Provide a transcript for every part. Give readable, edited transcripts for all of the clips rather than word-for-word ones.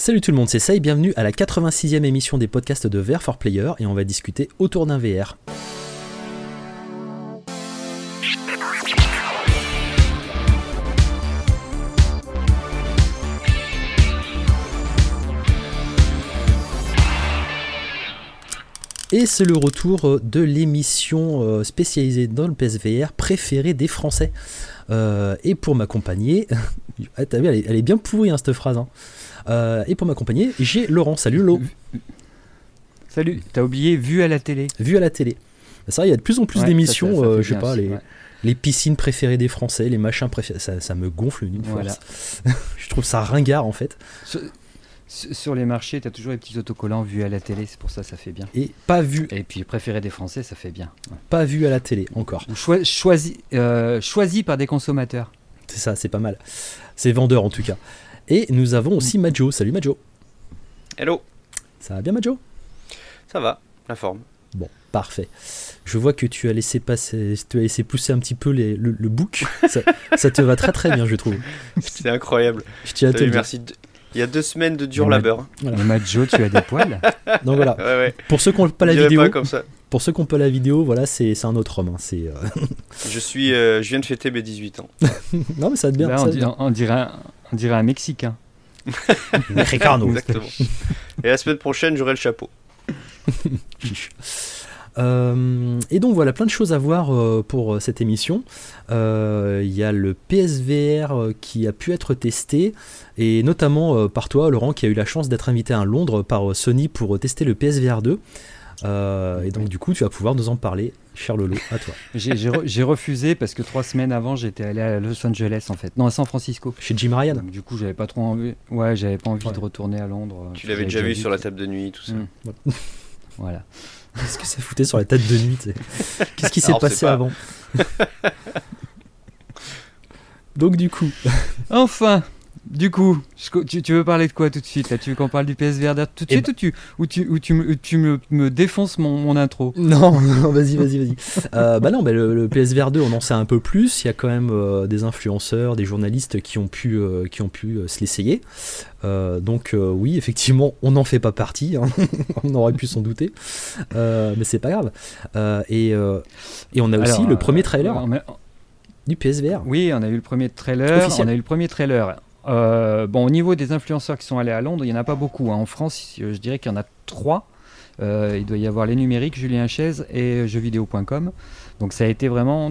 Salut tout le monde, c'est Sai, bienvenue à la 86e émission des podcasts de VR for Player et on va discuter autour d'un VR. Et c'est le retour de l'émission spécialisée dans le PSVR préférée des Français. Et pour m'accompagner, t'as vu, elle est bien pourrie cette phrase. Et pour m'accompagner, j'ai Laurent. Salut Lo. Salut, t'as oublié vu à la télé. Vu à la télé. C'est vrai, il y a de plus en plus d'émissions, ça je sais pas, aussi, les piscines préférées des Français, les machins préférés, ça me gonfle une fois. Voilà. Je trouve ça ringard en fait. Sur les marchés, t'as toujours les petits autocollants vus à la télé, c'est pour ça ça fait bien. Et pas vu. Et puis préféré des Français, ça fait bien. Ouais. Pas vu à la télé encore. Ou choisi par des consommateurs. C'est ça, c'est pas mal. C'est vendeur en tout cas. Et nous avons aussi Majo. Salut Majo. Hello. Ça va bien Majo ? Ça va, la forme. Bon, parfait. Je vois que tu as laissé pousser un petit peu le bouc. Ça te va très très bien, je trouve. C'est incroyable. Je tiens à te le dire. Merci. Il y a 2 semaines de dur labeur. Voilà. Mais Majo, tu as des poils. Donc voilà. Ouais. Pour ceux qui n'ont pas la vidéo, pas comme ça. Pour ceux qui n'ont pas la vidéo, voilà, c'est un autre homme. Je viens de fêter mes 18 ans. Non mais ça va être bien. Là, on dirait un Mexicain. Mexicano. Exactement. Et la semaine prochaine, j'aurai le chapeau. Et donc voilà, plein de choses à voir pour cette émission. Il y a le PSVR qui a pu être testé, et notamment par toi Laurent, qui a eu la chance d'être invité à Londres par Sony pour tester le PSVR 2. Et donc du coup tu vas pouvoir nous en parler, cher Lolo, à toi. J'ai refusé parce que 3 semaines avant j'étais allé à Los Angeles en fait, non à San Francisco. Chez Jim Ryan. Donc, du coup j'avais pas trop envie. Ouais, j'avais pas envie de retourner à Londres. Tu l'avais déjà vu sur la table de nuit, tout ça. Voilà. Qu'est-ce que ça foutait sur la table de nuit, Qu'est-ce qui s'est passé avant? Donc du coup. Enfin. Du coup, tu veux parler de quoi tout de suite là? Tu veux qu'on parle du PSVR tout de suite ou tu me défonces mon intro? Non, vas-y. Le PSVR 2, on en sait un peu plus. Il y a quand même des influenceurs, des journalistes qui ont pu se l'essayer. Donc oui, effectivement, on n'en fait pas partie. On aurait pu s'en douter, mais c'est pas grave. Et on a aussi le premier trailer du PSVR. Oui, on a eu le premier trailer. Officiel. Au niveau des influenceurs qui sont allés à Londres, il n'y en a pas beaucoup. En France, je dirais qu'il y en a 3. Il doit y avoir Les Numériques, Julien Chaise et jeuxvideo.com. Donc ça a été vraiment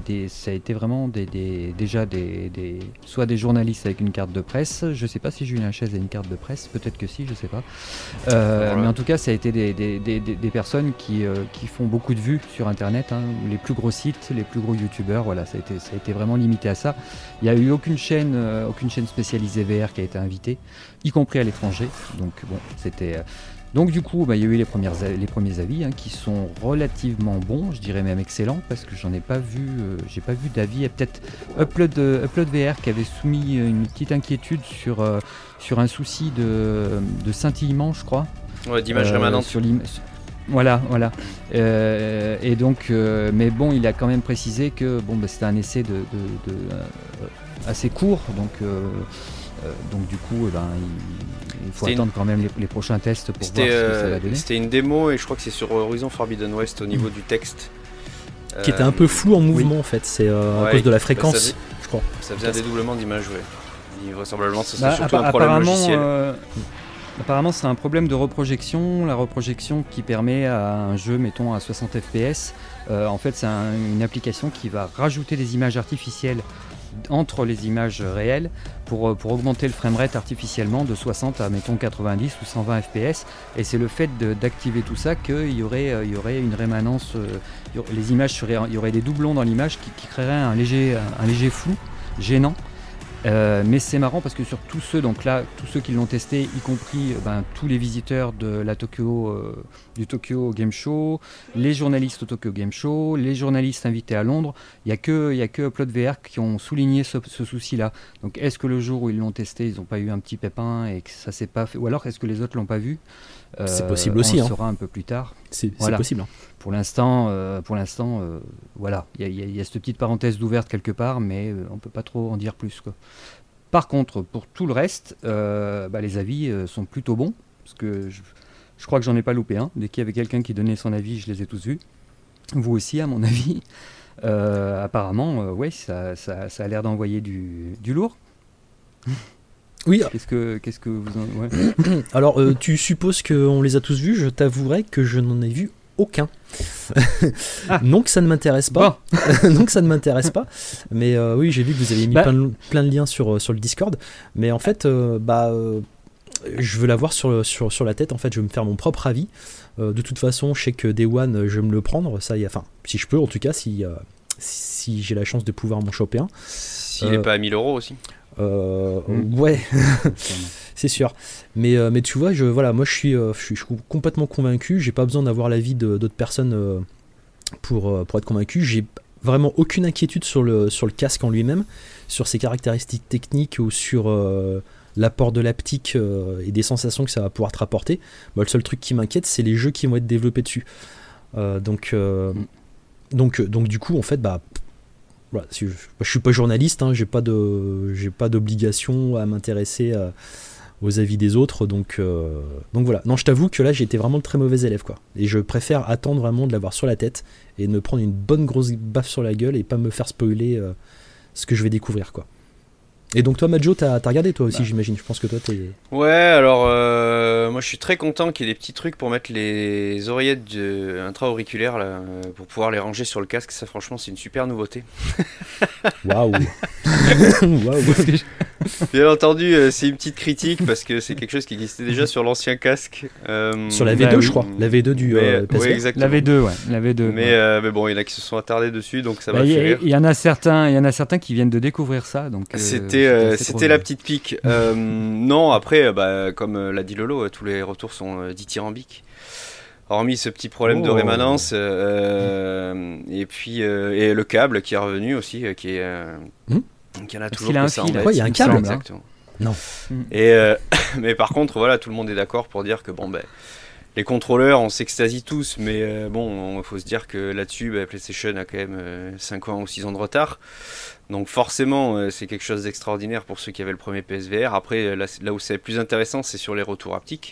soit des journalistes avec une carte de presse. Je ne sais pas si Julien Chaise a une carte de presse, peut-être que si, je ne sais pas. Mais en tout cas, ça a été des personnes qui font beaucoup de vues sur Internet. Les plus gros sites, les plus gros youtubeurs, voilà, ça a été vraiment limité à ça. Il n'y a eu aucune chaîne spécialisée VR qui a été invitée, y compris à l'étranger. Donc bon, c'était... Donc du coup, il y a eu les premiers avis qui sont relativement bons, je dirais même excellents, parce que j'en ai pas vu, j'ai pas vu d'avis. Il y a peut-être Upload VR qui avait soumis une petite inquiétude sur un souci de scintillement, je crois. Ouais, d'image rémanente. Voilà. Et donc, mais bon, il a quand même précisé que c'était un essai assez court, donc du coup, il faut attendre quand même les prochains tests pour voir ce que ça va donner. C'était une démo et je crois que c'est sur Horizon Forbidden West au niveau du texte. Qui était un peu flou en mouvement en fait, c'est à cause de la fréquence, je crois. Ça faisait un dédoublement d'image, ouais. Vraisemblablement, ça serait surtout un problème logiciel. Apparemment, c'est un problème de reprojection. La reprojection qui permet à un jeu, mettons, à 60 fps, en fait, c'est une application qui va rajouter des images artificielles entre les images réelles pour augmenter le framerate artificiellement de 60 à mettons 90 ou 120 fps, et c'est le fait d'activer tout ça qu'il y aurait une rémanence, les images il y aurait des doublons dans l'image qui créeraient un léger flou gênant. Mais c'est marrant parce que sur tous ceux qui l'ont testé, y compris tous les visiteurs de du Tokyo Game Show, les journalistes au Tokyo Game Show, les journalistes invités à Londres, il n'y a que Upload VR qui ont souligné ce souci-là. Donc est-ce que le jour où ils l'ont testé, ils n'ont pas eu un petit pépin et que ça s'est pas fait, ou alors est-ce que les autres l'ont pas vu? C'est possible aussi. On le saura un peu plus tard. C'est possible. Pour l'instant, voilà, il y a cette petite parenthèse d'ouverte quelque part, mais on peut pas trop en dire plus, quoi. Par contre, pour tout le reste, les avis sont plutôt bons, parce que je crois que j'en ai pas loupé un. Dès qu'il y avait quelqu'un qui donnait son avis, je les ai tous vus. Vous aussi, à mon avis. Apparemment, ça a l'air d'envoyer du lourd. Oui. Qu'est-ce que vous en... ouais. Alors, tu supposes qu'on les a tous vus. Je t'avouerai que je n'en ai vu aucun. Donc ça ne m'intéresse pas. Bon. Donc ça ne m'intéresse pas. Mais oui, j'ai vu que vous avez mis plein de liens sur le Discord. Mais en fait, je veux l'avoir sur la tête. En fait, je veux me faire mon propre avis. De toute façon, je sais que Day One, je vais me le prendre. Ça, si je peux, en tout cas, si j'ai la chance de pouvoir m'en choper un. S'il n'est pas à 1000 € aussi. Ouais, c'est sûr. Mais tu vois, moi je suis complètement convaincu. J'ai pas besoin d'avoir l'avis d'autres personnes pour être convaincu. J'ai vraiment aucune inquiétude sur le casque en lui-même, sur ses caractéristiques techniques ou sur l'apport de l'haptique et des sensations que ça va pouvoir te rapporter. Le seul truc qui m'inquiète, c'est les jeux qui vont être développés dessus. Donc du coup, en fait, voilà, je suis pas journaliste, j'ai pas d'obligation à m'intéresser aux avis des autres, donc voilà. Non, je t'avoue que là j'ai été vraiment le très mauvais élève, quoi. Et je préfère attendre vraiment de l'avoir sur la tête et de me prendre une bonne grosse baffe sur la gueule et pas me faire spoiler ce que je vais découvrir, quoi. Et donc toi, Majo, t'as regardé toi aussi, j'imagine. Je pense que toi t'es... Ouais, alors moi je suis très content qu'il y ait des petits trucs pour mettre les oreillettes intra-auriculaires là, pour pouvoir les ranger sur le casque. Ça, franchement, c'est une super nouveauté. Waouh. Bien entendu, c'est une petite critique parce que c'est quelque chose qui existait déjà sur l'ancien casque. Sur la V2, je crois. La V2 du PSVR. Ouais, exactement. La V2, ouais. La V2. Mais bon, il y en a qui se sont attardés dessus, donc ça m'a fait rire. Il y en a certains qui viennent de découvrir ça. Donc, c'était la petite pique. Non, après, comme l'a dit Lolo, tous les retours sont dithyrambiques. Hormis ce petit problème de rémanence, et puis et le câble qui est revenu aussi, qui en a toujours. Il a un fil. Il y a un câble. Exactement. Non. Et mais par contre, voilà, tout le monde est d'accord pour dire que les contrôleurs, on s'extasie tous, mais il faut se dire que là-dessus, PlayStation a quand même 5 ans ou 6 ans de retard. Donc forcément, c'est quelque chose d'extraordinaire pour ceux qui avaient le premier PSVR. Après, là où c'est plus intéressant, c'est sur les retours haptiques.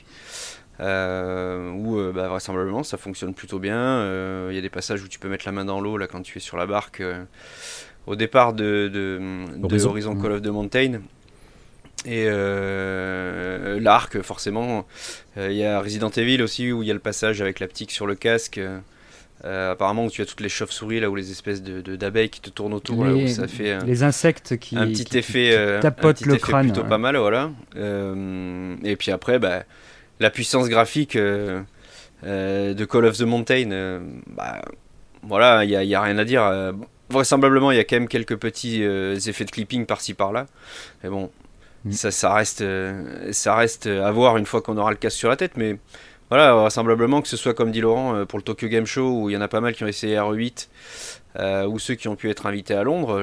Où vraisemblablement ça fonctionne plutôt bien. Il y a des passages où tu peux mettre la main dans l'eau là quand tu es sur la barque au départ de Horizon Call of the Mountain. Et l'arc, forcément. Il y a Resident Evil aussi où il y a le passage avec l'haptique sur le casque. Apparemment où tu as toutes les chauves-souris là, ou les espèces d'abeilles qui te tournent autour, là, où ça fait les insectes qui un petit effet tapotent le crâne, plutôt pas mal, voilà. Et puis après la puissance graphique de Call of the Mountain, voilà, il y a rien à dire. Vraisemblablement il y a quand même quelques petits effets de clipping par-ci par-là, mais bon, ça reste à voir une fois qu'on aura le casque sur la tête. Mais voilà, vraisemblablement que ce soit comme dit Laurent pour le Tokyo Game Show, où il y en a pas mal qui ont essayé RE8, ou ceux qui ont pu être invités à Londres,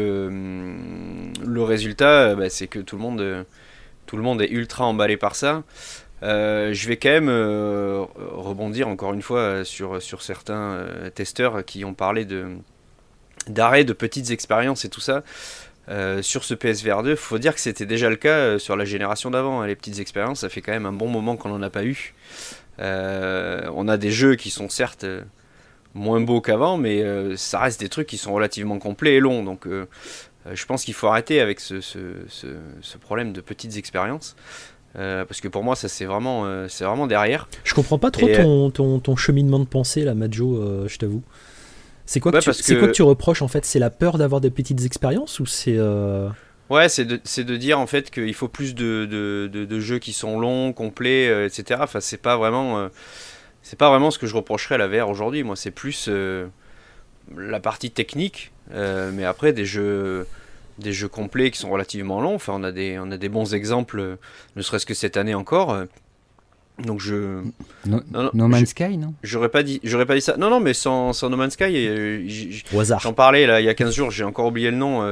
le résultat, c'est que tout le monde est ultra emballé par ça. Je vais quand même rebondir encore une fois sur certains testeurs qui ont parlé d'arrêt de petites expériences et tout ça. Sur ce PSVR 2, il faut dire que c'était déjà le cas sur la génération d'avant. Les petites expériences, ça fait quand même un bon moment qu'on n'en a pas eu. On a des jeux qui sont certes moins beaux qu'avant, mais ça reste des trucs qui sont relativement complets et longs. Donc je pense qu'il faut arrêter avec ce problème de petites expériences. Parce que pour moi ça c'est vraiment derrière. Je comprends pas trop ton cheminement de pensée là, Majo, je t'avoue. C'est quoi que tu reproches en fait? C'est la peur d'avoir des petites expériences ou c'est Ouais, c'est de dire en fait qu'il faut plus de jeux qui sont longs, complets, etc. Enfin, c'est pas vraiment ce que je reprocherais à la VR aujourd'hui. Moi, c'est plus la partie technique, mais après des jeux complets qui sont relativement longs. Enfin, on a des bons exemples, ne serait-ce que cette année encore. Donc No Man's Sky, non ? J'aurais pas dit ça. Non, mais sans No Man's Sky, au hasard. J'en parlais là il y a 15 jours, j'ai encore oublié le nom.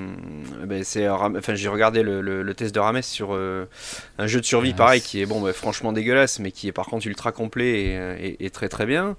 J'ai regardé le test de Rames sur un jeu de survie pareil qui est franchement dégueulasse, mais qui est par contre ultra complet et très très bien.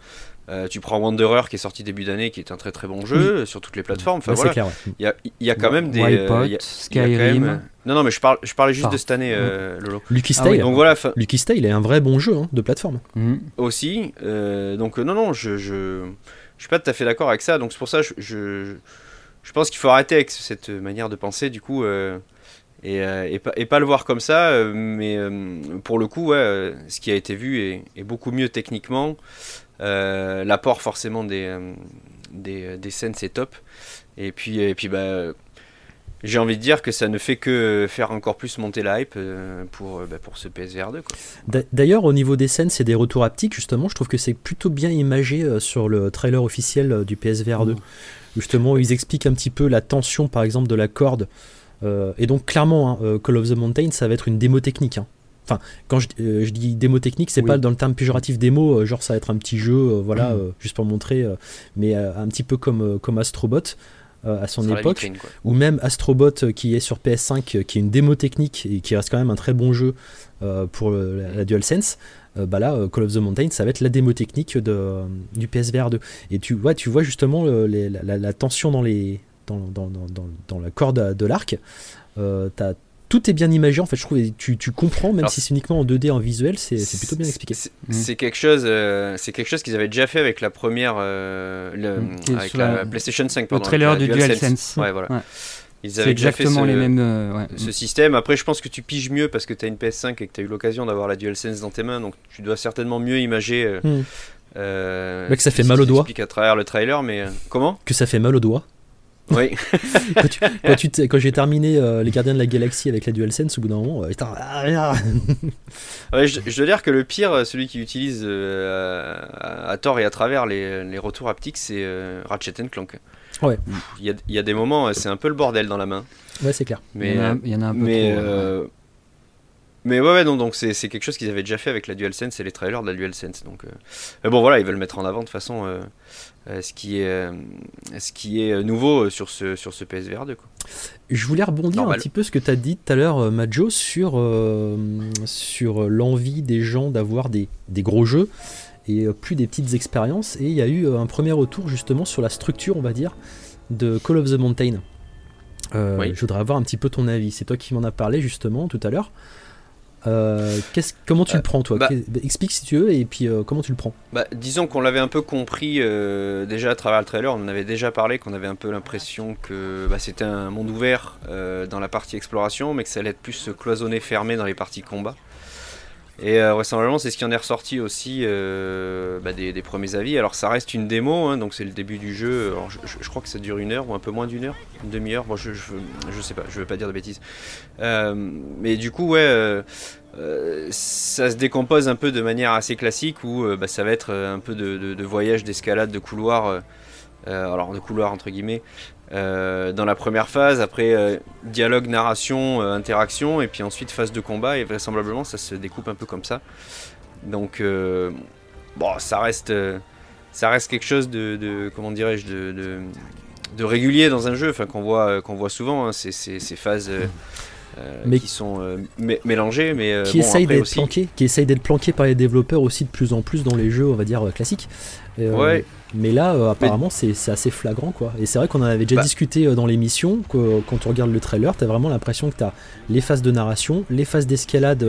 Tu prends Wanderer qui est sorti début d'année, qui est un très très bon jeu sur toutes les plateformes. Enfin, c'est clair, il y a quand même des. Wipeout, Skyrim. Non, mais je parlais juste de cette année, Lolo. Lucky Style. Donc voilà. Lucky Style est un vrai bon jeu de plateforme. Aussi. Donc non, je suis pas tout à fait d'accord avec ça. Donc c'est pour ça je pense qu'il faut arrêter avec cette manière de penser du coup. Et pas le voir comme ça, mais pour le coup, ce qui a été vu est beaucoup mieux techniquement. L'apport forcément des scènes, c'est top. Et puis j'ai envie de dire que ça ne fait que faire encore plus monter la hype pour ce PSVR 2. Quoi. D'ailleurs, au niveau des scènes, c'est des retours haptiques, justement. Je trouve que c'est plutôt bien imagé sur le trailer officiel du PSVR 2. Justement, ils expliquent un petit peu la tension, par exemple, de la corde. Et donc clairement, Call of the Mountain, ça va être une démo technique. Enfin, quand je dis démo technique, c'est pas dans le terme péjoratif démo, genre ça va être un petit jeu, juste pour montrer, mais un petit peu comme Astrobot à son époque, vitrine, ou même Astrobot qui est sur PS5, qui est une démo technique et qui reste quand même un très bon jeu pour la DualSense. Là, Call of the Mountain, ça va être la démo technique du PSVR 2. Et tu vois justement la tension dans la corde de l'arc. Tout est bien imagé en fait, je trouve, et tu comprends, même si c'est uniquement en 2D en visuel, c'est plutôt bien expliqué. C'est quelque chose qu'ils avaient déjà fait avec la première avec la PlayStation 5, le trailer du DualSense. Ouais, voilà. Ouais. Ils avaient déjà fait les mêmes ce système. Après, je pense que tu piges mieux parce que tu as une PS5 et que tu as eu l'occasion d'avoir la DualSense dans tes mains, donc tu dois certainement mieux imager que ça fait mal aux doigts à travers le trailer, mais comment que ça fait mal aux doigts. Oui. quand j'ai terminé les Gardiens de la Galaxie avec la DualSense, au bout d'un moment, je dois dire que le pire, celui qui utilise à tort et à travers les retours haptiques, c'est Ratchet & Clank. Ouais. Il y a des moments, c'est un peu le bordel dans la main. Ouais, c'est clair. Mais il y en a un peu trop. Mais donc c'est quelque chose qu'ils avaient déjà fait avec la DualSense et les trailers de la DualSense. Donc, mais bon, voilà, ils veulent mettre en avant de toute façon ce qui est nouveau sur ce PSVR 2. Quoi. Je voulais rebondir un petit peu ce que tu as dit tout à l'heure, Majo, sur l'envie des gens d'avoir des gros jeux et plus des petites expériences. Et il y a eu un premier retour justement sur la structure, on va dire, de Call of the Mountain. Oui. Je voudrais avoir un petit peu ton avis. C'est toi qui m'en as parlé justement tout à l'heure. Comment tu le prends, toi? Explique si tu veux, et puis comment tu le prends? Disons qu'on l'avait un peu compris déjà à travers le trailer. On en avait déjà parlé, qu'on avait un peu l'impression que c'était un monde ouvert dans la partie exploration, mais que ça allait être plus cloisonné, fermé dans les parties combat. Et vraisemblablement, c'est ce qui en est ressorti aussi des premiers avis. Alors ça reste une démo, donc c'est le début du jeu. Alors, je crois que ça dure 1 heure ou un peu moins d'1 heure, une demi-heure. Bon, je sais pas, je veux pas dire de bêtises. Mais du coup, ça se décompose un peu de manière assez classique où ça va être un peu de voyage, d'escalade, de couloir. Alors de couloir entre guillemets. Dans la première phase, après dialogue, narration, interaction, et puis ensuite phase de combat, et vraisemblablement ça se découpe un peu comme ça. Donc ça reste quelque chose de comment dirais-je, de régulier dans un jeu, enfin qu'on voit souvent, ces phases qui sont mélangées, mais qui essayent d'être planqués par les développeurs aussi de plus en plus dans les jeux, on va dire classiques. Mais là, apparemment, c'est assez flagrant, quoi. Et c'est vrai qu'on en avait déjà discuté dans l'émission, que quand tu regardes le trailer, t'as vraiment l'impression que t'as les phases de narration, les phases d'escalade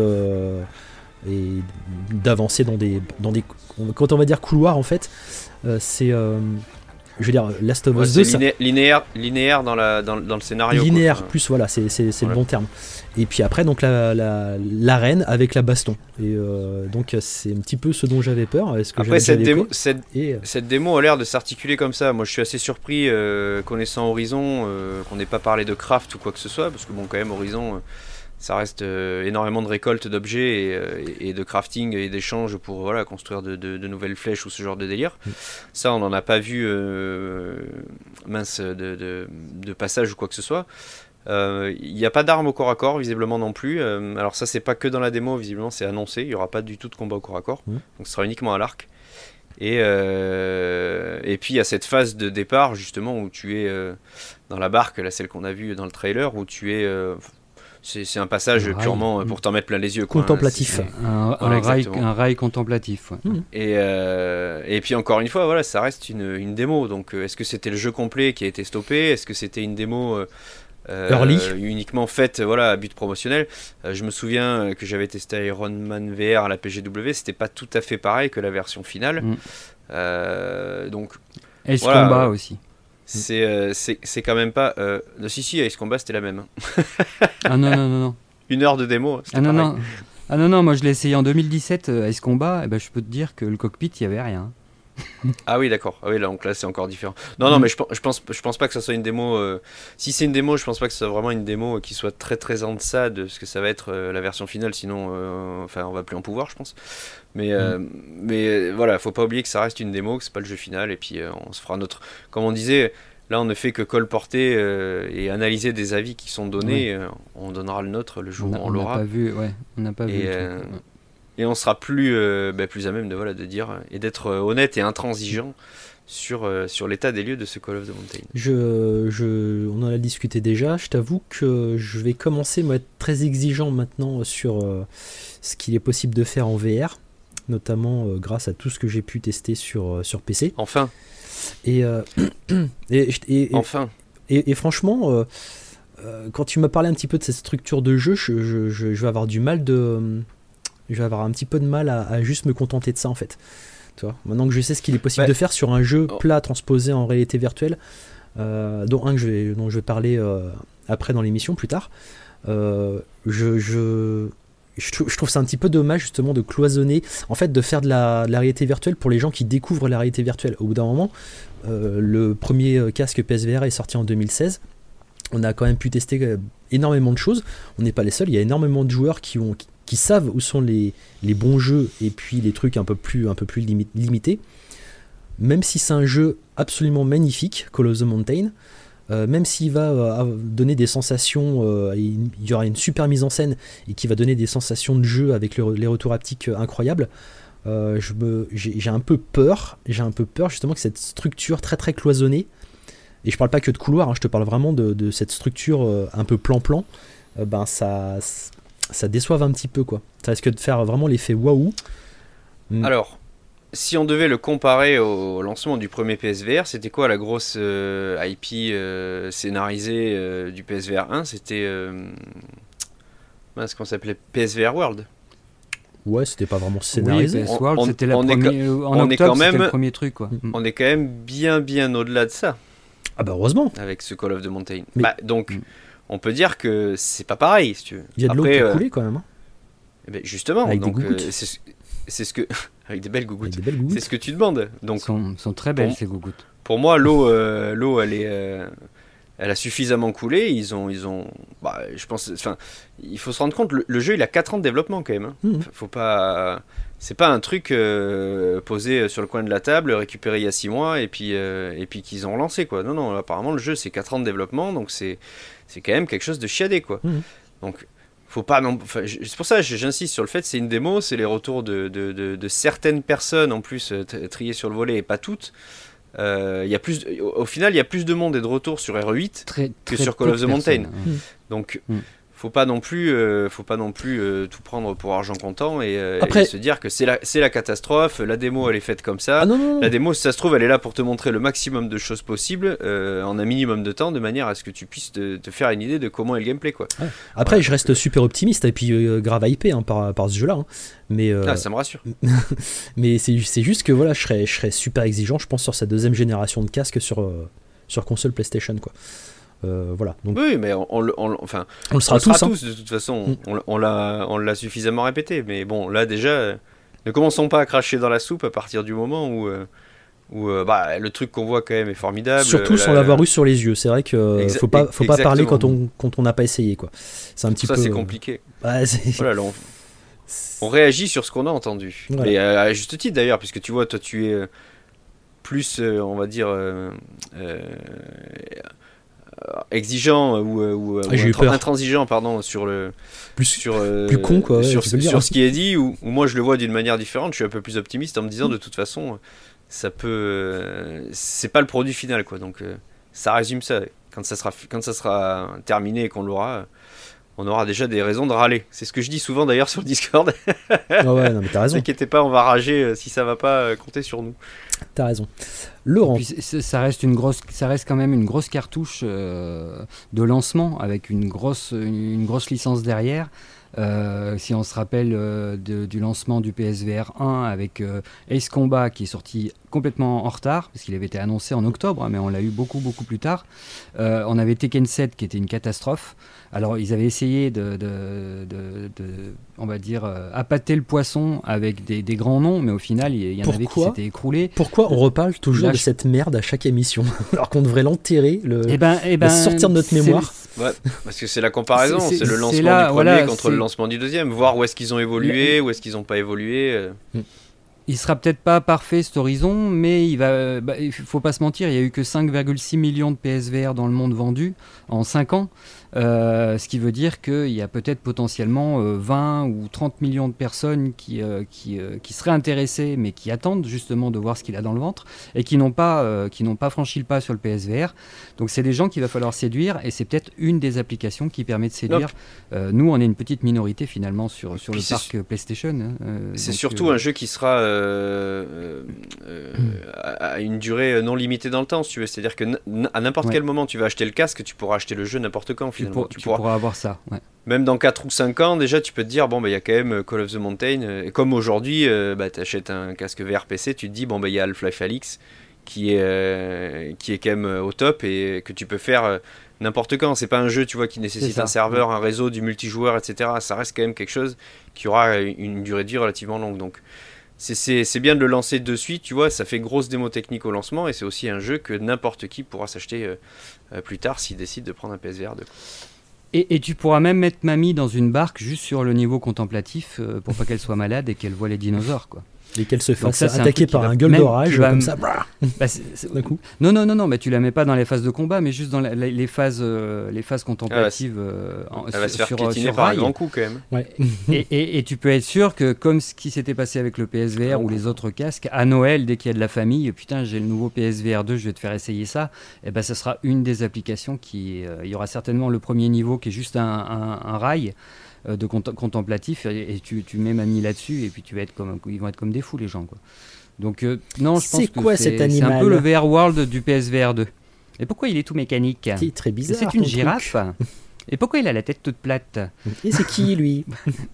et d'avancer dans des quand on va dire couloirs, en fait, c'est je veux dire, Last of Us 2, c'est linéaire dans le scénario. Linéaire, quoi. Plus, voilà, c'est le bon terme. Et puis après, donc l'arène avec la baston. Et donc c'est un petit peu ce dont j'avais peur. Après, cette démo a l'air de s'articuler comme ça. Moi, je suis assez surpris, connaissant Horizon, qu'on n'ait pas parlé de craft ou quoi que ce soit, parce que bon, quand même, Horizon, ça reste énormément de récolte d'objets et de crafting et d'échanges pour construire de nouvelles flèches ou ce genre de délire. Ça, on n'en a pas vu de passage ou quoi que ce soit. Il n'y a pas d'armes au corps à corps visiblement non plus. Alors ça, c'est pas que dans la démo, visiblement c'est annoncé. Il n'y aura pas du tout de combat au corps à corps. Donc ce sera uniquement à l'arc. Et puis il y a cette phase de départ justement où tu es dans la barque, là, celle qu'on a vue dans le trailer, où tu es c'est un passage purement pour t'en mettre plein les yeux, quoi. Contemplatif. Un rail contemplatif. Ouais. Et puis encore une fois, voilà, ça reste une démo. Donc est-ce que c'était le jeu complet qui a été stoppé? Est-ce que c'était une démo early, uniquement faite à but promotionnel? Je me souviens que j'avais testé Iron Man VR à la PGW, c'était pas tout à fait pareil que la version finale. Donc Ace Combat aussi. C'est quand même pas. Si, Ace Combat c'était la même. Ah non. 1 heure de démo. Non, moi je l'ai essayé en 2017, Ace Combat, et ben, je peux te dire que le cockpit, il n'y avait rien. Ah oui, d'accord. Ah oui, donc là c'est encore différent. Non, mais je pense pas que ça soit une démo. Si c'est une démo, je pense pas que ce soit vraiment une démo qui soit très très en deçà de ce que ça va être la version finale. Sinon, on va plus en pouvoir, je pense. Mais voilà, faut pas oublier que ça reste une démo, que c'est pas le jeu final. Et puis on se fera notre. Comme on disait, là on ne fait que colporter et analyser des avis qui sont donnés. On donnera le nôtre le jour où on l'aura. On n'a pas vu. Et on sera plus à même de dire et d'être honnête et intransigeant sur l'état des lieux de ce Call of the Mountain. On en a discuté déjà. Je t'avoue que je vais commencer à être très exigeant maintenant sur ce qu'il est possible de faire en VR, notamment grâce à tout ce que j'ai pu tester sur PC. Enfin. Enfin. Et franchement, quand tu m'as parlé un petit peu de cette structure de jeu, je vais avoir du mal je vais avoir un petit peu de mal à juste me contenter de ça en fait. Tu vois, maintenant que je sais ce qu'il est possible de faire sur un jeu plat transposé en réalité virtuelle, dont je vais parler après dans l'émission plus tard, je trouve ça un petit peu dommage justement de cloisonner, en fait de faire de la réalité virtuelle pour les gens qui découvrent la réalité virtuelle. Au bout d'un moment, le premier casque PSVR est sorti en 2016. On a quand même pu tester énormément de choses. On n'est pas les seuls, il y a énormément de joueurs qui savent où sont les bons jeux et puis les trucs un peu plus limités. Même si c'est un jeu absolument magnifique, Call of the Mountain, même s'il va donner des sensations, il y aura une super mise en scène et qui va donner des sensations de jeu avec les retours haptiques incroyables, j'ai un peu peur justement que cette structure très très cloisonnée, et je parle pas que de couloir, je te parle vraiment de cette structure un peu plan-plan, ça déçoive un petit peu, quoi. Ça risque de faire vraiment l'effet waouh. Alors, si on devait le comparer au lancement du premier PSVR, c'était quoi la grosse IP scénarisée du PSVR 1? C'était ce qu'on s'appelait PSVR World. Ouais, c'était pas vraiment scénarisé. Oui, PS World, c'était le premier truc, quoi. On est quand même bien au-delà de ça. Ah bah heureusement. Avec ce Call of the Mountain. Donc, on peut dire que c'est pas pareil, si tu veux. Il y a de l'eau qui a coulé quand même. Justement, avec donc c'est ce que avec des belles gougouttes. C'est ce que tu demandes. Donc sont très belles ces gougouttes. Pour moi, l'eau elle a suffisamment coulé. Ils ont je pense, il faut se rendre compte, le jeu il a 4 ans de développement quand même. Faut pas, c'est pas un truc posé sur le coin de la table, récupéré il y a 6 mois et puis qu'ils ont lancé, quoi. Non, apparemment le jeu c'est 4 ans de développement, donc c'est quand même quelque chose de chiadé, quoi. Donc faut pas c'est pour ça que j'insiste sur le fait que c'est une démo, c'est les retours de certaines personnes en plus triées sur le volet et pas toutes. Au final il y a plus de monde et de retours sur RE8 que sur Call of the Mountain. Donc faut pas non plus tout prendre pour argent comptant et se dire que c'est la catastrophe. La démo elle est faite comme ça. Non. La démo, si ça se trouve, elle est là pour te montrer le maximum de choses possibles en un minimum de temps, de manière à ce que tu puisses te faire une idée de comment est le gameplay, quoi. Ouais. Après, je reste super optimiste et puis grave hypé par ce jeu-là. Mais ça me rassure. Mais c'est juste que voilà, je serais super exigeant, je pense, sur sa deuxième génération de casques sur console PlayStation, quoi. Voilà. Donc, oui, mais on le sera tous, de toute façon. On l'a suffisamment répété. Mais bon, là déjà, ne commençons pas à cracher dans la soupe à partir du moment où le truc qu'on voit quand même est formidable. Surtout sans l'avoir eu sur les yeux. C'est vrai que faut pas parler quand on n'a pas essayé, quoi. C'est un petit peu. Ça, c'est compliqué. Ouais, voilà, là, on réagit sur ce qu'on a entendu. Voilà. Et à juste titre d'ailleurs, puisque tu vois, toi tu es plus, on va dire, exigeant ou intransigeant, pardon, sur le plus con, quoi, sur ce qui est dit, ou moi je le vois d'une manière différente. Je suis un peu plus optimiste en me disant de toute façon c'est pas le produit final, quoi. Donc ça résume ça. Quand ça sera terminé et qu'on l'aura, on aura déjà des raisons de râler. C'est ce que je dis souvent d'ailleurs sur le Discord. Ah ouais, non mais t'as raison. T'inquiétez pas, on va rager si ça va pas compter sur nous. T'as raison. Laurent. Puis ça reste quand même une grosse cartouche de lancement avec une grosse licence derrière. Si on se rappelle du lancement du PSVR 1 avec Ace Combat qui est sorti complètement en retard parce qu'il avait été annoncé en octobre, mais on l'a eu beaucoup plus tard. On avait Tekken 7 qui était une catastrophe. Alors ils avaient essayé de on va dire appâter le poisson avec des grands noms, mais au final il y en avait qui s'étaient écroulés. Pourquoi on reparle toujours de cette merde à chaque émission alors qu'on devrait l'enterrer, sortir de notre mémoire? Ouais, parce que c'est la comparaison, c'est le lancement du premier contre le lancement du deuxième, voir où est-ce qu'ils ont évolué, où est-ce qu'ils n'ont pas évolué. Il sera peut-être pas parfait cet horizon, mais il faut pas se mentir, il y a eu que 5,6 millions de PSVR dans le monde vendus en 5 ans. Ce qui veut dire qu'il y a peut-être potentiellement 20 ou 30 millions de personnes qui seraient intéressées, mais qui attendent justement de voir ce qu'il a dans le ventre, et qui n'ont pas franchi le pas sur le PSVR. Donc c'est des gens qu'il va falloir séduire, et c'est peut-être une des applications qui permet de séduire. Nous, on est une petite minorité finalement sur le parc PlayStation. C'est surtout un jeu qui sera à une durée non limitée dans le temps, si tu veux. C'est-à-dire que à n'importe quel moment tu vas acheter le casque, tu pourras acheter le jeu n'importe quand. Tu pourras avoir ça. Ouais. Même dans 4 ou 5 ans, déjà, tu peux te dire, bon, il y a quand même Call of the Mountain. Et comme aujourd'hui, tu achètes un casque VR PC, tu te dis, bon, il y a Half-Life Alyx qui est quand même au top et que tu peux faire n'importe quand. C'est pas un jeu, tu vois, qui nécessite un serveur, un réseau, du multijoueur, etc. Ça reste quand même quelque chose qui aura une durée de vie relativement longue. Donc, c'est bien de le lancer de suite, tu vois, ça fait grosse démo technique au lancement et c'est aussi un jeu que n'importe qui pourra s'acheter plus tard s'il décide de prendre un PSVR 2. Et tu pourras même mettre mamie dans une barque juste sur le niveau contemplatif pour pas qu'elle soit malade et qu'elle voit les dinosaures, quoi. Et qu'elle se fasse attaquer par un gueule d'orage comme ça. D'un coup. Non, mais tu la mets pas dans les phases de combat, mais juste dans les phases contemplatives. Elle va se faire piétiner par un grand coup quand même. Ouais. et tu peux être sûr que comme ce qui s'était passé avec le PSVR ou les autres casques, à Noël, dès qu'il y a de la famille, putain, j'ai le nouveau PSVR 2, je vais te faire essayer ça. Et ben, ça sera une des applications il y aura certainement le premier niveau qui est juste un rail de contemplatif et tu mets mamie là-dessus et puis ils vont être comme des fous les gens, quoi. Donc non, je pense que c'est un peu le VR World du PSVR 2. Et pourquoi il est tout mécanique? C'est très bizarre. C'est une girafe. Et pourquoi il a la tête toute plate? Et c'est qui lui?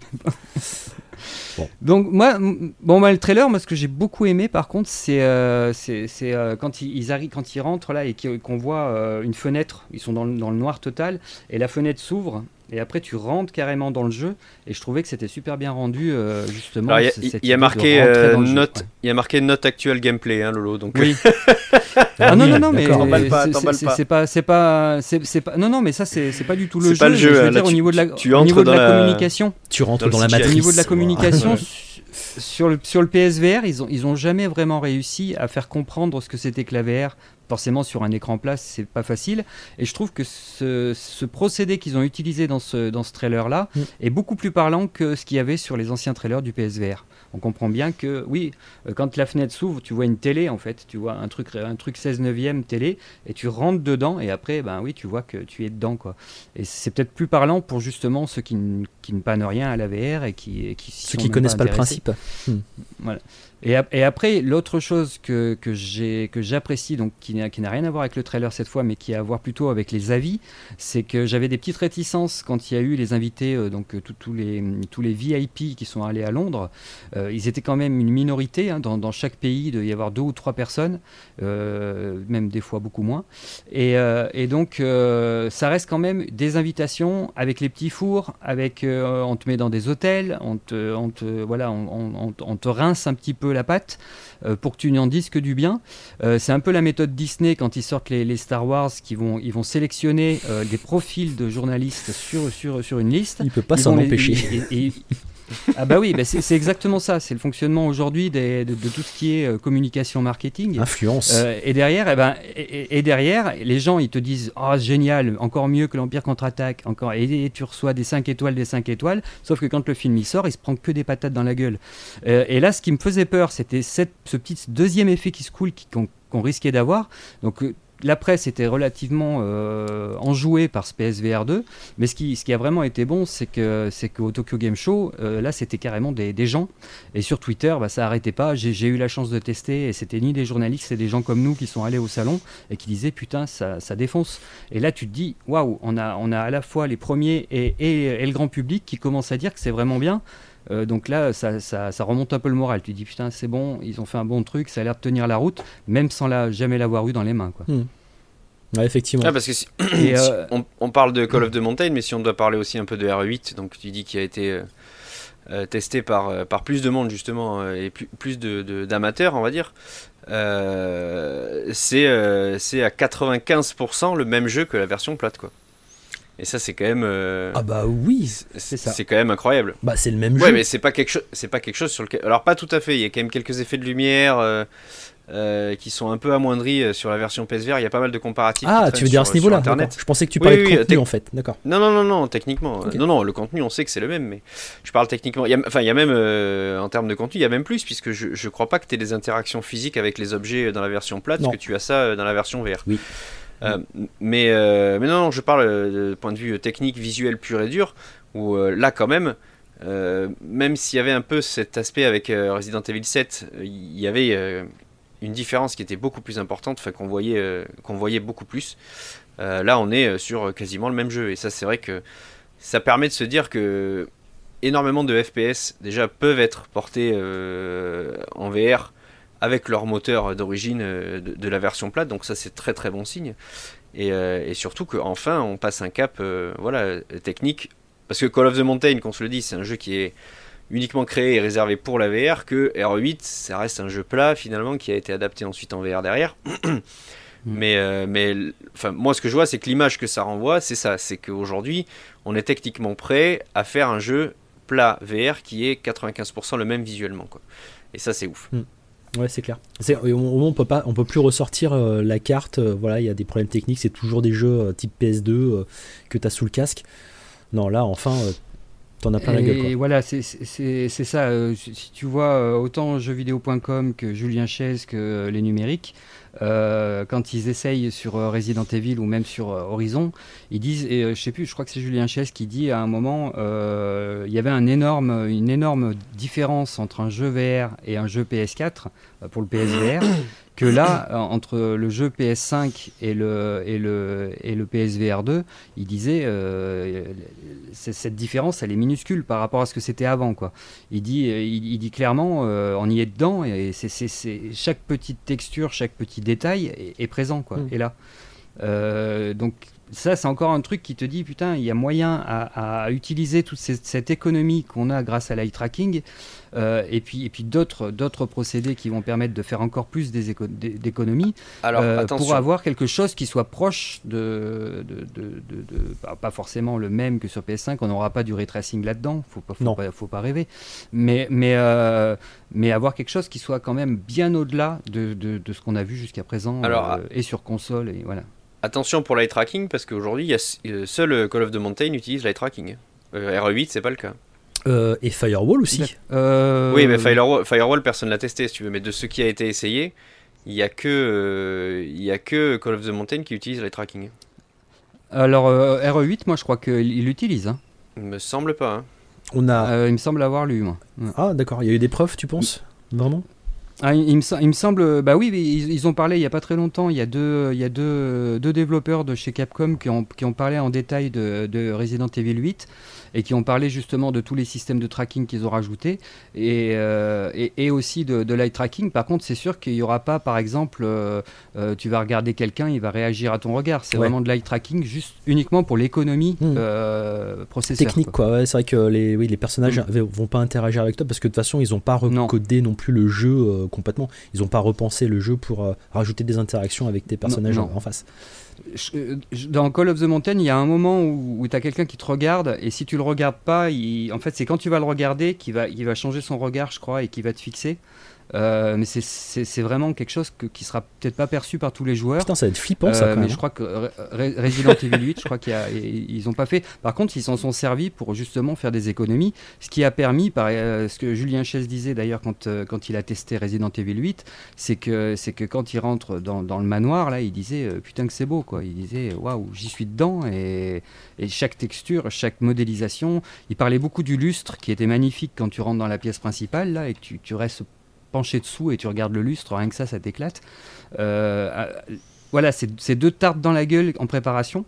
Bon. Donc moi, le trailer, ce que j'ai beaucoup aimé par contre, c'est quand ils rentrent là et qu'on voit une fenêtre, ils sont dans le noir total et la fenêtre s'ouvre. Et après, tu rentres carrément dans le jeu. Et je trouvais que c'était super bien rendu, justement. Il y a marqué note actuelle gameplay, hein, Lolo. Donc... Oui. Non, mais t'emballes pas. C'est pas. Non, mais ça, c'est pas du tout le jeu. Pas le jeu. Je veux dire, au niveau de la communication. Tu rentres dans la matrice. Au niveau de la communication, sur le PSVR, ils ont jamais vraiment réussi à faire comprendre ce que c'était que la VR. Forcément, sur un écran plat, c'est pas facile. Et je trouve que ce procédé qu'ils ont utilisé dans ce trailer-là est beaucoup plus parlant que ce qu'il y avait sur les anciens trailers du PSVR. On comprend bien que, oui, quand la fenêtre s'ouvre, tu vois une télé, en fait. Tu vois un truc 16/9 télé, et tu rentres dedans, et après, oui, tu vois que tu es dedans, quoi. Et c'est peut-être plus parlant pour justement ceux qui ne pannent rien à la VR et qui ceux qui connaissent pas le principe. Voilà. Et après, l'autre chose que j'apprécie, donc qui n'a rien à voir avec le trailer cette fois, mais qui a à voir plutôt avec les avis, c'est que j'avais des petites réticences quand il y a eu les invités, tous les VIP qui sont allés à Londres. Ils étaient quand même une minorité, hein, dans chaque pays, il devait y avoir 2 ou 3 personnes, même des fois beaucoup moins. Et donc, ça reste quand même des invitations avec les petits fours, on te met dans des hôtels, on te rince un petit peu la patte pour que tu n'en dises que du bien. C'est un peu la méthode Disney quand ils sortent les Star Wars, ils vont sélectionner des profils de journalistes sur une liste. Il peut pas s'en empêcher. Ah bah oui, c'est exactement ça. C'est le fonctionnement aujourd'hui de tout ce qui est communication marketing. Influence. Et derrière, derrière, les gens ils te disent génial, encore mieux que l'Empire contre-attaque, et tu reçois des 5 étoiles. Sauf que quand le film il sort, il se prend que des patates dans la gueule. Et là, ce qui me faisait peur, c'était ce petit deuxième effet qui se coule qu'on risquait d'avoir. Donc la presse était relativement enjouée par ce PSVR 2, mais ce qui a vraiment été bon, c'est qu'au Tokyo Game Show, là c'était carrément des gens, et sur Twitter, ça arrêtait pas. J'ai eu la chance de tester, et c'était ni des journalistes, c'est des gens comme nous qui sont allés au salon et qui disaient putain, ça défonce. Et là tu te dis waouh, on a à la fois les premiers et le grand public qui commence à dire que c'est vraiment bien. Donc là, ça remonte un peu le moral. Tu te dis putain, c'est bon, ils ont fait un bon truc, ça a l'air de tenir la route, même sans jamais l'avoir eu dans les mains, quoi. Ouais, effectivement. Ah, parce que on parle de Call of the Mountain, mais si on doit parler aussi un peu de RE8, donc tu dis qu'il a été testé par plus de monde justement et plus d'amateurs, on va dire. C'est à 95% le même jeu que la version plate, quoi. Et ça, c'est quand même. Ah bah oui, c'est ça. C'est quand même incroyable. Bah c'est le même jeu. Ouais, mais c'est pas quelque chose sur lequel. Alors pas tout à fait. Il y a quand même quelques effets de lumière qui sont un peu amoindris sur la version PSVR. Il y a pas mal de comparatifs. Ah, tu veux dire à ce niveau-là, Internet. Je pensais que tu parlais de contenu en fait. D'accord. Non, techniquement. Okay. Non, le contenu, on sait que c'est le même, mais je parle techniquement. Il y a même en termes de contenu, il y a même plus, puisque je crois pas que tu aies des interactions physiques avec les objets dans la version plate, parce que tu as ça dans la version VR. Oui. Mais non, je parle de point de vue technique, visuel pur et dur, où là quand même, même s'il y avait un peu cet aspect avec Resident Evil 7, il y avait une différence qui était beaucoup plus importante, enfin qu'on voyait beaucoup plus. Là on est sur quasiment le même jeu, et ça c'est vrai que ça permet de se dire que énormément de FPS déjà peuvent être portés en VR avec leur moteur d'origine de la version plate, donc ça c'est très très bon signe, et surtout qu'enfin on passe un cap technique, parce que Call of the Mountain, qu'on se le dit, c'est un jeu qui est uniquement créé et réservé pour la VR, que RE8 ça reste un jeu plat finalement qui a été adapté ensuite en VR derrière. Mais enfin, moi ce que je vois, c'est que l'image que ça renvoie, c'est ça, c'est qu'aujourd'hui on est techniquement prêt à faire un jeu plat VR qui est 95% le même visuellement, quoi. Et ça c'est ouf. Ouais, c'est clair. On peut plus ressortir la carte. Voilà, il y a des problèmes techniques. C'est toujours des jeux type PS2 que tu as sous le casque. Non, là, enfin, t'en as plein la gueule, quoi. Et voilà, c'est ça. Si tu vois autant jeuxvideo.com que Julien Chaise que les numériques, quand ils essayent sur Resident Evil ou même sur Horizon, ils disent, et je sais plus, je crois que c'est Julien Chaise qui dit à un moment, il y avait une énorme différence entre un jeu VR et un jeu PS4 pour le PSVR, que là, entre le jeu PS5 et le PSVR 2, il disait cette différence, elle est minuscule par rapport à ce que c'était avant, quoi. Il dit clairement, on y est dedans, et c'est chaque petite texture, chaque petit détail est présent, quoi, est là. Donc ça, c'est encore un truc qui te dit, putain, il y a moyen à utiliser toute cette économie qu'on a grâce à l'eye tracking, et puis d'autres procédés qui vont permettre de faire encore plus d'économies, pour avoir quelque chose qui soit proche pas forcément le même que sur PS5. On n'aura pas du ray tracing là-dedans, faut pas rêver, mais avoir quelque chose qui soit quand même bien au-delà de ce qu'on a vu jusqu'à présent, et sur console, et voilà. Attention pour l'eye tracking, parce qu'aujourd'hui, seul Call of the Mountain utilise l'eye tracking. RE8, c'est pas le cas. Et Firewall aussi. Oui, mais Firewall, personne l'a testé, si tu veux. Mais de ce qui a été essayé, il y a que Call of the Mountain qui utilise l'eye tracking. Alors, RE8, moi, je crois qu'il l'utilise. Hein. Il me semble pas. Hein. Il me semble l'avoir lu, moi. Ah, d'accord. Il y a eu des preuves, tu penses ? Vraiment ? Il me semble, bah oui, ils ont parlé il n'y a pas très longtemps. Il y a deux développeurs de chez Capcom qui ont parlé en détail de Resident Evil 8 et qui ont parlé justement de tous les systèmes de tracking qu'ils ont rajoutés, et aussi de l'eye tracking. Par contre, c'est sûr qu'il n'y aura pas, par exemple, tu vas regarder quelqu'un, il va réagir à ton regard. C'est vraiment de l'eye tracking juste uniquement pour l'économie processeur. Technique, quoi. Ouais, c'est vrai que les personnages vont pas interagir avec toi, parce que de toute façon, ils n'ont pas recodé non plus le jeu complètement. Ils n'ont pas repensé le jeu pour rajouter des interactions avec tes personnages en face. Dans Call of the Mountain, il y a un moment où tu as quelqu'un qui te regarde, et si tu le regardes pas, en fait c'est quand tu vas le regarder qu'il va changer son regard, je crois, et qu'il va te fixer. mais c'est vraiment quelque chose qui sera peut-être pas perçu par tous les joueurs. Putain, ça va être flippant ça quand même. Mais je crois que Resident Evil 8, je crois qu'ils ont pas fait. Par contre, ils s'en sont servis pour justement faire des économies, ce qui a permis, ce que Julien Chess disait d'ailleurs quand il a testé Resident Evil 8, c'est que quand il rentre dans le manoir, là, il disait putain que c'est beau, quoi. Il disait waouh, j'y suis dedans, et chaque texture, chaque modélisation. Il parlait beaucoup du lustre qui était magnifique quand tu rentres dans la pièce principale là, et que tu restes penché dessous et tu regardes le lustre, rien que ça t'éclate. Voilà, c'est 2 tartes dans la gueule en préparation.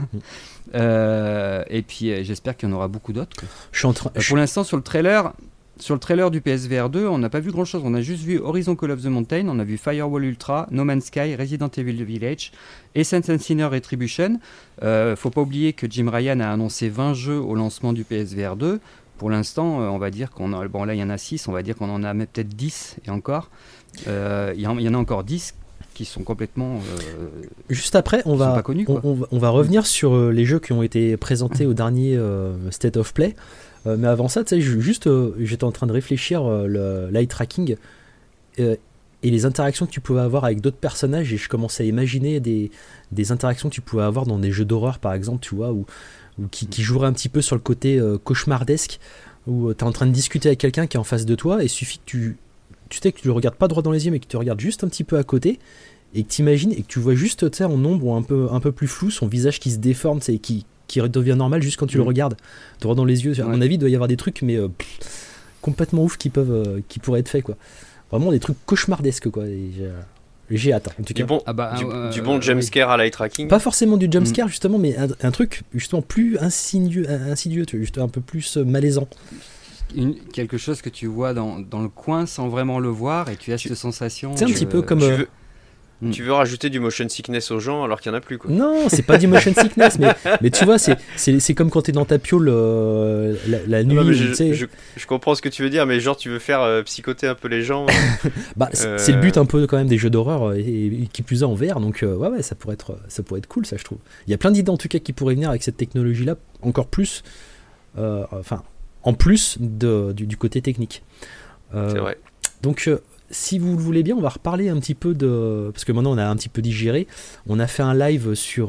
Et puis j'espère qu'il y en aura beaucoup d'autres. Pour l'instant, sur le trailer du PSVR 2, on n'a pas vu grand chose. On a juste vu Horizon Call of the Mountain, on a vu Firewall Ultra, No Man's Sky, Resident Evil Village et Saints & Sinners Retribution. Faut pas oublier que Jim Ryan a annoncé 20 jeux au lancement du PSVR 2. Pour l'instant, on va dire qu'on a. Bon, là, il y en a 6, on va dire qu'on en a peut-être 10 et encore. Il y en a encore 10 qui sont complètement. Juste après, on va revenir sur les jeux qui ont été présentés au dernier State of Play. Mais avant ça, tu sais, j'étais en train de réfléchir le l'eye tracking et les interactions que tu pouvais avoir avec d'autres personnages, et je commençais à imaginer des interactions que tu pouvais avoir dans des jeux d'horreur, par exemple, tu vois, ou qui jouerait un petit peu sur le côté cauchemardesque, où tu es en train de discuter avec quelqu'un qui est en face de toi, et il suffit que tu sais que tu le regardes pas droit dans les yeux, mais que tu te regardes juste un petit peu à côté, et que tu imagines, et que tu vois juste, tu sais, en ombre ou un peu plus flou, son visage qui se déforme, tu sais, qui devient normal juste quand tu le regardes droit dans les yeux. À mon avis, il doit y avoir des trucs, mais complètement ouf qui pourraient être faits, quoi. Vraiment des trucs cauchemardesques, quoi. Et j'ai hâte, en tout cas. Du bon jumpscare à l'eye tracking. Pas forcément du jumpscare, justement, mais un truc justement plus insidieux, tu vois, juste un peu plus malaisant. Quelque chose que tu vois dans le coin sans vraiment le voir, et tu as cette sensation. C'est un petit peu comme. Tu veux rajouter du motion sickness aux gens alors qu'il n'y en a plus, quoi. Non, c'est pas du motion sickness, mais tu vois, c'est comme quand t'es dans ta piole la nuit. Non, je comprends ce que tu veux dire, mais genre tu veux faire psychoter un peu les gens. C'est le but un peu quand même des jeux d'horreur, et qui plus est en VR, donc ouais, ça pourrait être cool, ça, je trouve. Il y a plein d'idées en tout cas qui pourraient venir avec cette technologie-là, encore plus, en plus du côté technique. C'est vrai. Donc si vous le voulez bien, on va reparler un petit peu parce que maintenant on a un petit peu digéré. On a fait un live sur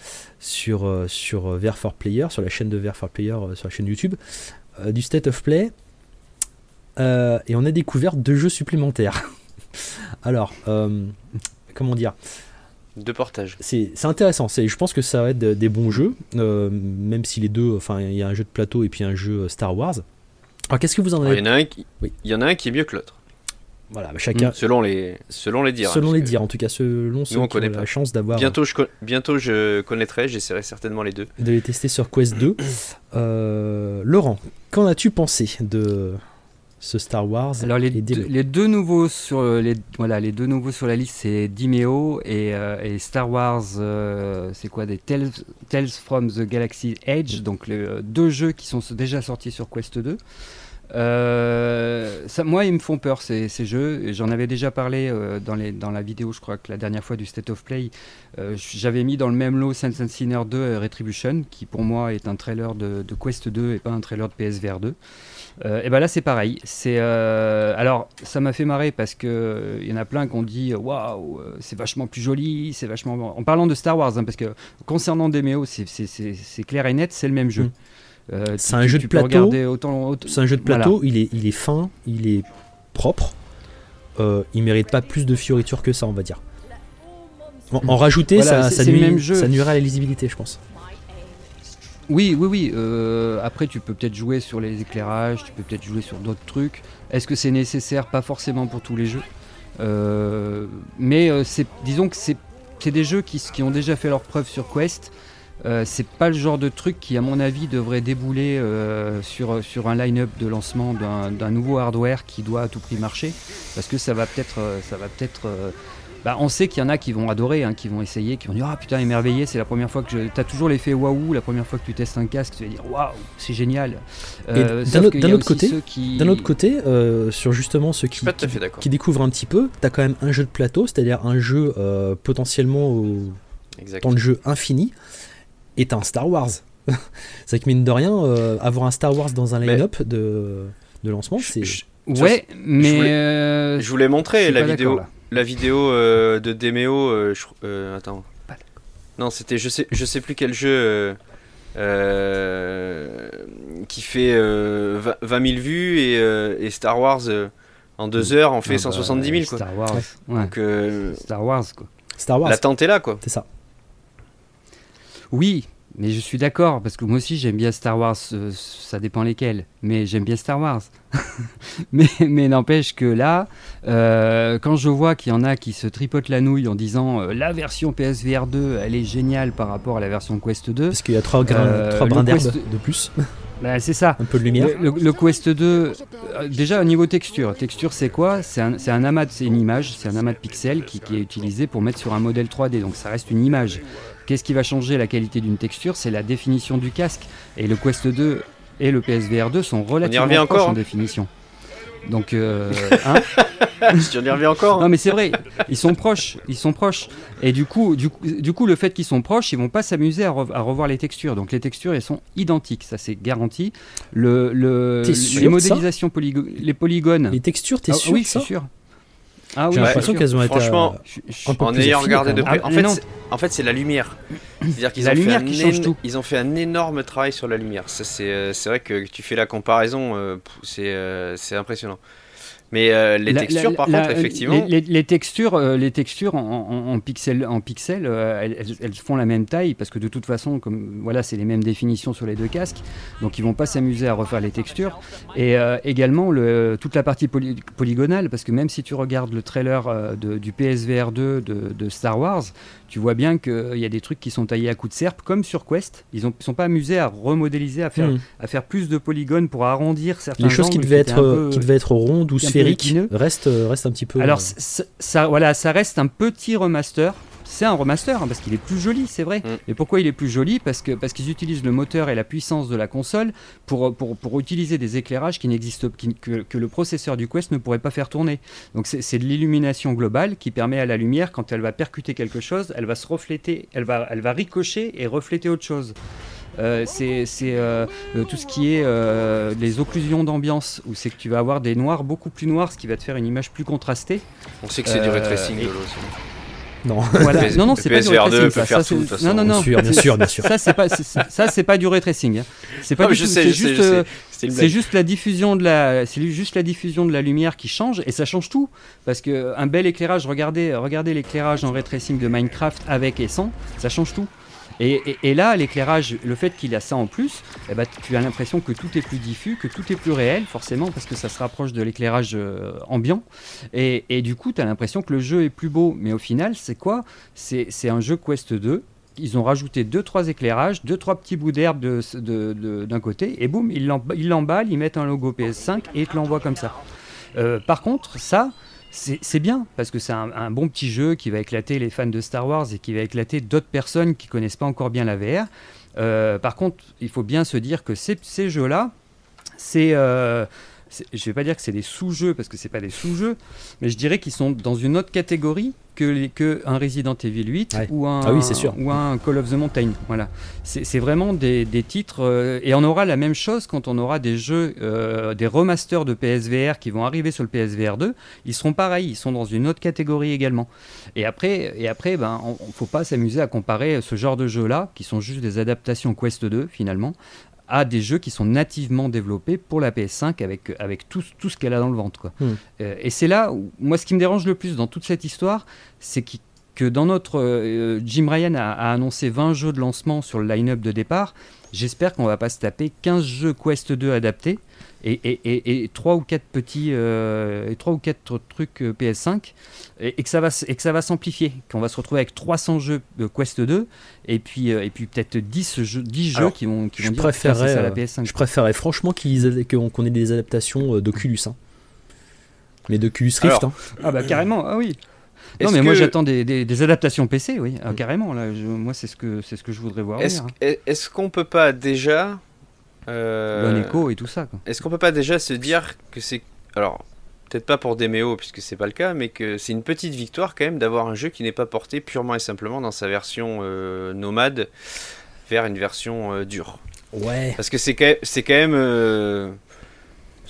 VR4Player, sur la chaîne de VR4Player, sur la chaîne YouTube, du State of Play, et on a découvert 2 jeux supplémentaires. Alors, comment dire, de portage. C'est intéressant. Je pense que ça va être des bons jeux, même si les deux, enfin, il y a un jeu de plateau et puis un jeu Star Wars. Alors, qu'est-ce que vous en avez? Il y en a un qui est mieux que l'autre. Voilà, chacun. Selon les dires. Selon les dires, en tout cas, selon ceux qui ont la chance d'avoir. Bientôt, je connaîtrai, j'essaierai certainement les deux. De les tester sur Quest 2. Laurent, qu'en as-tu pensé de ce Star Wars? Alors les deux nouveaux sur les deux nouveaux sur la liste, c'est Dimeo et Star Wars. C'est quoi, des Tales from the Galaxy Edge, donc les 2 jeux qui sont déjà sortis sur Quest 2. Moi, ils me font peur, ces jeux. J'en avais déjà parlé dans la vidéo, je crois que la dernière fois du State of Play. J'avais mis dans le même lot Saints & Sinners 2 Retribution, qui pour moi est un trailer de Quest 2 et pas un trailer de PSVR 2. Et ben là, c'est pareil. Alors, ça m'a fait marrer parce que il y en a plein qui ont dit waouh, c'est vachement plus joli, c'est vachement. En parlant de Star Wars, hein, parce que concernant Demeo, c'est clair et net, c'est le même jeu. C'est un jeu de plateau. C'est un jeu de plateau. Voilà. Il est fin, il est propre. Il mérite pas plus de fioritures que ça, on va dire. En rajouter, voilà, ça nuirait à la lisibilité, je pense. Oui. Après, tu peux peut-être jouer sur les éclairages, tu peux peut-être jouer sur d'autres trucs. Est-ce que c'est nécessaire? Pas forcément pour tous les jeux. Mais disons que c'est des jeux qui ont déjà fait leur preuve sur Quest. C'est pas le genre de truc qui, à mon avis, devrait débouler sur un line-up de lancement d'un nouveau hardware qui doit à tout prix marcher, parce que ça va peut-être on sait qu'il y en a qui vont adorer, hein, qui vont essayer, qui vont dire ah putain, émerveillé, c'est la première fois que t'as toujours l'effet waouh, la première fois que tu testes un casque, tu vas dire waouh, c'est génial. D'un autre côté, sur justement ceux qui découvrent un petit peu, t'as quand même un jeu de plateau, c'est-à-dire un jeu potentiellement dans le jeu infini, est un Star Wars. C'est que mine de rien, avoir un Star Wars dans un line-up de lancement, Ouais, mais je voulais montrer je suis la pas vidéo, d'accord, la vidéo de Demeo. Attends. Non, c'était je sais plus quel jeu qui fait 20 000 vues et Star Wars en 2 heures en fait 170 000 quoi. Star Wars. Ouais. Donc Star Wars quoi. Star Wars. l'attente est là quoi. C'est ça. Oui, mais je suis d'accord, parce que moi aussi j'aime bien Star Wars, ça dépend lesquels, mais j'aime bien Star Wars. mais n'empêche que là, quand je vois qu'il y en a qui se tripotent la nouille en disant la version PSVR 2, elle est géniale par rapport à la version Quest 2. Parce qu'il y a 3 brins d'herbe de plus. Bah, c'est ça. Un peu de lumière. Le Quest 2, déjà au niveau texture, c'est quoi ? C'est un amas, c'est une image, c'est un amas de pixels qui est utilisé pour mettre sur un modèle 3D, donc ça reste une image. Qu'est-ce qui va changer la qualité d'une texture ? C'est la définition du casque. Et le Quest 2 et le PSVR 2 sont relativement proches en définition. Donc, Tu y reviens encore. Non mais c'est vrai, ils sont proches. Et du coup, le fait qu'ils sont proches, ils vont pas s'amuser à revoir les textures. Donc les textures, elles sont identiques, ça c'est garanti. Les modélisations, les polygones. Les textures, t'es sûr oui, de ça ? je suis sûr. Ah oui, j'ai l'impression qu'elles ont été franchement, en ayant regardé de près, en fait c'est la lumière. C'est-à-dire qu'ils ont fait un énorme travail sur la lumière. Ça, c'est vrai que tu fais la comparaison, c'est impressionnant. Mais les textures, par contre, effectivement... Les textures en pixels, elles font la même taille, parce que de toute façon, voilà, c'est les mêmes définitions sur les deux casques, donc ils vont pas s'amuser à refaire les textures. Et également, toute la partie polygonale, parce que même si tu regardes le trailer du PSVR 2 de Star Wars, tu vois bien qu'il y a des trucs qui sont taillés à coups de serpe, comme sur Quest. Ils sont pas amusés à remodéliser, à faire plus de polygones pour arrondir certains angles. Les choses qui devaient être rondes ou sphériques restent un petit peu... Alors, ça reste un petit remaster. C'est un remaster, parce qu'il est plus joli, c'est vrai. Et pourquoi il est plus joli ? Parce qu'ils utilisent le moteur et la puissance de la console pour utiliser des éclairages que le processeur du Quest ne pourrait pas faire tourner. Donc c'est de l'illumination globale qui permet à la lumière, quand elle va percuter quelque chose, elle va se refléter, elle va ricocher et refléter autre chose. C'est tout ce qui est les occlusions d'ambiance, où c'est que tu vas avoir des noirs beaucoup plus noirs, ce qui va te faire une image plus contrastée. On sait que c'est du ray tracing de l'eau aussi. Non, voilà. Non, c'est pas du ray tracing. Peut faire tout, de toute façon. Non, bien sûr. Ça, c'est pas du ray tracing. Hein. C'est pas c'est juste la diffusion de la lumière qui change, et ça change tout, parce que un bel éclairage, regardez l'éclairage en ray tracing de Minecraft avec et sans, ça change tout. Et là, l'éclairage, le fait qu'il a ça en plus, tu as l'impression que tout est plus diffus, que tout est plus réel, forcément, parce que ça se rapproche de l'éclairage ambiant. Et du coup, tu as l'impression que le jeu est plus beau. Mais au final, c'est quoi ? C'est un jeu Quest 2. Ils ont rajouté 2-3 éclairages, 2-3 petits bouts d'herbe d'un côté, et boum, ils l'emballent, ils mettent un logo PS5 et ils te l'envoient comme ça. Par contre, ça... C'est bien, parce que c'est un bon petit jeu qui va éclater les fans de Star Wars et qui va éclater d'autres personnes qui ne connaissent pas encore bien la VR. Par contre, il faut bien se dire que ces jeux-là, je ne vais pas dire que c'est des sous-jeux, parce que ce n'est pas des sous-jeux, mais je dirais qu'ils sont dans une autre catégorie que un Resident Evil 8 ou un Call of the Mountain. Voilà. C'est vraiment des titres, et on aura la même chose quand on aura des jeux, des remasters de PSVR qui vont arriver sur le PSVR 2. Ils seront pareils, ils sont dans une autre catégorie également. Et après, on ne faut pas s'amuser à comparer ce genre de jeux-là, qui sont juste des adaptations Quest 2 finalement, à des jeux qui sont nativement développés pour la PS5 avec tout ce qu'elle a dans le ventre, quoi. Et c'est là où, moi, ce qui me dérange le plus dans toute cette histoire, c'est que dans notre... Jim Ryan a annoncé 20 jeux de lancement sur le line-up de départ. J'espère qu'on ne va pas se taper 15 jeux Quest 2 adaptés et 3 ou 4 petits... 3 ou 4 trucs PS5 et que ça va s'amplifier, qu'on va se retrouver avec 300 jeux de Quest 2 et puis peut-être 10 jeux qui vont dire que c'est ça la PS5. Je préférerais franchement qu'on ait des adaptations d'Oculus, hein. Mais d'Oculus Rift. Ah bah carrément, ah oui. Non, mais moi j'attends des adaptations PC, oui, carrément. Là, moi c'est ce que je voudrais voir. Est-ce qu'on peut pas déjà Bon écho et tout ça, quoi. Est-ce qu'on peut pas déjà se dire que c'est, alors peut-être pas pour Demeo puisque c'est pas le cas, mais que c'est une petite victoire quand même d'avoir un jeu qui n'est pas porté purement et simplement dans sa version nomade vers une version dure. Ouais. Parce que c'est quand même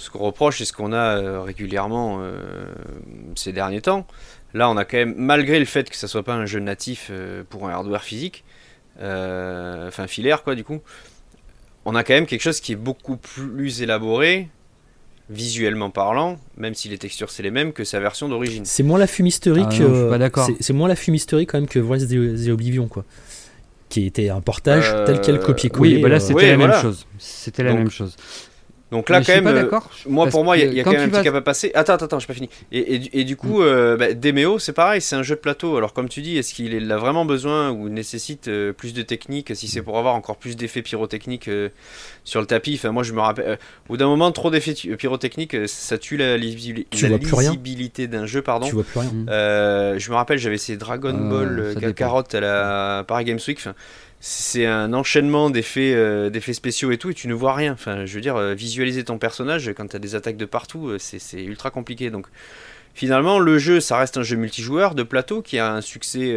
ce qu'on reproche et ce qu'on a régulièrement ces derniers temps. Là, on a quand même, malgré le fait que ça soit pas un jeu natif pour un hardware physique, enfin filaire quoi du coup, on a quand même quelque chose qui est beaucoup plus élaboré, visuellement parlant, même si les textures c'est les mêmes que sa version d'origine. C'est moins la fumisterie je suis pas d'accord. C'est moins la fumisterie quand même que Wrath the Oblivion quoi, qui était un portage tel quel copier-coller. Oui, bah là c'était même chose. C'était la même chose. Donc là, quand même, pour moi, il y a quand même un petit cap à passer. Attends, j'ai pas fini. Et du coup, Demeo, c'est pareil, c'est un jeu de plateau. Alors, comme tu dis, est-ce qu'il a vraiment besoin ou nécessite plus de technique, si c'est pour avoir encore plus d'effets pyrotechniques sur le tapis? Enfin, moi, je me rappelle, au bout d'un moment, trop d'effets pyrotechniques, ça tue la lisibilité d'un jeu, pardon. Tu vois plus rien. Je me rappelle, j'avais essayé Dragon Ball Carotte à la Paris Games Week. Enfin, c'est un enchaînement d'effets spéciaux et tout, et tu ne vois rien. Enfin, je veux dire, visualiser ton personnage quand tu as des attaques de partout, c'est ultra compliqué. Donc, finalement, le jeu, ça reste un jeu multijoueur de plateau qui a un succès,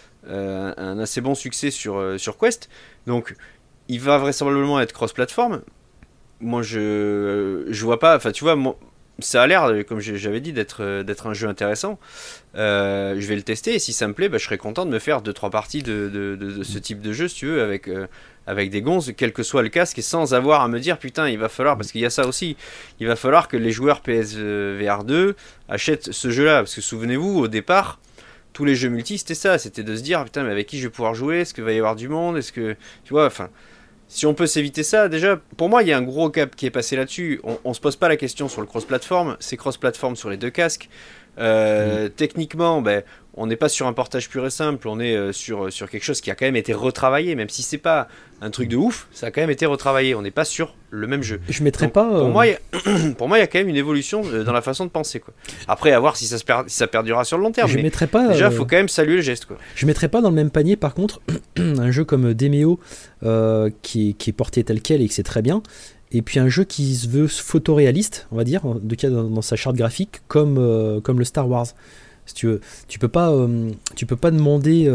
un assez bon succès sur Quest. Donc, il va vraisemblablement être cross-platform. Moi, je vois pas. Enfin, tu vois, ça a l'air, comme j'avais dit, d'être un jeu intéressant. Je vais le tester et si ça me plaît, je serais content de me faire 2-3 parties de ce type de jeu, si tu veux, avec des gonzes, quel que soit le casque, et sans avoir à me dire putain, il va falloir, parce qu'il y a ça aussi, il va falloir que les joueurs PSVR 2 achètent ce jeu-là, parce que souvenez-vous, au départ, tous les jeux multi, c'était ça, c'était de se dire putain, mais avec qui je vais pouvoir jouer, est-ce qu'il va y avoir du monde, est-ce que, tu vois, enfin... Si on peut s'éviter ça, déjà, pour moi, il y a un gros cap qui est passé là-dessus. On se pose pas la question sur le cross-platform, c'est cross-platform sur les deux casques. Techniquement, on n'est pas sur un portage pur et simple, on est sur quelque chose qui a quand même été retravaillé, même si c'est pas un truc de ouf, ça a quand même été retravaillé. On n'est pas sur le même jeu. Je mettrais pas. Pour moi, il y a quand même une évolution dans la façon de penser, quoi. Après, à voir si ça perdurera sur le long terme. Je mettrais pas. Déjà, faut quand même saluer le geste, quoi. Je mettrais pas dans le même panier, par contre, un jeu comme Demeo qui est porté tel quel et que c'est très bien. Et puis un jeu qui se veut photoréaliste, on va dire, en tout cas dans sa charte graphique, comme le Star Wars. Si tu veux, tu peux pas demander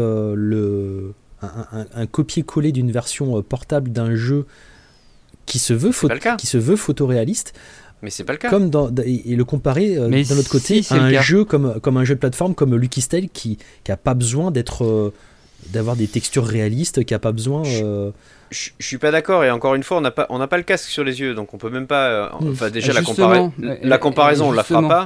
un copier-coller d'une version portable d'un jeu qui se veut photoréaliste. Mais c'est pas le cas. Et le comparer d'un autre côté à un jeu comme un jeu de plateforme comme Lucky's Tale qui a pas besoin d'avoir des textures réalistes, qui a pas besoin. Je suis pas d'accord, et encore une fois, on n'a pas le casque sur les yeux, donc on peut même pas. Enfin, déjà la comparaison, on la fera pas.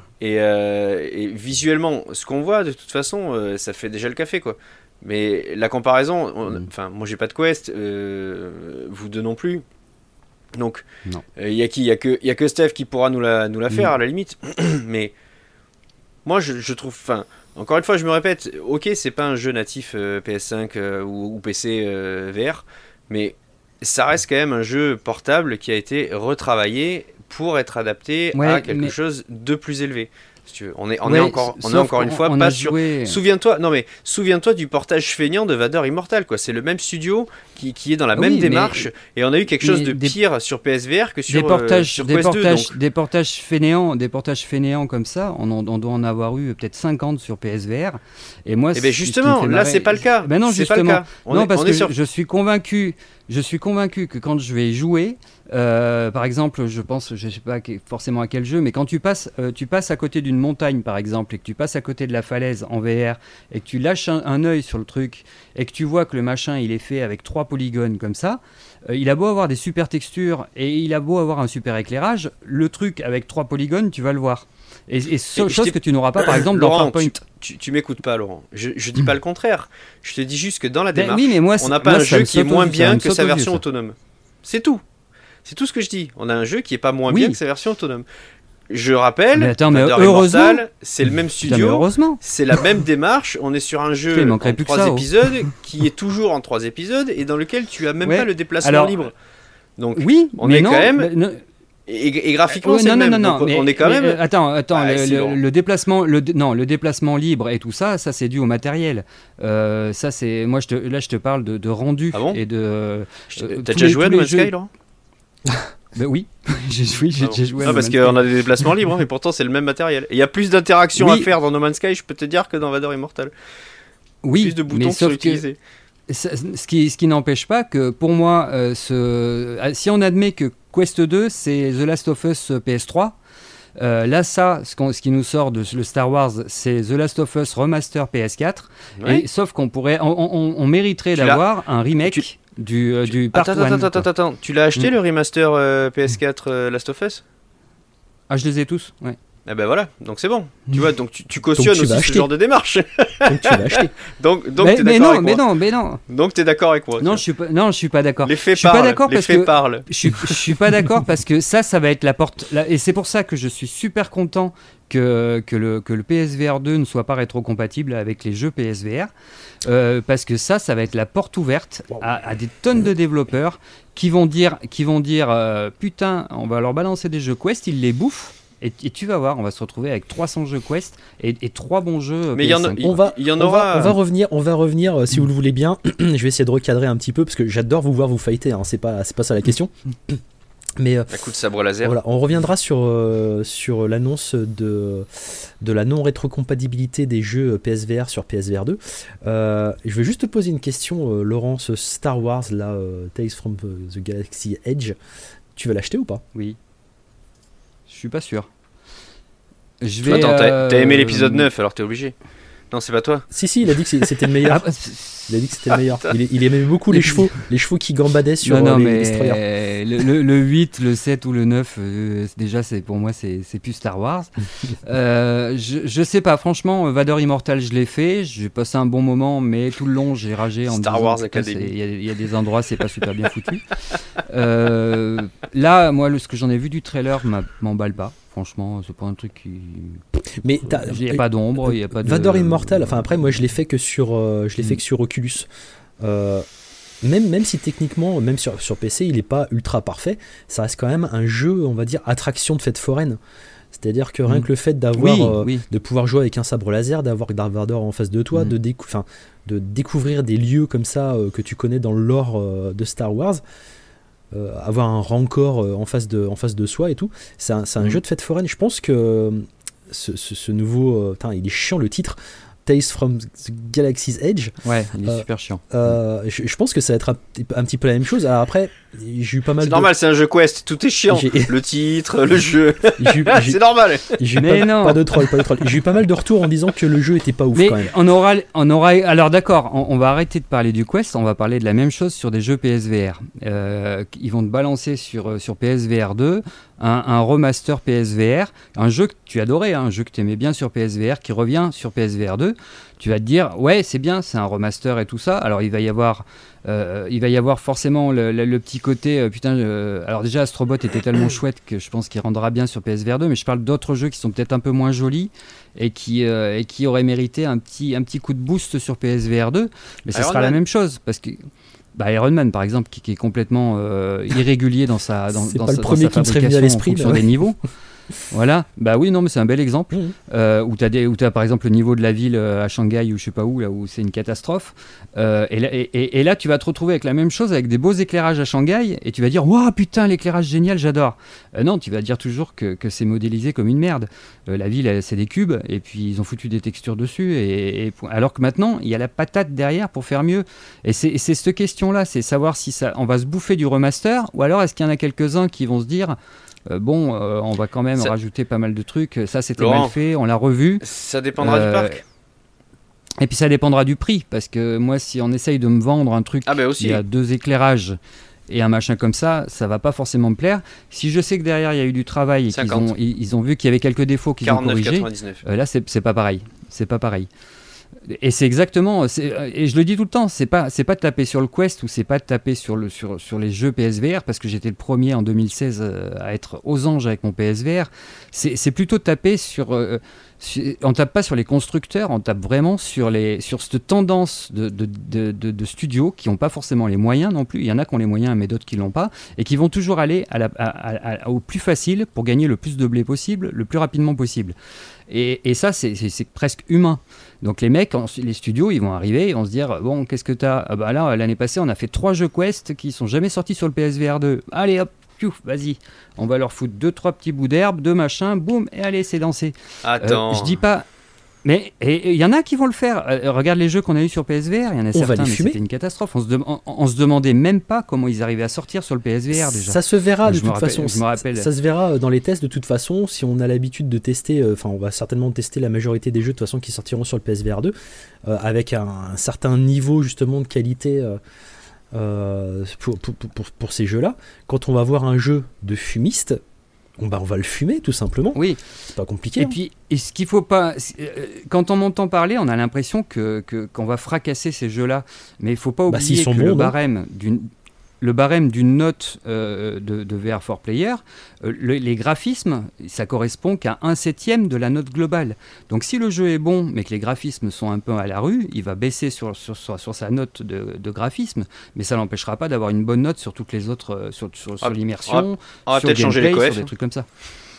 Et visuellement, ce qu'on voit, de toute façon, ça fait déjà le café, quoi. Mais la comparaison, enfin, moi j'ai pas de Quest, vous deux non plus. Donc, il y a qui, il y a que Steph qui pourra nous la faire à la limite. Mais moi, je trouve, enfin, encore une fois, je me répète, ok, c'est pas un jeu natif PS5 ou PC VR, mais ça reste quand même un jeu portable qui a été retravaillé pour être adapté à quelque chose de plus élevé. Si tu veux. On est encore une fois pas sur. Souviens-toi du portage feignant de Vader Immortal, quoi. C'est le même studio qui est dans la même démarche, et on a eu quelque chose de pire sur PSVR que sur sur Quest 2. Des portages fainéants comme ça, on doit en avoir eu peut-être 50 sur PSVR. Et moi, justement, là c'est pas le cas. Ben non, c'est justement. pas le cas. Parce que je suis convaincu que quand je vais jouer, par exemple, je sais pas forcément à quel jeu, mais quand tu passes à côté d'une montagne, par exemple, et que tu passes à côté de la falaise en VR, et que tu lâches un œil sur le truc, et que tu vois que le machin, il est fait avec 3 polygones comme ça, il a beau avoir des super textures, et il a beau avoir un super éclairage, le truc avec 3 polygones, tu vas le voir. Et chose que tu n'auras pas, par exemple, Laurent, dans Farpoint. Tu m'écoutes pas, Laurent. Je dis pas le contraire. Je te dis juste que dans la démarche, on n'a pas un jeu qui est moins bien que sa version autonome. C'est tout. C'est tout ce que je dis. On a un jeu qui est pas moins bien que sa version autonome. Je rappelle, Vader Immortal, c'est le même studio, c'est la même démarche. On est sur un jeu en 3 épisodes qui est toujours en 3 épisodes et dans lequel tu as même pas le déplacement libre. Donc, on est quand même. Et graphiquement, c'est le même. Donc, on est quand même. Attends, le déplacement libre et tout ça, c'est dû au matériel. Ça, c'est moi, je te parle de rendu et de. T'as déjà joué à No Man's Sky, Laurent? Oui, j'ai joué. Parce qu'on a des déplacements libres, et pourtant c'est le même matériel. Et il y a plus d'interactions à faire dans No Man's Sky, je peux te dire, que dans Vader Immortal. Oui, plus de boutons qui sont utilisés. Ce qui n'empêche pas que, pour moi, si on admet que Quest 2, c'est The Last of Us PS3. Là, ce qui nous sort de le Star Wars, c'est The Last of Us Remaster PS4. Ouais. Et, sauf qu'on pourrait, on mériterait d'avoir un remake du Part 1. Attends. Tu l'as acheté le remaster PS4 Last of Us ? Ah, je les ai tous, ouais. Ah ben voilà, donc c'est bon. Tu vois, donc tu cautionnes Donc tu aussi ce genre de démarche. Donc tu vas acheter. donc t'es d'accord avec moi. Mais non. Donc t'es d'accord avec moi. Non, je suis pas d'accord. Les faits je suis pas d'accord les parce faits que parlent. je suis pas d'accord parce que ça va être la porte. Et c'est pour ça que je suis super content que le PSVR 2 ne soit pas rétrocompatible avec les jeux PSVR. Parce que ça va être la porte ouverte à des tonnes de développeurs qui vont dire putain, on va leur balancer des jeux Quest, ils les bouffent. Et tu vas voir, on va se retrouver avec 300 jeux Quest et 3 bons jeux. Mais il y en aura. On va revenir si vous le voulez bien. Je vais essayer de recadrer un petit peu parce que j'adore vous voir vous fighter. Hein, c'est pas ça la question. Mais un coup de sabre laser. Voilà, on reviendra sur l'annonce de la non-rétrocompatibilité des jeux PSVR sur PSVR 2. Je vais juste te poser une question, Laurence. Star Wars, là, Tales from the Galaxy Edge, tu vas l'acheter ou pas ? Oui. Je suis pas sûr. Attends, t'as aimé l'épisode 9, alors t'es obligé. Non, c'est pas toi. Si, il a dit que c'était le meilleur. Il a dit que c'était le meilleur. Il aimait beaucoup les chevaux qui gambadaient sur les destroyers. Le 8, le 7 ou le 9, déjà, pour moi, c'est plus Star Wars. Je sais pas, franchement, Vader Immortal, je l'ai fait. J'ai passé un bon moment, mais tout le long, j'ai ragé en Star disant, Wars Academy. Il y a des endroits, c'est pas super bien foutu. Là, moi, ce que j'en ai vu du trailer m'emballe pas. Franchement, c'est pas un truc qui. Mais il n'y a pas d'ombre, il y a pas de. Vader Immortal. Enfin après, moi, je l'ai fait que sur Oculus. Même si techniquement, même sur PC, il est pas ultra parfait, ça reste quand même un jeu, on va dire, attraction de fête foraine. C'est-à-dire que rien que le fait d'avoir, de pouvoir jouer avec un sabre laser, d'avoir Darth Vader en face de toi, de découvrir des lieux comme ça que tu connais dans le lore de Star Wars. Avoir un Rancor en face de soi et tout, c'est un jeu de fête foraine. Je pense que ce nouveau, il est chiant le titre, Tales from the Galaxy's Edge. Ouais, il est super chiant. Je pense que ça va être un petit peu la même chose. Alors après, j'ai eu pas mal. C'est normal, c'est un jeu Quest, tout est chiant. Le titre, le jeu. C'est normal. J'ai eu pas de troll. J'ai eu pas mal de retours en disant que le jeu était pas ouf. Mais quand même. on aura. Alors d'accord, on va arrêter de parler du Quest. On va parler de la même chose sur des jeux PSVR. Ils vont te balancer sur PSVR 2 un remaster PSVR, un jeu que tu adorais, un jeu que tu aimais bien sur PSVR qui revient sur PSVR 2. Tu vas te dire ouais, c'est bien, c'est un remaster et tout ça. Alors il va y avoir forcément le petit côté alors déjà Astrobot était tellement chouette que je pense qu'il rendra bien sur PSVR 2, mais je parle d'autres jeux qui sont peut-être un peu moins jolis et qui auraient mérité un petit coup de boost sur PSVR 2, mais ça sera la même chose parce que Iron Man par exemple qui est complètement irrégulier dans sa fabrication sur des niveaux. Voilà, bah oui, non, mais c'est un bel exemple où t'as par exemple le niveau de la ville à Shanghai ou je sais pas où, là où c'est une catastrophe. Et là, tu vas te retrouver avec la même chose, avec des beaux éclairages à Shanghai, et tu vas dire waouh, putain, l'éclairage génial, j'adore. Non, tu vas dire toujours que c'est modélisé comme une merde. La ville, c'est des cubes, et puis ils ont foutu des textures dessus, alors que maintenant, il y a la patate derrière pour faire mieux. Et c'est cette question-là, c'est savoir si on va se bouffer du remaster, ou alors est-ce qu'il y en a quelques-uns qui vont se dire. On va quand même rajouter pas mal de trucs. Ça, c'était mal fait, on l'a revu. Ça dépendra du parc. Et puis ça dépendra du prix, parce que moi, si on essaye de me vendre un truc qui a 2 éclairages et un machin comme ça va pas forcément me plaire. Si je sais que derrière il y a eu du travail et qu'ils ont vu qu'il y avait quelques défauts qu'ils ont corrigés, là c'est pas pareil. C'est pas pareil. Et c'est exactement, et je le dis tout le temps, c'est pas de taper sur le Quest ou c'est pas de taper sur les jeux PSVR, parce que j'étais le premier en 2016 à être aux anges avec mon PSVR. C'est plutôt de taper on tape pas sur les constructeurs, on tape vraiment sur cette tendance de studios qui n'ont pas forcément les moyens non plus. Il y en a qui ont les moyens, mais d'autres qui l'ont pas, et qui vont toujours aller au plus facile pour gagner le plus de blé possible, le plus rapidement possible. Et ça, c'est presque humain. Donc les mecs, les studios, ils vont arriver, ils vont se dire bon, qu'est-ce que t'as ? Ah bah là, l'année passée, on a fait 3 jeux Quest qui sont jamais sortis sur le PSVR 2. Allez hop, vas-y, on va leur foutre 2-3 petits bouts d'herbe, 2 machins, boum, et allez, c'est dansé. Attends. Je dis pas. Mais il y en a qui vont le faire. Regarde les jeux qu'on a eu sur PSVR, il y en a certains, mais c'était une catastrophe. On se demandait même pas comment ils arrivaient à sortir sur le PSVR déjà. Ça se verra de toute façon. Ça se verra dans les tests de toute façon. Si on a l'habitude de tester, on va certainement tester la majorité des jeux de toute façon qui sortiront sur le PSVR 2 avec un certain niveau justement de qualité pour ces jeux-là. Quand on va voir un jeu de fumiste, on va le fumer tout simplement. Oui. C'est pas compliqué. Et puis, ce qu'il faut pas, quand on m'entend parler, on a l'impression qu'on va fracasser ces jeux-là. Mais il faut pas oublier que le barème d'une note de VR4 Player, les graphismes, ça correspond qu'à 1/7 de la note globale. Donc si le jeu est bon, mais que les graphismes sont un peu à la rue, il va baisser sur sa note de graphisme, mais ça l'empêchera pas d'avoir une bonne note sur toutes les autres, sur l'immersion, on va sur peut-être changer les coefs, sur des trucs comme ça.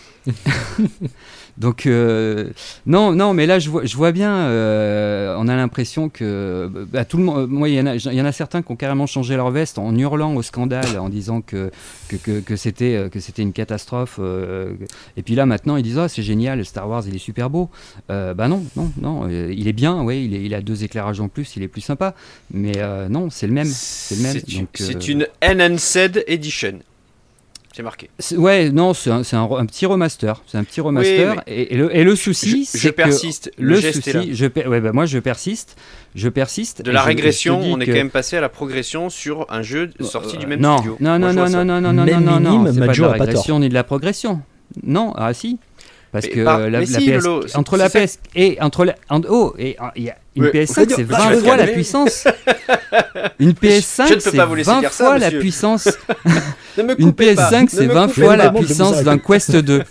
Donc non, mais là je vois bien. On a l'impression que tout le monde. Moi, il y en a certains qui ont carrément changé leur veste en hurlant au scandale, en disant que c'était une catastrophe. Et puis là maintenant ils disent c'est génial, Star Wars il est super beau. Non, il est bien, il a 2 éclairages en plus, il est plus sympa. Mais non, c'est le même. C'est une Enhanced Edition. C'est marqué. C'est un petit remaster. C'est un petit remaster. Oui, et le souci, c'est que... Je persiste. Le geste souci, est là. Moi, je persiste. De la régression, on est quand même passé à la progression sur un jeu sorti du même studio. Non. C'est pas de la régression ni de la progression. Non, si. Parce que entre la PS et entre la... Une PS5, c'est 20 fois la puissance. Une PS5, c'est 20 fois la puissance. Une PS5, c'est 20 fois la puissance d'un Quest 2.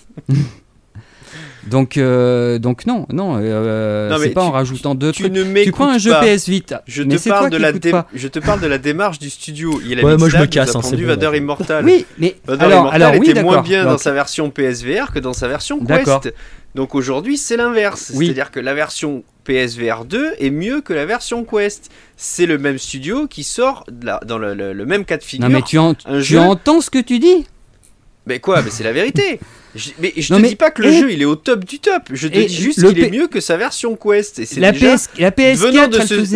Donc non, c'est pas en rajoutant 2 trucs. Tu prends un jeu PS Vita. Je te parle de la démarche du studio. Moi je me casse. Vendu Vader Immortal. Oui, mais Vader était moins bien dans sa version PSVR que dans sa version Quest. Donc aujourd'hui, c'est l'inverse. Oui. C'est-à-dire que la version PSVR 2 est mieux que la version Quest. C'est le même studio qui sort dans le même cas de figure. Non, mais tu entends ce que tu dis ? Mais c'est la vérité. Je te dis pas que le jeu il est au top du top. Je te dis juste qu'il est mieux que sa version Quest. Et c'est la PS4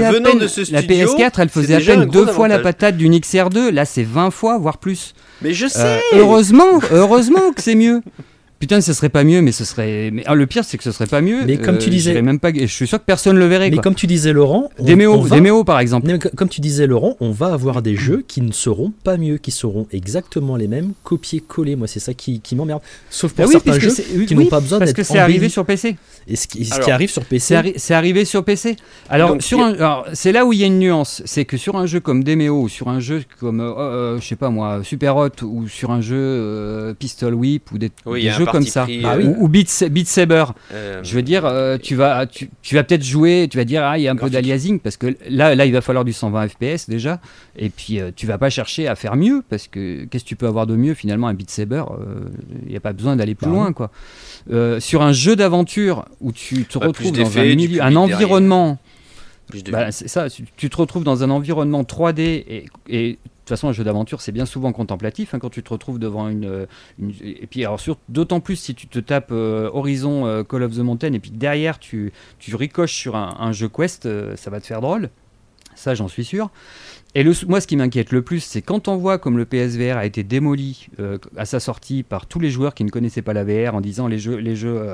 elle faisait à peine 2 fois la patate d'une XR2. Là c'est 20 fois voire plus. Mais je sais. Heureusement que c'est mieux. Putain, ce serait pas mieux, mais ce serait. Mais le pire, c'est que ce serait pas mieux. Mais comme tu disais, même pas. Je suis sûr que personne le verrait. Mais comme tu disais, Laurent, Déméo par exemple. Comme tu disais, Laurent, on va avoir des jeux qui ne seront pas mieux, qui seront exactement les mêmes, copier-coller. Moi, c'est ça qui m'emmerde. Sauf pour certains jeux qui n'ont pas besoin d'être. Parce que c'est arrivé sur PC. Et ce qui arrive sur PC. C'est arrivé sur PC. Alors, c'est là où il y a une nuance, c'est que sur un jeu comme Déméo ou sur un jeu comme, je sais pas moi, Super Hot ou sur un jeu Pistol Whip ou des jeux comme ça, ou Beat Saber, je veux dire, tu vas peut-être jouer, tu vas dire il y a un peu d'aliasing parce que là il va falloir du 120 fps déjà, et puis tu vas pas chercher à faire mieux parce que qu'est-ce que tu peux avoir de mieux finalement un Beat Saber, il n'y a pas besoin d'aller plus loin quoi. Sur un jeu d'aventure où tu te retrouves dans un environnement, c'est ça, tu te retrouves dans un environnement 3D et de toute façon, un jeu d'aventure, c'est bien souvent contemplatif quand tu te retrouves devant une... Et puis, alors, d'autant plus si tu te tapes Horizon Call of the Mountain et puis derrière, tu ricoches sur un jeu Quest, ça va te faire drôle. Ça, j'en suis sûr. Et moi, ce qui m'inquiète le plus, c'est quand on voit comme le PSVR a été démoli à sa sortie par tous les joueurs qui ne connaissaient pas la VR en disant les jeux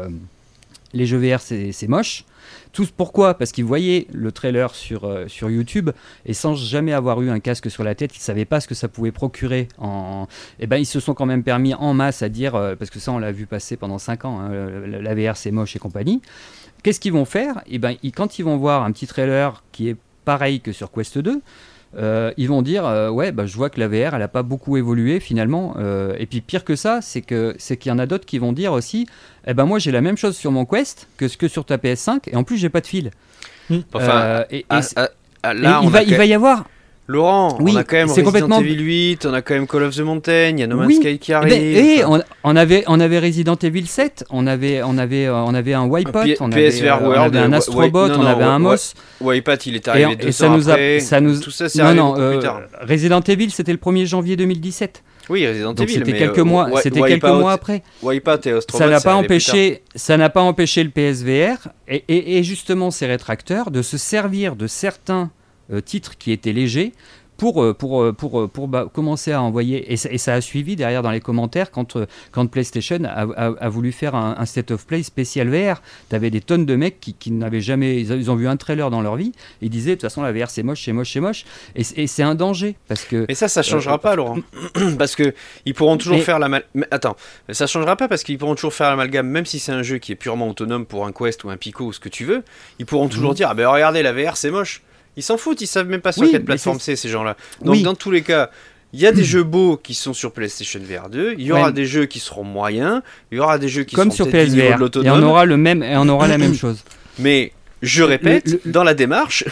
VR, c'est moche. Tous pourquoi ? Parce qu'ils voyaient le trailer sur YouTube et sans jamais avoir eu un casque sur la tête, ils ne savaient pas ce que ça pouvait procurer. Ils se sont quand même permis en masse à dire, parce que ça on l'a vu passer pendant 5 ans, la VR c'est moche et compagnie. Qu'est-ce qu'ils vont faire ? Quand ils vont voir un petit trailer qui est pareil que sur Quest 2, ils vont dire je vois que la VR elle a pas beaucoup évolué finalement, et puis pire que ça c'est qu'il y en a d'autres qui vont dire aussi moi j'ai la même chose sur mon Quest que sur ta PS5 et en plus j'ai pas de fil. Enfin, il va y avoir Laurent, Oui, on a quand même c'est Resident complètement- Evil 8, on a quand même Call of the Mountain, il y a No Man's Oui. Sky qui arrive. Et on avait Resident Evil 7, on avait un Wipeout, on avait PSVR World, un Astrobot, non, on avait un Moss. Wipeout, il est arrivé 2 ça ans nous après. Tout ça, c'est arrivé beaucoup plus tard. Resident Evil, c'était le 1er janvier 20er Oui, Resident Donc Evil, c'était mais, quelques mois, quelques mois après. Wipeout et Astrobot, Ça n'a c'est pas arrivé plus tard. empêché le PSVR et justement ces rétracteurs de se servir de certains titres qui étaient légers pour commencer à envoyer, et ça a suivi derrière dans les commentaires quand PlayStation a voulu faire un State of Play spécial VR. T'avais des tonnes de mecs qui n'avaient jamais, ils ont vu un trailer dans leur vie, ils disaient de toute façon la VR c'est moche, et c'est un danger parce que. Mais ça changera pas, Laurent, parce que ils pourront toujours faire Attends, ça changera pas parce qu'ils pourront toujours faire l'amalgame, même si c'est un jeu qui est purement autonome pour un Quest ou un Pico ou ce que tu veux, ils pourront toujours dire ah ben regardez la VR c'est moche. Ils s'en foutent, ils savent même pas sur quelle plateforme c'est ces gens-là. Donc dans tous les cas, il y a des jeux beaux qui sont sur PlayStation VR 2, il y aura des jeux qui seront moyens, il y aura des jeux qui comme seront sur peut-être du niveau de PSVR, l'autonome. et on aura la même chose. Mais je répète, dans la démarche,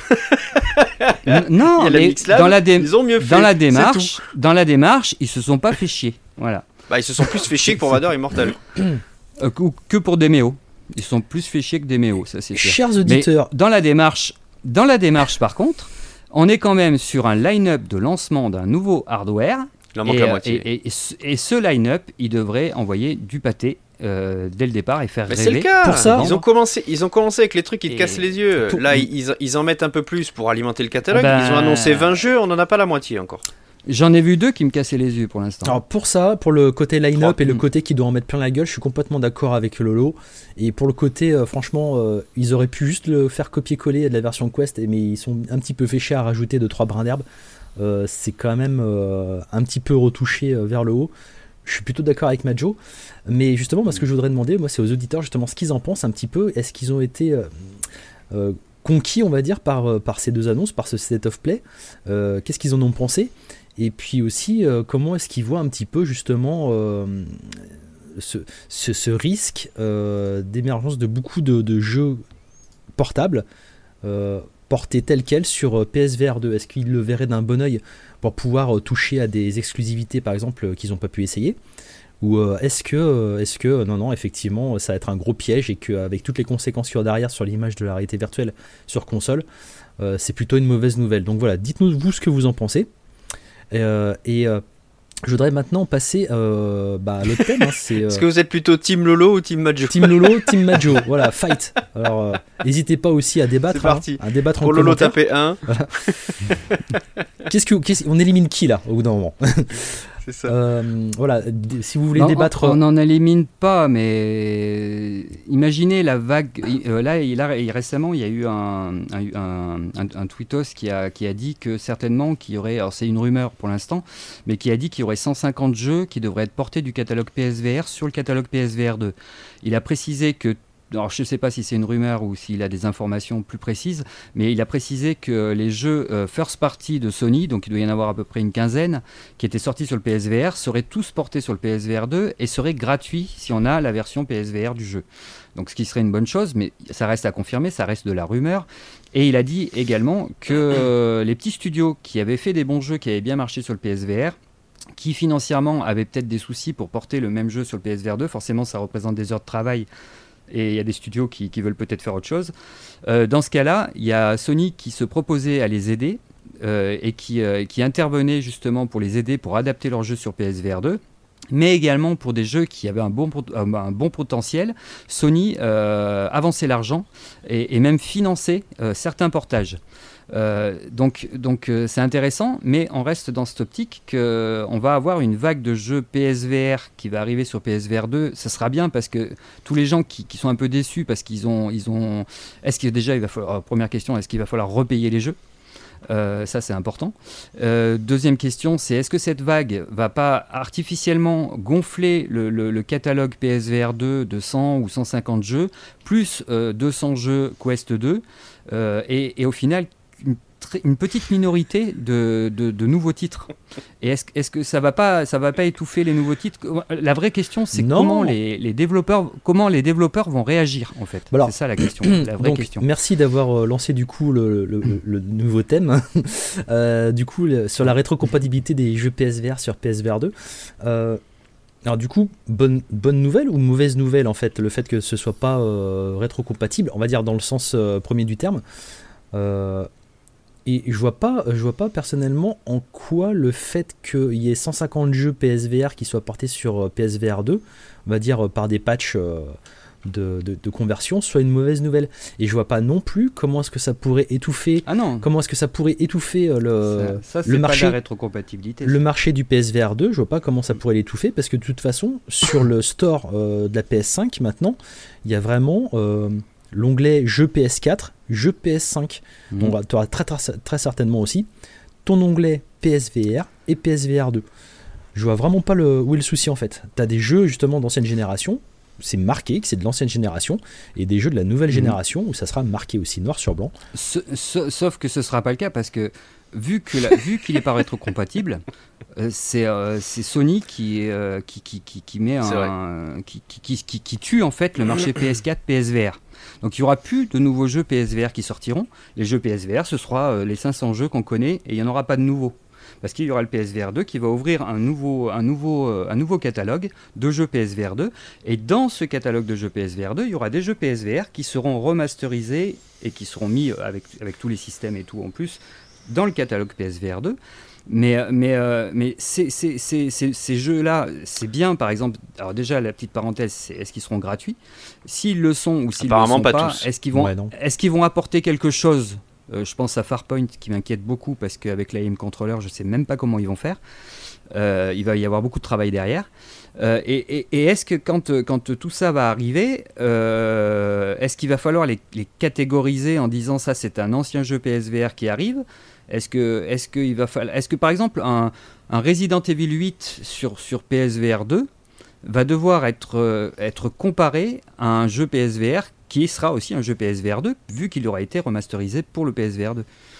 non, il y a la mais Mixlab, ils ont mieux fait. Dans la démarche, ils se sont pas fait chier. Voilà. Bah, ils se sont plus fait chier que pour Vader Immortal. Que pour Demeo. Ils sont plus fait chier que Demeo, ça c'est sûr. Chers auditeurs, mais dans la démarche, par contre, on est quand même sur un line-up de lancement d'un nouveau hardware. Il en manque la moitié. Et ce line-up, il devrait envoyer du pâté dès le départ et faire rêver. C'est le cas. Pour ça, ils ont commencé avec les trucs qui te cassent les yeux. Là, ils en mettent un peu plus pour alimenter le catalogue. Ils ont annoncé 20 jeux, on n'en a pas la moitié encore. J'en ai vu 2 qui me cassaient les yeux pour l'instant. Alors pour ça, pour le côté line-up et le côté qui doit en mettre plein la gueule, je suis complètement d'accord avec Lolo. Et pour le côté, franchement, ils auraient pu juste le faire copier-coller de la version Quest, mais ils sont un petit peu fait chier à rajouter 2-3 brins d'herbe. C'est quand même un petit peu retouché vers le haut. Je suis plutôt d'accord avec Majo. Mais justement, moi, ce que je voudrais demander, moi, c'est aux auditeurs justement ce qu'ils en pensent un petit peu. Est-ce qu'ils ont été conquis, on va dire, par ces deux annonces, par ce State of Play? Qu'est-ce qu'ils en ont pensé? Et puis aussi, comment est-ce qu'ils voient un petit peu justement ce risque d'émergence de beaucoup de jeux portables portés tels quels sur PSVR 2? Est-ce qu'ils le verraient d'un bon oeil pour pouvoir toucher à des exclusivités par exemple qu'ils n'ont pas pu essayer? Ou est-ce que non, effectivement, ça va être un gros piège et qu'avec toutes les conséquences qu'il y a derrière sur l'image de la réalité virtuelle sur console, c'est plutôt une mauvaise nouvelle. Donc voilà, dites-nous vous ce que vous en pensez. Je voudrais maintenant passer à l'autre thème. Est-ce que vous êtes plutôt Team Lolo ou Team Majo? Team Lolo, Team Majo, voilà, fight. Alors, n'hésitez pas aussi à débattre. C'est parti. À débattre pour en Lolo commentaire. taper 1. Voilà. On élimine qui là au bout d'un moment? C'est ça. Voilà, si vous voulez débattre. On n'en élimine pas, mais imaginez la vague. Récemment, il y a eu un tweetos qui a dit que certainement qu'il y aurait, alors c'est une rumeur pour l'instant, mais qui a dit qu'il y aurait 150 jeux qui devraient être portés du catalogue PSVR sur le catalogue PSVR 2. Il a précisé que, alors je ne sais pas si c'est une rumeur ou s'il a des informations plus précises, mais il a précisé que les jeux first party de Sony, donc il doit y en avoir à peu près une quinzaine, qui étaient sortis sur le PSVR, seraient tous portés sur le PSVR 2 et seraient gratuits si on a la version PSVR du jeu. Donc ce qui serait une bonne chose, mais ça reste à confirmer, ça reste de la rumeur. Et il a dit également que les petits studios qui avaient fait des bons jeux, qui avaient bien marché sur le PSVR, qui financièrement avaient peut-être des soucis pour porter le même jeu sur le PSVR 2, forcément ça représente des heures de travail, et il y a des studios qui veulent peut-être faire autre chose. Dans ce cas-là, il y a Sony qui se proposait à les aider et qui intervenait justement pour les aider pour adapter leurs jeux sur PSVR 2, mais également pour des jeux qui avaient un bon potentiel. Sony avançait l'argent et même finançait certains portages. Donc c'est intéressant, mais on reste dans cette optique qu'on va avoir une vague de jeux PSVR qui va arriver sur PSVR 2. Ça sera bien parce que tous les gens qui sont un peu déçus parce qu'ils ont est-ce que déjà il va falloir, première question, est-ce qu'il va falloir repayer les jeux? Ça c'est important. Deuxième question, c'est est-ce que cette vague va pas artificiellement gonfler le catalogue PSVR 2 de 100 ou 150 jeux plus 200 jeux Quest 2 et au final une petite minorité de nouveaux titres. Et est-ce que ça va pas étouffer les nouveaux titres? La vraie question, c'est comment les développeurs vont réagir, en fait. Alors, c'est ça la question, la vraie question. Merci d'avoir lancé du coup le nouveau thème. Du coup, sur la rétrocompatibilité des jeux PSVR sur PSVR 2. Alors du coup, bonne nouvelle ou mauvaise nouvelle en fait, le fait que ce soit pas rétrocompatible, on va dire dans le sens premier du terme. Et je vois pas personnellement en quoi le fait qu'il y ait 150 jeux PSVR qui soient portés sur PSVR 2, on va dire par des patchs de conversion, soit une mauvaise nouvelle. Et je vois pas non plus comment est-ce que ça pourrait étouffer le marché, pas la rétrocompatibilité. Le marché du PSVR 2, je vois pas comment ça pourrait l'étouffer, parce que de toute façon, sur le store de la PS5 maintenant, il y a vraiment l'onglet jeux PS4, jeux PS5. Donc tu auras très certainement aussi ton onglet PSVR et PSVR 2. Je vois vraiment pas où est le souci en fait. Tu as des jeux justement d'ancienne génération, c'est marqué que c'est de l'ancienne génération, et des jeux de la nouvelle génération où ça sera marqué aussi noir sur blanc. Sauf que ce sera pas le cas, parce que vu qu'il est pas rétrocompatible, c'est Sony qui tue en fait le marché PS4 PSVR. Donc il y aura plus de nouveaux jeux PSVR qui sortiront. Les jeux PSVR, ce sera les 500 jeux qu'on connaît, et il y en aura pas de nouveaux. Parce qu'il y aura le PSVR 2 qui va ouvrir un nouveau catalogue de jeux PSVR 2. Et dans ce catalogue de jeux PSVR 2, il y aura des jeux PSVR qui seront remasterisés et qui seront mis avec tous les systèmes et tout en plus dans le catalogue PSVR 2. Mais ces jeux-là, c'est bien, par exemple. Alors déjà, la petite parenthèse, c'est est-ce qu'ils seront gratuits? S'ils le sont ou s'ils ne le sont pas, est-ce qu'ils vont apporter quelque chose? Je pense à Farpoint qui m'inquiète beaucoup, parce qu'avec la Aim Controller, je ne sais même pas comment ils vont faire. Il va y avoir beaucoup de travail derrière. Et est-ce que quand tout ça va arriver, est-ce qu'il va falloir les catégoriser en disant ça c'est un ancien jeu PSVR qui arrive? Est-ce que par exemple un Resident Evil 8 sur PSVR 2 va devoir être comparé à un jeu PSVR qui sera aussi un jeu PSVR 2, vu qu'il aura été remasterisé pour le PSVR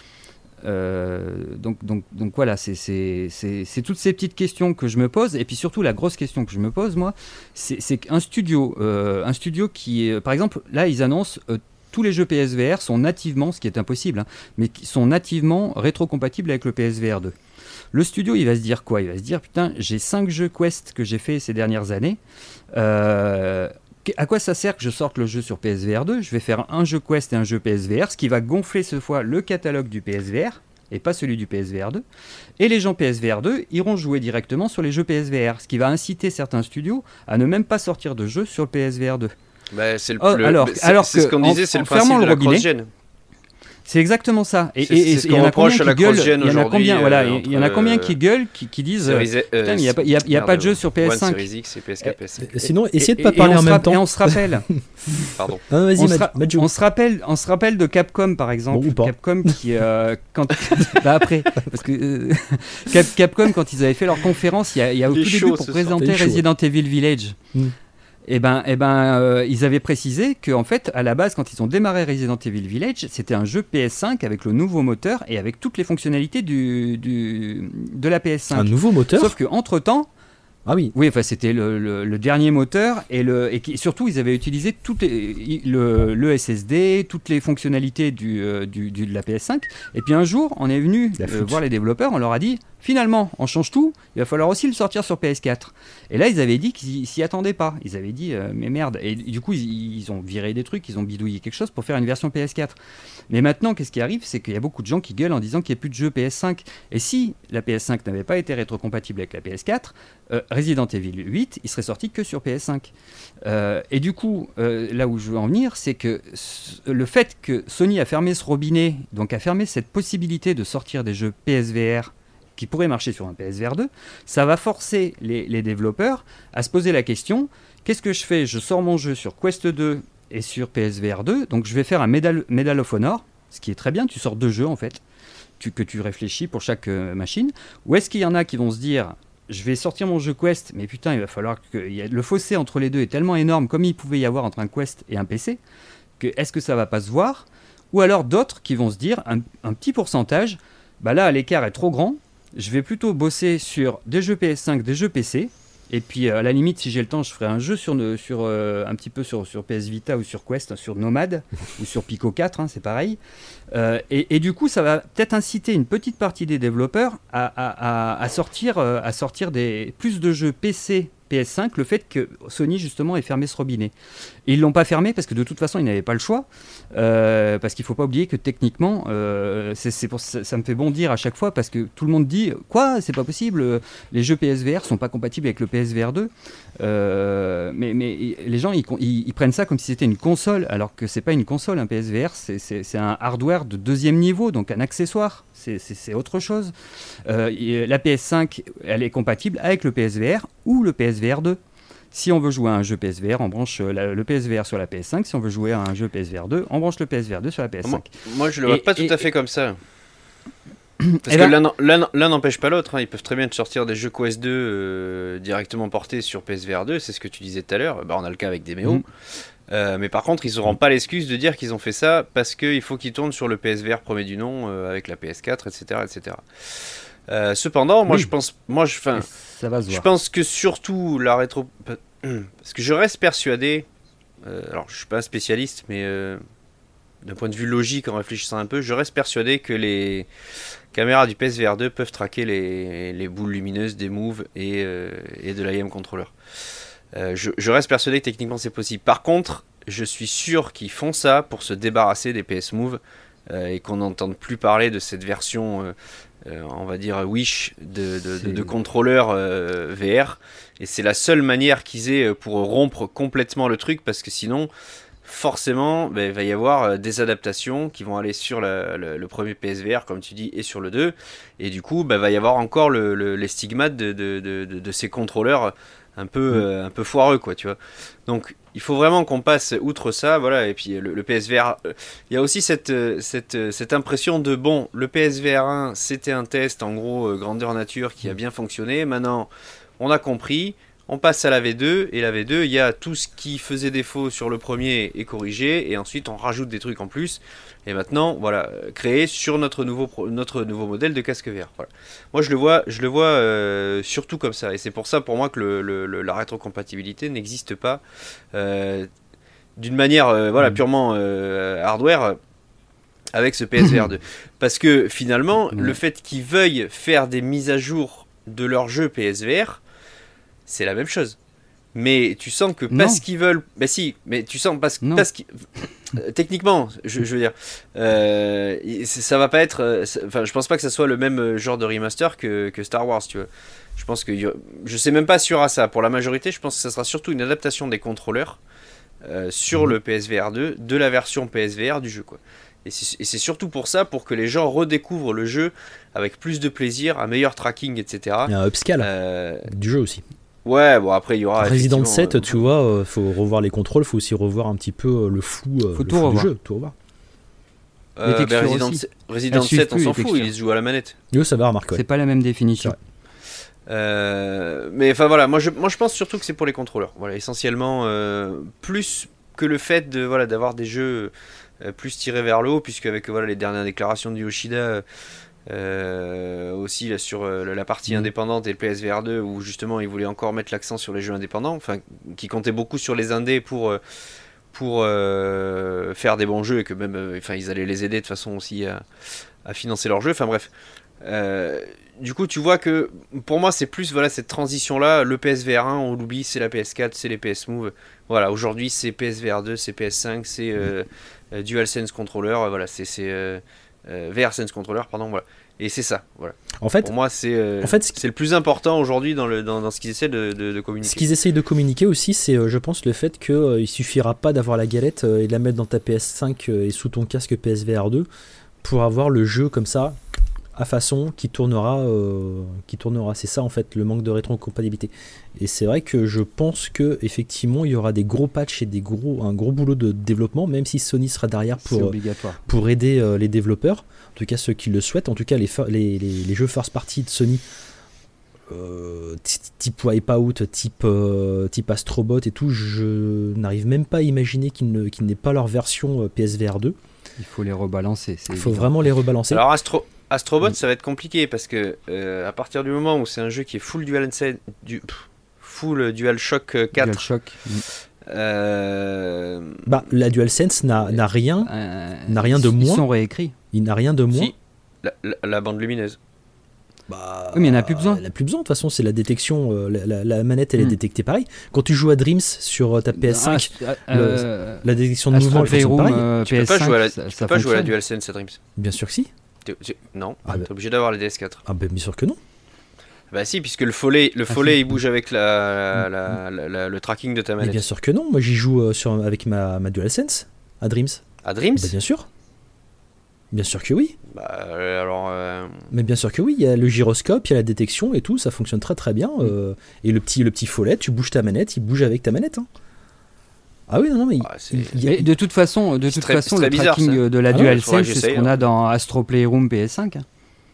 2. Donc voilà, c'est toutes ces petites questions que je me pose. Et puis surtout, la grosse question que je me pose, moi, c'est qu'un studio qui est, par exemple, là, ils annoncent tous les jeux PSVR sont nativement, ce qui est impossible, mais qui sont nativement rétrocompatibles avec le PSVR 2. Le studio, il va se dire quoi? Il va se dire, putain, j'ai 5 jeux Quest que j'ai fait ces dernières années. À quoi ça sert que je sorte le jeu sur PSVR 2? Je vais faire un jeu Quest et un jeu PSVR, ce qui va gonfler cette fois le catalogue du PSVR et pas celui du PSVR 2. Et les gens PSVR 2 iront jouer directement sur les jeux PSVR, ce qui va inciter certains studios à ne même pas sortir de jeux sur le PSVR 2. Bah, c'est ce qu'on disait, c'est le principe de la cross-gen. C'est exactement ça. Et c'est ce qu'on reproche à la cross-gen aujourd'hui. Il y en a combien qui gueulent, qui disent putain, il n'y a pas de jeu sur PS5. Series X et PS4, PS5. Sinon, essayez de ne pas parler en même temps. Et on se rappelle. Pardon. On se rappelle de Capcom, par exemple. Bon, Capcom qui, après, parce que Capcom, quand ils avaient fait leur conférence, il y a au tout début pour présenter Resident Evil Village. Ils avaient précisé qu'en fait, à la base, quand ils ont démarré Resident Evil Village, c'était un jeu PS5 avec le nouveau moteur et avec toutes les fonctionnalités de la PS5. Un nouveau moteur? Sauf qu'entre-temps... Ah oui. Oui, enfin, c'était le dernier moteur et surtout, ils avaient utilisé le SSD, toutes les fonctionnalités de la PS5. Et puis un jour, on est venu voir les développeurs, on leur a dit... Finalement, on change tout, il va falloir aussi le sortir sur PS4. Et là, ils avaient dit qu'ils s'y attendaient pas. Ils avaient dit, mais merde. Et du coup, ils ont viré des trucs, ils ont bidouillé quelque chose pour faire une version PS4. Mais maintenant, qu'est-ce qui arrive? C'est qu'il y a beaucoup de gens qui gueulent en disant qu'il n'y a plus de jeu PS5. Et si la PS5 n'avait pas été rétrocompatible avec la PS4, Resident Evil 8, il serait sorti que sur PS5. Et du coup, là où je veux en venir, c'est que le fait que Sony a fermé ce robinet, donc a fermé cette possibilité de sortir des jeux PSVR, qui pourrait marcher sur un PSVR 2, ça va forcer les développeurs à se poser la question, qu'est-ce que je fais? Je sors mon jeu sur Quest 2 et sur PSVR 2, donc je vais faire un Medal of Honor, ce qui est très bien, tu sors 2 jeux en fait, que tu réfléchis pour chaque machine, ou est-ce qu'il y en a qui vont se dire, je vais sortir mon jeu Quest, mais putain, il va falloir que... Le fossé entre les deux est tellement énorme, comme il pouvait y avoir entre un Quest et un PC, que est-ce que ça va pas se voir? Ou alors d'autres qui vont se dire, un petit pourcentage, bah là l'écart est trop grand, je vais plutôt bosser sur des jeux PS5, des jeux PC, et puis à la limite si j'ai le temps je ferai un jeu un petit peu sur PS Vita ou sur Quest, sur Nomad ou sur Pico 4, hein, c'est pareil. Et du coup ça va peut-être inciter une petite partie des développeurs à sortir plus de jeux PC PS5, le fait que Sony justement ait fermé ce robinet. Et ils l'ont pas fermé parce que de toute façon ils n'avaient pas le choix, parce qu'il faut pas oublier que techniquement ça me fait bondir à chaque fois parce que tout le monde dit quoi, c'est pas possible, les jeux PSVR sont pas compatibles avec le PSVR 2, mais les gens ils prennent ça comme si c'était une console, alors que c'est pas une console, un PSVR c'est un hardware de deuxième niveau, donc un accessoire, c'est autre chose. La PS5 elle est compatible avec le PSVR ou le PSVR 2. Si on veut jouer à un jeu PSVR, on branche le PSVR sur la PS5. Si on veut jouer à un jeu PSVR 2, on branche le PSVR 2 sur la PS5. Moi je le vois pas tout à fait comme ça. Parce que l'un n'empêche pas l'autre, hein. Ils peuvent très bien te sortir des jeux Quest 2 directement portés sur PSVR 2, c'est ce que tu disais tout à l'heure. On a le cas avec Demeo. Mais par contre, ils n'auront pas l'excuse de dire qu'ils ont fait ça parce qu'il faut qu'ils tournent sur le PSVR premier du nom avec la PS4, etc. etc. Cependant, moi, je pense que surtout la rétro... Parce que je reste persuadé... alors, je suis pas un spécialiste, mais d'un point de vue logique, en réfléchissant un peu, je reste persuadé que les caméras du PSVR 2 peuvent traquer les boules lumineuses des Move et de l'IM Controller. Je reste persuadé que techniquement c'est possible. Par contre, je suis sûr qu'ils font ça pour se débarrasser des PS Move et qu'on n'entende plus parler de cette version... on va dire Wish de contrôleur VR, et c'est la seule manière qu'ils aient pour rompre complètement le truc, parce que sinon forcément il va y avoir des adaptations qui vont aller sur le premier PSVR comme tu dis et sur le 2, et du coup va y avoir encore les stigmates de ces contrôleurs un peu foireux, quoi, tu vois. Donc il faut vraiment qu'on passe outre ça, voilà. Et puis le PSVR, il y a aussi cette impression de bon, le PSVR 1 c'était un test en gros grandeur nature qui a bien fonctionné. Maintenant on a compris, on passe à la V2, et la V2 il y a tout ce qui faisait défaut sur le premier est corrigé, et ensuite on rajoute des trucs en plus. Et maintenant, voilà, créé sur notre nouveau modèle de casque VR. Voilà. Moi, je le vois surtout comme ça. Et c'est pour ça, pour moi, que la rétrocompatibilité n'existe pas d'une manière purement hardware avec ce PSVR 2. Parce que finalement, le fait qu'ils veuillent faire des mises à jour de leur jeu PSVR, c'est la même chose. Mais tu sens que parce qu'ils veulent... Bah si, mais tu sens parce qu'ils... techniquement, je veux dire, ça va pas être... Enfin, je pense pas que ça soit le même genre de remaster que Star Wars, tu vois. Je pense que... Je sais même pas si il y aura ça. Pour la majorité, je pense que ça sera surtout une adaptation des contrôleurs sur le PSVR 2 de la version PSVR du jeu, quoi. Et c'est surtout pour ça, pour que les gens redécouvrent le jeu avec plus de plaisir, un meilleur tracking, etc. Il y a un upscale du jeu aussi. Ouais, bon après il y aura Resident 7, tu vois, faut revoir les contrôles, faut aussi revoir un petit peu le flou, du jeu, tout revoir. Resident 7, on s'en fout, il se joue à la manette. Yo, ça va, remarquer. C'est pas la même définition. Mais enfin voilà, moi je pense surtout que c'est pour les contrôleurs. Voilà, essentiellement, plus que le fait d'avoir des jeux plus tirés vers le haut, puisque avec les dernières déclarations de Yoshida. Aussi là, sur la partie indépendante et le PSVR 2 où justement ils voulaient encore mettre l'accent sur les jeux indépendants, enfin qui comptaient beaucoup sur les indés pour faire des bons jeux, et que même ils allaient les aider de toute façon aussi à financer leurs jeux, enfin bref. Du coup tu vois que pour moi c'est plus cette transition là, le PSVR 1 on l'oublie, c'est la PS4, c'est les PS Move, voilà, aujourd'hui c'est PSVR 2, c'est PS5, c'est DualSense Controller, voilà, c'est VR Sense Controller, pardon, voilà. Et c'est ça, voilà. En fait, pour moi, c'est le plus important aujourd'hui dans ce qu'ils essaient de communiquer. Ce qu'ils essayent de communiquer aussi, c'est, je pense, le fait qu'il suffira pas d'avoir la galette et de la mettre dans ta PS5 et sous ton casque PSVR 2 pour avoir le jeu comme ça, à façon, qui tournera. C'est ça, en fait, le manque de rétrocompatibilité. Et c'est vrai que je pense que effectivement, il y aura des gros patchs et un gros boulot de développement, même si Sony sera derrière pour aider les développeurs, en tout cas ceux qui le souhaitent. En tout cas, les jeux first party de Sony, type Wipeout, type Astrobot et tout, je n'arrive même pas à imaginer qu'ils n'aient pas leur version PSVR 2. Il faut les rebalancer. Il faut vraiment les rebalancer. Alors Astrobot, ça va être compliqué parce que à partir du moment où c'est un jeu qui est full DualShock 4, DualShock. La DualSense n'a rien de moins. Ils sont réécrits. Il n'a rien de moins. Si, la bande lumineuse. Oui, mais il n'y en a plus besoin. Il n'y en a plus besoin, de toute façon, c'est la détection. La manette, elle est détectée pareil. Quand tu joues à Dreams sur ta PS5, la détection de mouvement, elle fonctionne pareil. Tu peux pas jouer à la DualSense à Dreams. Bien sûr que si. Non, t'es obligé d'avoir la DS4. Ah ben bien sûr que non. Bah si, puisque le follet il bouge avec le tracking de ta manette. Mais bien sûr que non, moi j'y joue avec ma DualSense à Dreams. À Dreams ? Bah, bien sûr. Bien sûr que oui. Mais bien sûr que oui, il y a le gyroscope, il y a la détection et tout, ça fonctionne très très bien. Et le petit follet, tu bouges ta manette, il bouge avec ta manette. Hein. Ah oui, non, mais... Mais de toute façon, le tracking de la DualSense, c'est ce qu'on a dans Astro Playroom PS5. Hein.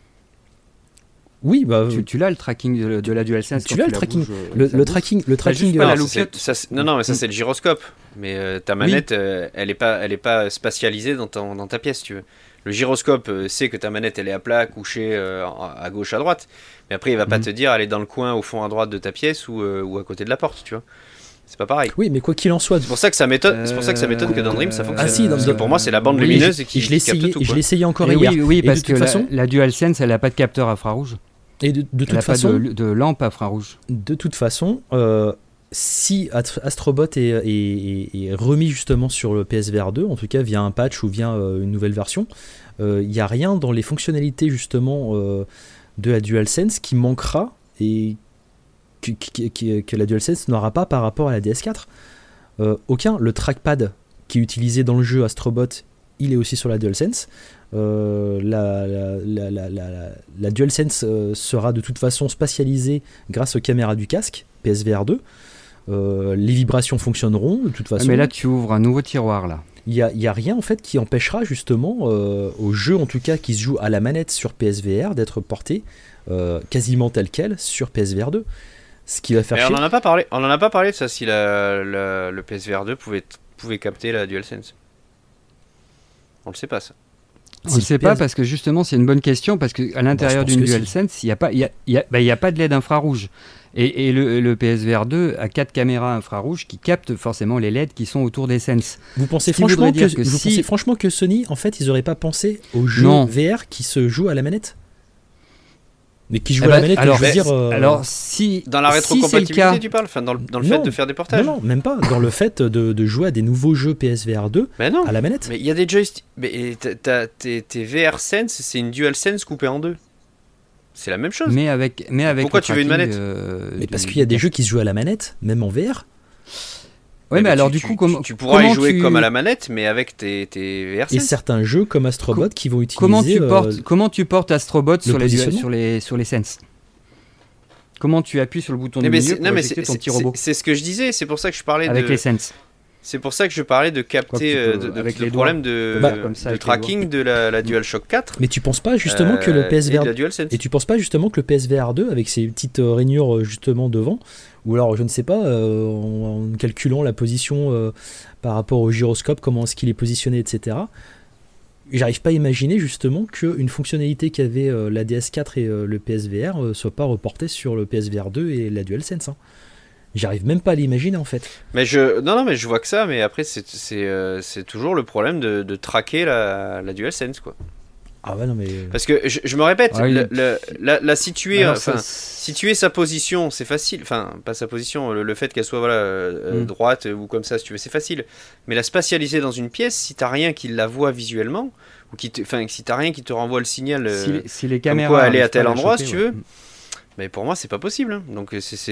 Oui, bah... Tu l'as, le tracking de la DualSense. Tu l'as, le tracking. Le tracking... Non, mais ça, c'est le gyroscope. Mais ta manette, elle est pas spatialisée dans ta pièce, tu veux. Le gyroscope sait que ta manette, elle est à plat, couchée à gauche, à droite. Mais après, il va pas te dire, elle est dans le coin, au fond, à droite de ta pièce ou à côté de la porte, tu vois. C'est pas pareil. Oui, mais quoi qu'il en soit. C'est pour ça que ça m'étonne que dans Dream ça fonctionne. Ah si, parce que pour moi c'est la bande lumineuse qui capte tout. Je l'ai essayé encore hier. Oui, parce que la DualSense, elle a pas de capteur infrarouge. Et de toute façon, pas de lampe infrarouge. De toute façon, si Astrobot est remis justement sur le PSVR 2, en tout cas via un patch ou via une nouvelle version, il n'y a rien dans les fonctionnalités justement de la DualSense qui manquera et que la DualSense n'aura pas par rapport à la DS4. Aucun. Le trackpad qui est utilisé dans le jeu Astrobot, il est aussi sur la DualSense. La DualSense sera de toute façon spatialisée grâce aux caméras du casque PSVR 2. Les vibrations fonctionneront de toute façon. Mais là tu ouvres un nouveau tiroir là. Il y a rien en fait qui empêchera justement au jeu en tout cas qui se joue à la manette sur PSVR d'être porté quasiment tel quel sur PSVR 2. Ce qui va faire chier. On en a pas parlé de ça si le PSVR 2 pouvait capter la DualSense. On le sait pas ça. On ne sait pas parce que justement c'est une bonne question parce qu'à l'intérieur d'une DualSense il n'y a pas de LED infrarouge et le PSVR 2 a 4 caméras infrarouges qui captent forcément les LED qui sont autour des Sense. Vous pensez franchement que Sony en fait ils n'auraient pas pensé au jeu VR qui se joue à la manette? Mais qui joue à la manette, alors si dans la rétrocompatibilité tu parles, enfin dans le fait de faire des portages. Non, même pas dans le fait de jouer à des nouveaux jeux PSVR 2 à la manette. Mais il y a des joysticks. Mais tes VR Sense, c'est une DualSense coupée en deux. C'est la même chose. Mais avec pourquoi tu veux une manette mais parce qu'il y a des jeux qui se jouent à la manette, même en VR. Oui, mais alors du coup, tu pourras y jouer comme à la manette, mais avec tes VR Sense. Et certains jeux comme Astrobot qui vont utiliser. Comment tu portes Astrobot sur les Sense? Comment tu appuies sur le bouton du milieu pour éjecter ton petit robot? C'est ce que je disais, c'est pour ça que je parlais avec les Sense. C'est pour ça que je parlais de capter avec le problème de tracking de la DualShock 4. Mais tu penses pas justement que le PSVR et tu penses pas justement que le PSVR 2 avec ses petites rainures justement devant, ou alors je ne sais pas en calculant la position par rapport au gyroscope, comment est-ce qu'il est positionné, etc. J'arrive pas à imaginer justement qu'une fonctionnalité qu'avait la DS4 et le PSVR soit pas reportée sur le PSVR 2 et la DualSense. Hein. J'arrive même pas à l'imaginer en fait. Mais je vois que ça, mais après c'est toujours le problème de traquer la DualSense quoi. Ah ouais non mais. Parce que je me répète, la situer, situer sa position c'est facile, enfin pas sa position, le fait qu'elle soit droite ou comme ça si tu veux c'est facile. Mais la spatialiser dans une pièce, si t'as rien qui la voit visuellement ou si t'as rien qui te renvoie le signal, si les caméras comme quoi aller à tel endroit si tu veux. Mais pour moi c'est pas possible, hein. Donc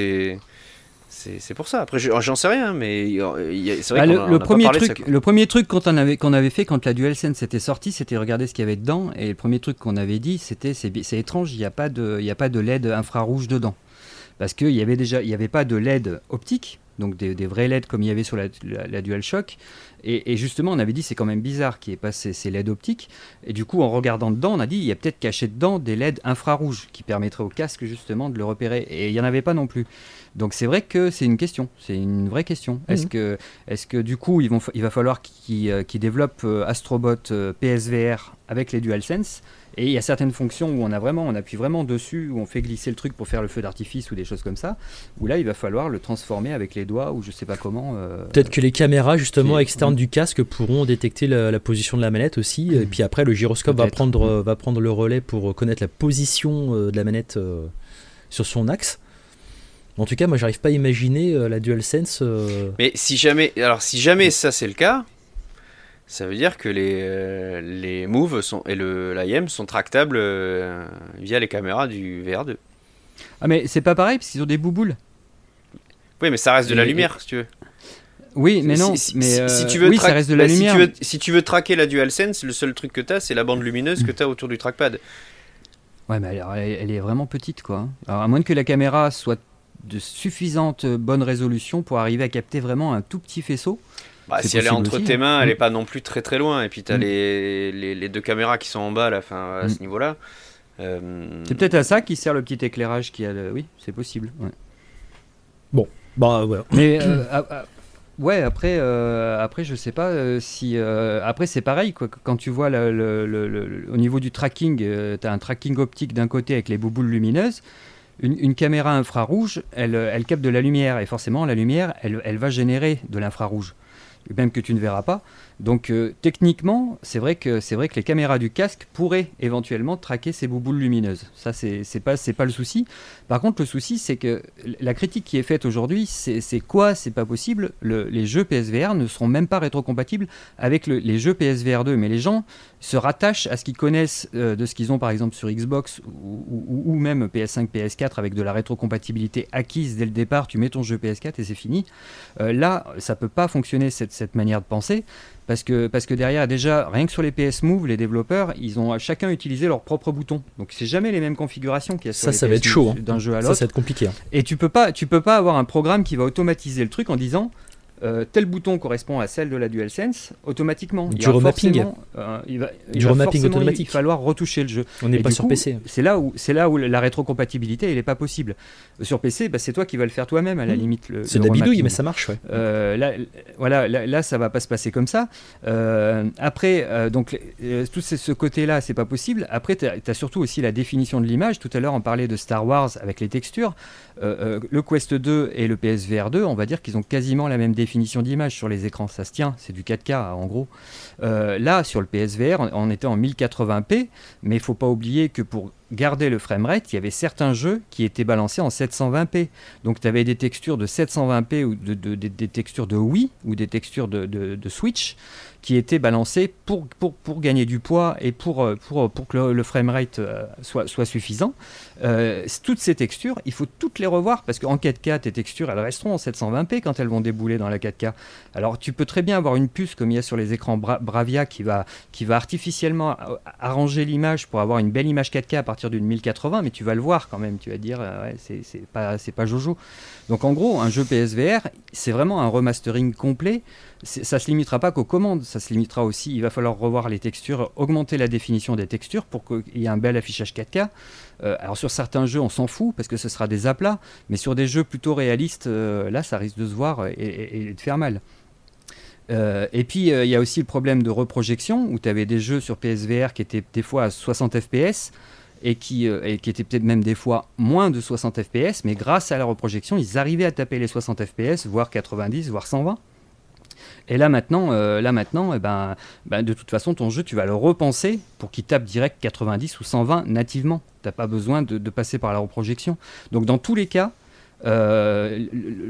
c'est pour ça. Après, j'en sais rien, mais c'est vrai qu'on le premier truc qu'on avait fait quand la DualSense était sortie, c'était regarder ce qu'il y avait dedans. Et le premier truc qu'on avait dit, c'était c'est étrange, il n'y a pas de LED infrarouge dedans. Parce qu'il y avait pas de LED optique, donc des vrais LED comme il y avait sur la DualShock. Et justement, on avait dit c'est quand même bizarre qu'il n'y ait pas ces LED optiques. Et du coup, en regardant dedans, on a dit il y a peut-être caché dedans des LED infrarouges qui permettraient au casque justement de le repérer. Et il n'y en avait pas non plus. Donc c'est vrai que c'est une question, c'est une vraie question. Est-ce que du coup, il va falloir qu'ils développent Astrobot PSVR avec les DualSense? Et il y a certaines fonctions où on appuie vraiment dessus, où on fait glisser le truc pour faire le feu d'artifice ou des choses comme ça, où là il va falloir le transformer avec les doigts ou je sais pas comment. Peut-être que les caméras justement externes du casque pourront détecter la position de la manette aussi, et puis après le gyroscope va prendre le relais pour connaître la position de la manette sur son axe. En tout cas, moi j'arrive pas à imaginer la DualSense. Mais si jamais ça c'est le cas, ça veut dire que les Move et l'IM sont tractables via les caméras du VR2. Ah mais c'est pas pareil parce qu'ils ont des bouboules. Oui, mais ça reste de la lumière si tu veux. Oui, mais non. Si tu veux ça reste de la lumière. Si tu veux traquer la DualSense, le seul truc que tu as, c'est la bande lumineuse que tu as autour du trackpad. Ouais, mais alors, elle est vraiment petite, quoi. Alors, à moins que la caméra soit de suffisante bonne résolution pour arriver à capter vraiment un tout petit faisceau. Si elle est entre tes mains, elle est pas non plus très très loin. Et puis tu as les deux caméras qui sont en bas là, à ce niveau-là. C'est peut-être à ça qui sert le petit éclairage qui a. Oui, c'est possible. Ouais. Bon, bah voilà. Mais ouais, après je sais pas si. Après, c'est pareil, quoi. Quand tu vois au niveau du tracking, tu as un tracking optique d'un côté avec les bouboules lumineuses. Une caméra infrarouge, elle capte de la lumière. Et forcément, la lumière, elle va générer de l'infrarouge. Même que tu ne verras pas. Donc techniquement, c'est vrai que les caméras du casque pourraient éventuellement traquer ces bouboules lumineuses. Ça, c'est pas le souci. Par contre, le souci, c'est que la critique qui est faite aujourd'hui, c'est pas possible. Les jeux PSVR ne seront même pas rétrocompatibles avec les jeux PSVR 2. Mais les gens se rattachent à ce qu'ils connaissent de ce qu'ils ont par exemple sur Xbox ou même PS5, PS4 avec de la rétrocompatibilité acquise dès le départ. Tu mets ton jeu PS4 et c'est fini. Là, ça peut pas fonctionner cette manière de penser. Parce que derrière, déjà, rien que sur les PS Move, les développeurs, ils ont chacun utilisé leur propre bouton. Donc c'est jamais les mêmes configurations qu'il y a sur les ça PS va être chaud, d'un jeu à l'autre. Ça va être compliqué. Et tu peux pas avoir un programme qui va automatiser le truc en disant tel bouton correspond à celle de la DualSense automatiquement. Du remapping. Du remapping automatique. Il va falloir retoucher le jeu. On n'est pas sur PC. C'est là où la rétrocompatibilité elle n'est pas possible. Sur PC, c'est toi qui vas le faire toi-même à la limite. C'est de la bidouille, mais ça marche. Ouais. Là, ça va pas se passer comme ça. Après, tout ce côté-là, c'est pas possible. Après, tu as surtout aussi la définition de l'image. Tout à l'heure, on parlait de Star Wars avec les textures. Le Quest 2 et le PSVR 2, on va dire qu'ils ont quasiment la même définition d'image sur les écrans. Ça se tient, c'est du 4K en gros. Là, sur le PSVR, on était en 1080p, mais il faut pas oublier que pour garder le framerate, il y avait certains jeux qui étaient balancés en 720p. Donc tu avais des textures de 720p ou des textures de Wii ou des textures de Switch qui étaient balancées pour gagner du poids et pour que le framerate soit suffisant. Toutes ces textures, il faut toutes les revoir parce qu'en 4K, tes textures, elles resteront en 720p quand elles vont débouler dans la 4K. Alors tu peux très bien avoir une puce comme il y a sur les écrans Bravia qui va artificiellement arranger l'image pour avoir une belle image 4K à partir d'une 1080, mais tu vas le voir quand même, tu vas dire c'est pas Jojo. Donc en gros, un jeu PSVR, c'est vraiment un remastering complet. Ça se limitera pas qu'aux commandes, ça se limitera aussi, il va falloir revoir les textures, augmenter la définition des textures pour qu'il y ait un bel affichage 4K. Alors sur certains jeux, on s'en fout parce que ce sera des aplats, mais sur des jeux plutôt réalistes, là, ça risque de se voir et de faire mal. Et puis il y a aussi le problème de reprojection où tu avais des jeux sur PSVR qui étaient des fois à 60 fps et qui étaient peut-être même des fois moins de 60 fps, mais grâce à la reprojection, ils arrivaient à taper les 60 fps, voire 90, voire 120. Et là maintenant, de toute façon, ton jeu, tu vas le repenser pour qu'il tape direct 90 ou 120 nativement. Tu n'as pas besoin de passer par la reprojection. Donc dans tous les cas, le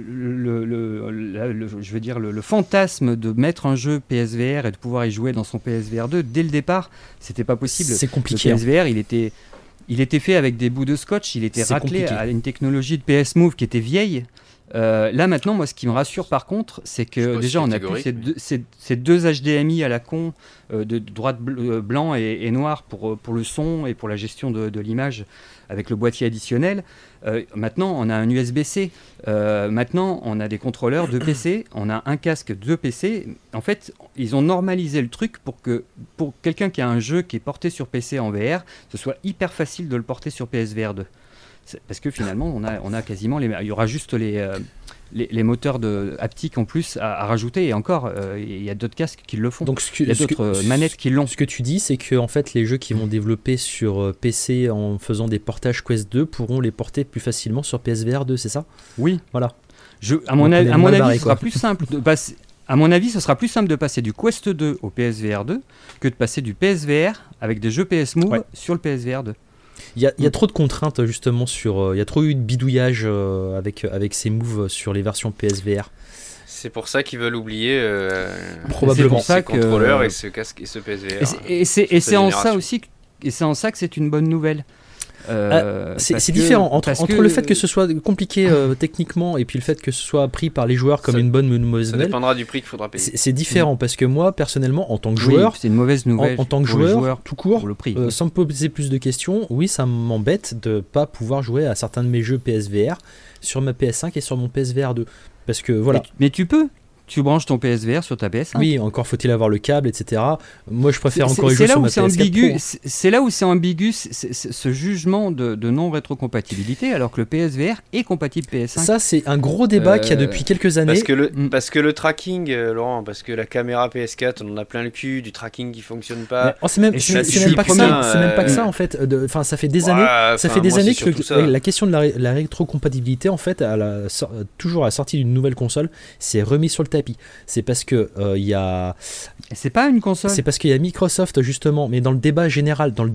fantasme de mettre un jeu PSVR et de pouvoir y jouer dans son PSVR 2 dès le départ, c'était pas possible. C'est compliqué. Le PSVR, il était fait avec des bouts de scotch, il était raclé à une technologie de PS Move qui était vieille. Là maintenant, moi, ce qui me rassure par contre, c'est que déjà on a plus ces deux HDMI à la con de droite blanc et noir pour le son et pour la gestion de l'image avec le boîtier additionnel. Maintenant, on a un USB-C. Maintenant, on a des contrôleurs de PC. On a un casque de PC. En fait, ils ont normalisé le truc pour quelqu'un qui a un jeu qui est porté sur PC en VR, ce soit hyper facile de le porter sur PSVR 2. Parce que finalement, on a quasiment il y aura juste les moteurs haptiques en plus à rajouter, et encore, il y a d'autres casques qui le font. Donc, il y a d'autres manettes qui l'ont. Ce que tu dis, c'est que en fait, les jeux qui vont développer sur PC en faisant des portages Quest 2 pourront les porter plus facilement sur PSVR 2, c'est ça ? Oui. Voilà. À mon avis, ce sera plus simple de passer. À mon avis, ce sera plus simple de passer du Quest 2 au PSVR 2 que de passer du PSVR avec des jeux PS Move sur le PSVR 2. Il y a trop de contraintes justement il y a trop eu de bidouillage avec ces moves sur les versions PSVR. C'est pour ça qu'ils veulent oublier probablement ces contrôleurs et ce casque et ce PSVR. Et c'est en ça aussi que c'est une bonne nouvelle. C'est différent entre le fait que ce soit compliqué techniquement et puis le fait que ce soit pris par les joueurs comme une bonne ou une mauvaise nouvelle. Ça dépendra du prix qu'il faudra payer. C'est différent parce que moi personnellement en tant que joueur, c'est une mauvaise nouvelle en tant que joueur tout court, le prix, sans me poser plus de questions, oui ça m'embête de pas pouvoir jouer à certains de mes jeux PSVR sur ma PS5 et sur mon PSVR 2 parce que voilà. Mais tu peux. Tu branches ton PSVR sur ta PS5. Oui, encore faut-il avoir le câble, etc. Moi, je préfère encore y jouer sur ma PS4 Pro. C'est là où c'est ambigu, ce jugement de non-rétrocompatibilité, alors que le PSVR est compatible PS5. Ça, c'est un gros débat qu'il y a depuis quelques années. Parce que le tracking, Laurent, parce que la caméra PS4, on en a plein le cul, du tracking qui fonctionne pas. C'est même pas que ça, en fait. Enfin, ça fait des années. Ça fait des années que la question de la rétrocompatibilité, en fait, toujours à la sortie d'une nouvelle console, c'est remis sur le tapis. C'est parce que il y a. C'est pas une console. C'est parce qu'il y a Microsoft justement, mais dans le débat général, dans le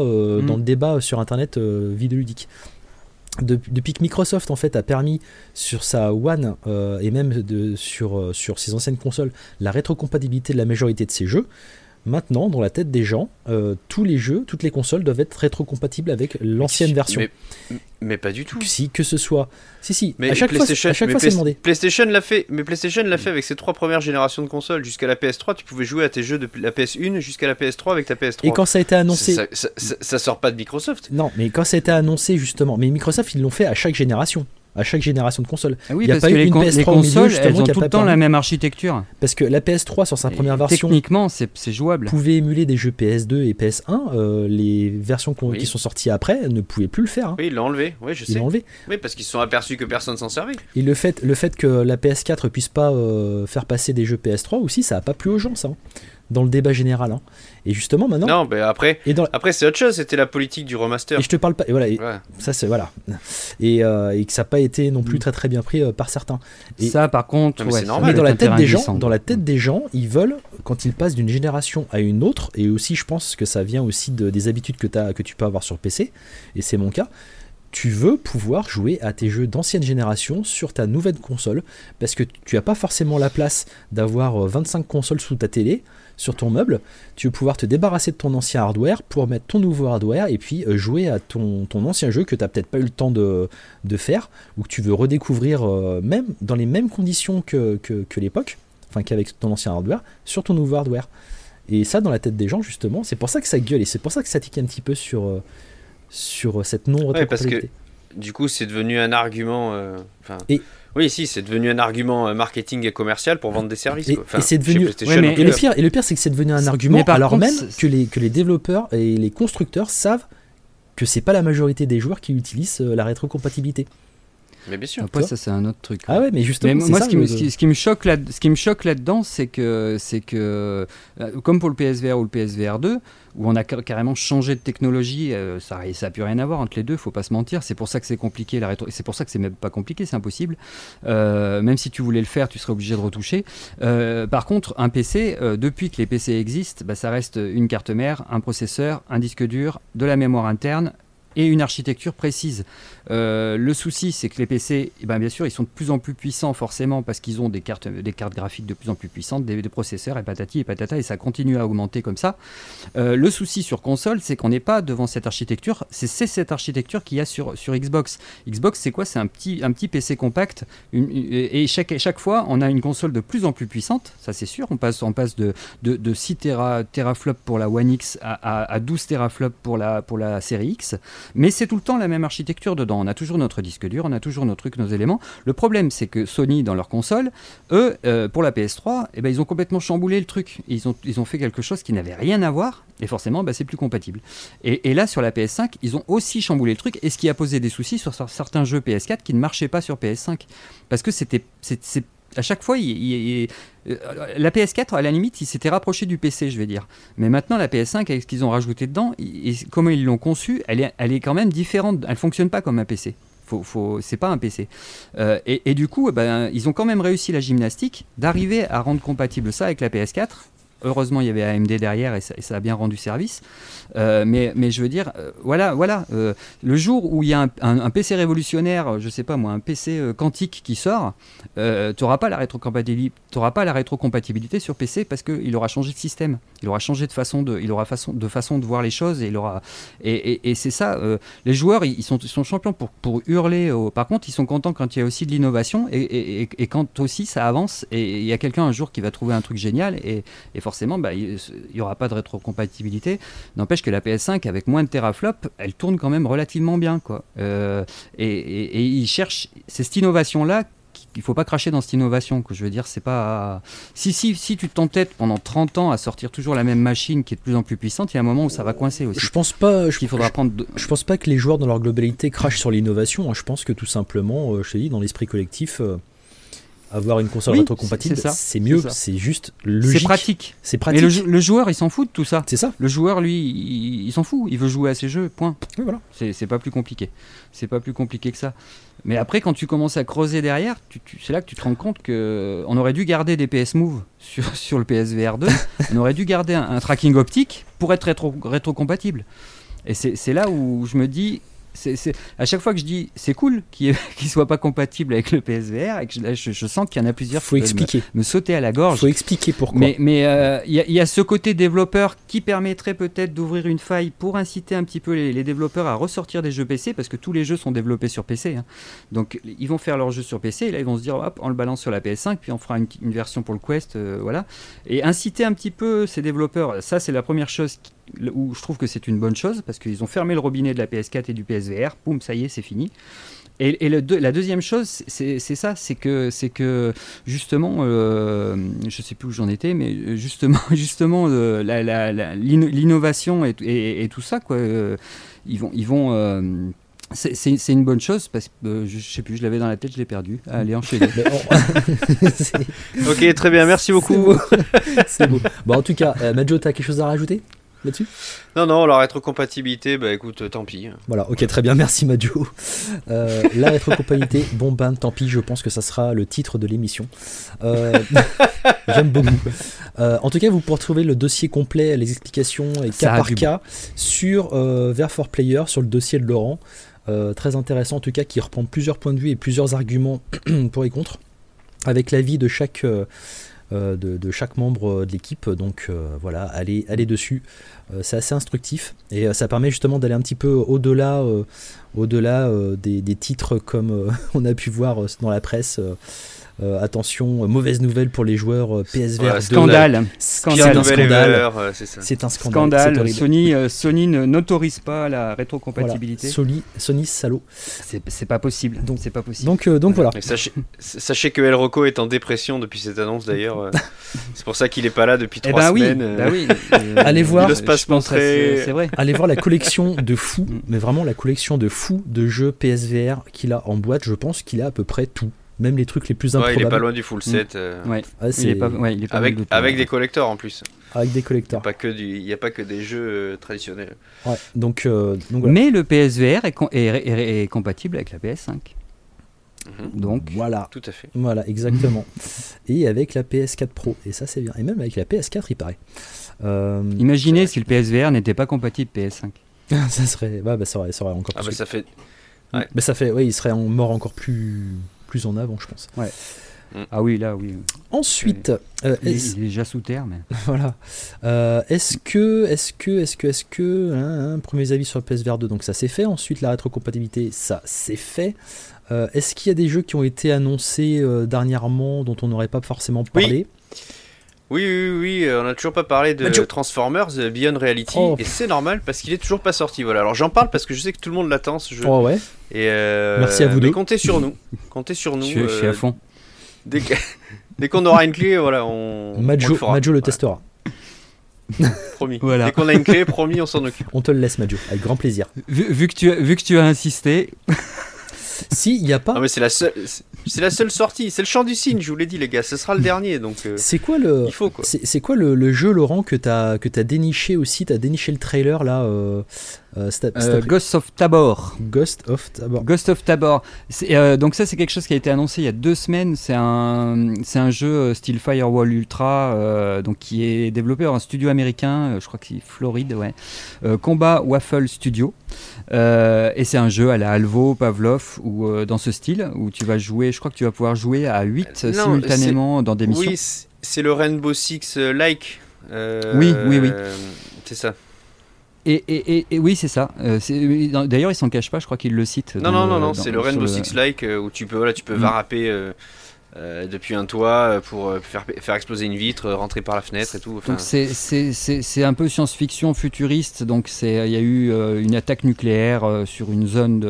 débat sur Internet vidéoludique. Depuis que Microsoft en fait a permis sur sa One et même sur ses anciennes consoles la rétrocompatibilité de la majorité de ses jeux. Maintenant, dans la tête des gens, tous les jeux, toutes les consoles doivent être rétrocompatibles avec l'ancienne version. Mais pas du tout. Si, que ce soit. Si. Mais à chaque fois, c'est demandé. PlayStation l'a fait. Mais PlayStation l'a fait avec ses 3 premières générations de consoles. Jusqu'à la PS3, tu pouvais jouer à tes jeux depuis la PS1 jusqu'à la PS3 avec ta PS3. Et quand ça a été annoncé. Ça sort pas de Microsoft. Non, mais quand ça a été annoncé, justement. Mais Microsoft, ils l'ont fait à chaque génération. À chaque génération de console. Oui, parce que les consoles, elles ont tout le temps la même architecture. Parce que la PS3 sur sa première version, techniquement, c'est jouable. Pouvait émuler des jeux PS2 et PS1. Les versions qui sont sorties après ne pouvaient plus le faire. Hein. Oui, ils l'ont enlevé. Oui, je sais. Ils l'ont enlevé. Oui, parce qu'ils se sont aperçus que personne s'en servait. Et le fait que la PS4 puisse pas faire passer des jeux PS3 aussi, ça a pas plu aux gens, ça. Dans le débat général. Hein. Et justement maintenant. Non, mais après c'est autre chose, c'était la politique du remaster. Et je te parle pas. Et voilà, ça c'est voilà. Et que ça n'a pas été non plus très très bien pris par certains. Et ça par contre, c'est normal. Mais dans la tête des gens, ils veulent quand ils passent d'une génération à une autre, et aussi je pense que ça vient aussi des habitudes que tu peux avoir sur PC, et c'est mon cas. Tu veux pouvoir jouer à tes jeux d'ancienne génération sur ta nouvelle console, parce que tu n'as pas forcément la place d'avoir 25 consoles sous ta télé, sur ton meuble. Tu veux pouvoir te débarrasser de ton ancien hardware pour mettre ton nouveau hardware et puis jouer à ton ancien jeu que tu n'as peut-être pas eu le temps de faire, ou que tu veux redécouvrir même dans les mêmes conditions que l'époque, enfin qu'avec ton ancien hardware, sur ton nouveau hardware. Et ça, dans la tête des gens, justement, c'est pour ça que ça gueule, et c'est pour ça que ça tique un petit peu sur cette non-rétrocompatibilité. Parce que du coup, c'est devenu un argument. Oui, si, c'est devenu un argument marketing et commercial pour vendre des services. Et c'est devenu. Et le pire, c'est que c'est devenu un argument alors même que les développeurs et les constructeurs savent que c'est pas la majorité des joueurs qui utilisent la rétrocompatibilité. Mais bien sûr. Après, ça c'est un autre truc. Ah ouais, mais justement, mais moi, ce qui me choque là-dedans, c'est que comme pour le PSVR ou le PSVR 2, où on a carrément changé de technologie, ça n'a plus rien à voir entre les deux, faut pas se mentir. C'est pour ça que c'est compliqué la rétro. Et c'est pour ça que c'est même pas compliqué, c'est impossible. Même si tu voulais le faire, tu serais obligé de retoucher. Par contre, un PC, depuis que les PC existent, ça reste une carte mère, un processeur, un disque dur, de la mémoire interne, et une architecture précise. Le souci, c'est que les PC, bien sûr, ils sont de plus en plus puissants forcément parce qu'ils ont des cartes graphiques de plus en plus puissantes, des processeurs et patati et patata, et ça continue à augmenter comme ça. Le souci sur console, c'est qu'on n'est pas devant cette architecture, c'est cette architecture qu'il y a sur Xbox. Xbox, c'est quoi? C'est un petit PC compact, et chaque fois, on a une console de plus en plus puissante, ça c'est sûr. On passe de 6 teraflops pour la One X à 12 teraflops pour la série X. Mais c'est tout le temps la même architecture dedans. On a toujours notre disque dur, on a toujours nos trucs, nos éléments. Le problème, c'est que Sony, dans leur console, eux, pour la PS3, ils ont complètement chamboulé le truc. Ils ont fait quelque chose qui n'avait rien à voir, et forcément, c'est plus compatible. Et là, sur la PS5, ils ont aussi chamboulé le truc, et ce qui a posé des soucis sur certains jeux PS4 qui ne marchaient pas sur PS5. Parce que à chaque fois, la PS4, à la limite, il s'était rapproché du PC, je vais dire. Mais maintenant, la PS5, avec ce qu'ils ont rajouté dedans, comment ils l'ont conçue, elle est quand même différente. Elle ne fonctionne pas comme un PC. C'est pas un PC. Et du coup, ils ont quand même réussi la gymnastique d'arriver à rendre compatible ça avec la PS4. Heureusement, il y avait AMD derrière et ça a bien rendu service. Mais je veux dire, voilà. Le jour où il y a un PC révolutionnaire, je sais pas moi, un PC quantique qui sort, tu n'auras pas la rétrocompatibilité sur PC parce qu'il aura changé de système. Il aura changé de façon de voir les choses et c'est ça. Les joueurs, ils sont champions pour hurler. Par contre, ils sont contents quand il y a aussi de l'innovation et quand aussi ça avance et il y a quelqu'un un jour qui va trouver un truc génial et forcément, il n'y aura pas de rétrocompatibilité. N'empêche que la PS5, avec moins de teraflops, elle tourne quand même relativement bien, quoi. Et ils cherchent, c'est cette innovation-là, il ne faut pas cracher dans cette innovation, que je veux dire, c'est pas... Si tu t'entêtes pendant 30 ans à sortir toujours la même machine qui est de plus en plus puissante, il y a un moment où ça va coincer aussi. Je pense pas que les joueurs dans leur globalité crachent sur l'innovation. Je pense que tout simplement, je te dis, dans l'esprit collectif... avoir une console rétrocompatible, c'est mieux, c'est juste logique. C'est pratique. Et le joueur, il s'en fout de tout ça. C'est ça. Le joueur, lui, il s'en fout. Il veut jouer à ses jeux, point. Oui, voilà. C'est pas plus compliqué. C'est pas plus compliqué que ça. Mais après, quand tu commences à creuser derrière, c'est là que tu te rends compte qu'on aurait dû garder des PS Move sur le PSVR 2. On aurait dû garder un tracking optique pour être rétrocompatible. Et c'est là où je me dis... à chaque fois que je dis c'est cool qu'il soit pas compatible avec le PSVR et que je sens qu'il y en a plusieurs qui peuvent me sauter à la gorge. Faut expliquer pourquoi. Mais il y a ce côté développeur qui permettrait peut-être d'ouvrir une faille pour inciter un petit peu les développeurs à ressortir des jeux PC parce que tous les jeux sont développés sur PC. Donc ils vont faire leurs jeux sur PC et là ils vont se dire hop, on le balance sur la PS5 puis on fera une version pour le Quest, voilà. Et inciter un petit peu ces développeurs, ça c'est la première chose où je trouve que c'est une bonne chose parce qu'ils ont fermé le robinet de la PS4 et du PSVR, boum, ça y est, c'est fini. Et la deuxième chose, c'est ça, c'est que justement, je sais plus où j'en étais, mais justement, l'innovation et tout ça, quoi, ils vont c'est une bonne chose parce que je sais plus, je l'avais dans la tête, je l'ai perdu. Allez, enchaînez. Ok, très bien, merci beaucoup. C'est beau. Bon, en tout cas, Majo, t'as quelque chose à rajouter là-dessus? Non, la rétrocompatibilité, écoute, tant pis. Voilà, ok, très bien, merci Majo. La rétrocompatibilité, tant pis, je pense que ça sera le titre de l'émission. J'aime beaucoup. En tout cas, vous pourrez trouver le dossier complet, les explications et cas par cas sur VR4Player, sur le dossier de Laurent. Très intéressant en tout cas, qui reprend plusieurs points de vue et plusieurs arguments pour et contre, avec l'avis de chaque membre de l'équipe. Donc voilà, allez dessus, c'est assez instructif et ça permet justement d'aller un petit peu au-delà des titres comme on a pu voir dans la presse. Attention, mauvaise nouvelle pour les joueurs PSVR 2. Scandale. C'est un scandale. C'est un scandale. Sony n'autorise pas la rétrocompatibilité. Voilà. Sony salaud. C'est pas possible. C'est pas possible. Donc voilà. Sachez que El Rocco est en dépression depuis cette annonce d'ailleurs. C'est pour ça qu'il est pas là depuis 3 semaines. Oui. Allez voir. C'est vrai. Allez voir la collection de fous, mais vraiment la collection de fous de jeux PSVR qu'il a en boîte. Je pense qu'il a à peu près tout. Même les trucs les plus improbables. Il est pas loin du full set. Il est pas avec des collecteurs en plus. Avec des collecteurs. Il n'y a pas que des jeux traditionnels. Ouais, donc voilà. Mais le PSVR est compatible avec la PS5. Donc voilà. Tout à fait. Voilà, exactement. Et avec la PS4 Pro. Et ça, c'est bien. Et même avec la PS4, il paraît. Imaginez si le PSVR n'était pas compatible PS5. Ça serait, ça aurait encore plus. Ça fait. Ouais. Mais ça fait, il serait mort encore plus en avant, je pense. Ouais. Ah oui, là, oui. Ensuite, il est déjà sous terre, mais. Voilà. Est-ce que premiers avis sur le PSVR 2, donc ça c'est fait. Ensuite, la rétrocompatibilité, ça c'est fait. Est-ce qu'il y a des jeux qui ont été annoncés dernièrement dont on n'aurait pas forcément parlé? Oui, on n'a toujours pas parlé de Transformers Beyond Reality, et c'est normal parce qu'il est toujours pas sorti. Voilà. Alors j'en parle parce que je sais que tout le monde l'attend ce jeu. Oh ouais. Et merci à vous deux. Comptez sur nous. Je suis à fond. Dès qu'on aura une clé, voilà, Majo le testera. Promis. Voilà. Dès qu'on a une clé, promis, on s'en occupe. On te le laisse, Majo, avec grand plaisir. Vu que tu as insisté. Si, il n'y a pas. Non, mais c'est la seule sortie. C'est le chant du cygne, je vous l'ai dit, les gars. Ce sera le dernier. Donc, c'est quoi le. Il faut, quoi. C'est quoi le jeu, Laurent, que t'as déniché aussi? T'as déniché le trailer là. Ghost of Tabor. Ghost of Tabor. Donc ça, c'est quelque chose qui a été annoncé il y a 2 semaines. C'est un jeu style Firewall Ultra, donc qui est développé par un studio américain, je crois que c'est Floride, ouais. Combat Waffle Studio. Et c'est un jeu à la Alvo, Pavlov, ou dans ce style, où tu vas jouer, je crois que tu vas pouvoir jouer à 8 simultanément dans des missions. Oui, c'est le Rainbow Six like. Oui. C'est ça. Et oui, c'est ça. D'ailleurs, il s'en cache pas, je crois qu'il le cite. Non, c'est le Rainbow Six like où tu peux varapper depuis un toit pour faire exploser une vitre, rentrer par la fenêtre et tout. Enfin... Donc c'est un peu science-fiction futuriste. Donc il y a eu une attaque nucléaire sur une zone,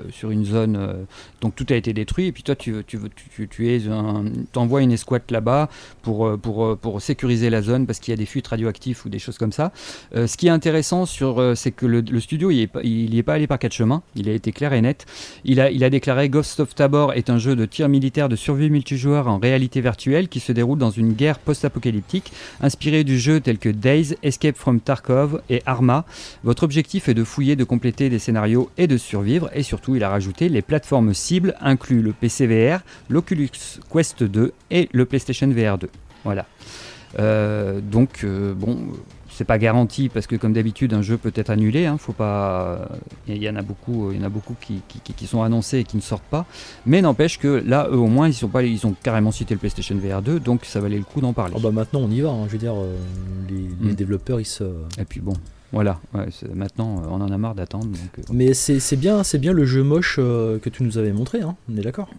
donc tout a été détruit. Et puis toi, tu t'envoies une escouade là-bas pour sécuriser la zone parce qu'il y a des fuites radioactives ou des choses comme ça. Ce qui est intéressant c'est que le studio il y est pas allé par 4 chemins. Il a été clair et net. Il a déclaré Ghost of Tabor est un jeu de tir militaire de survie multijoueur en réalité virtuelle qui se déroule dans une guerre post-apocalyptique inspirée du jeu tels que Days, Escape from Tarkov et Arma. Votre objectif est de fouiller, de compléter des scénarios et de survivre. Et surtout, il a rajouté les plateformes cibles incluent le PC VR, l'Oculus Quest 2 et le PlayStation VR 2. Voilà. C'est pas garanti parce que comme d'habitude un jeu peut être annulé, faut pas. Il y en a beaucoup qui sont annoncés et qui ne sortent pas. Mais n'empêche que là, eux au moins ils ont carrément cité le PlayStation VR 2, donc ça valait le coup d'en parler. Maintenant on y va. Je veux dire, les développeurs ils se. Et puis bon. Voilà, maintenant on en a marre d'attendre. Donc, Mais c'est bien le jeu moche que tu nous avais montré, on est d'accord?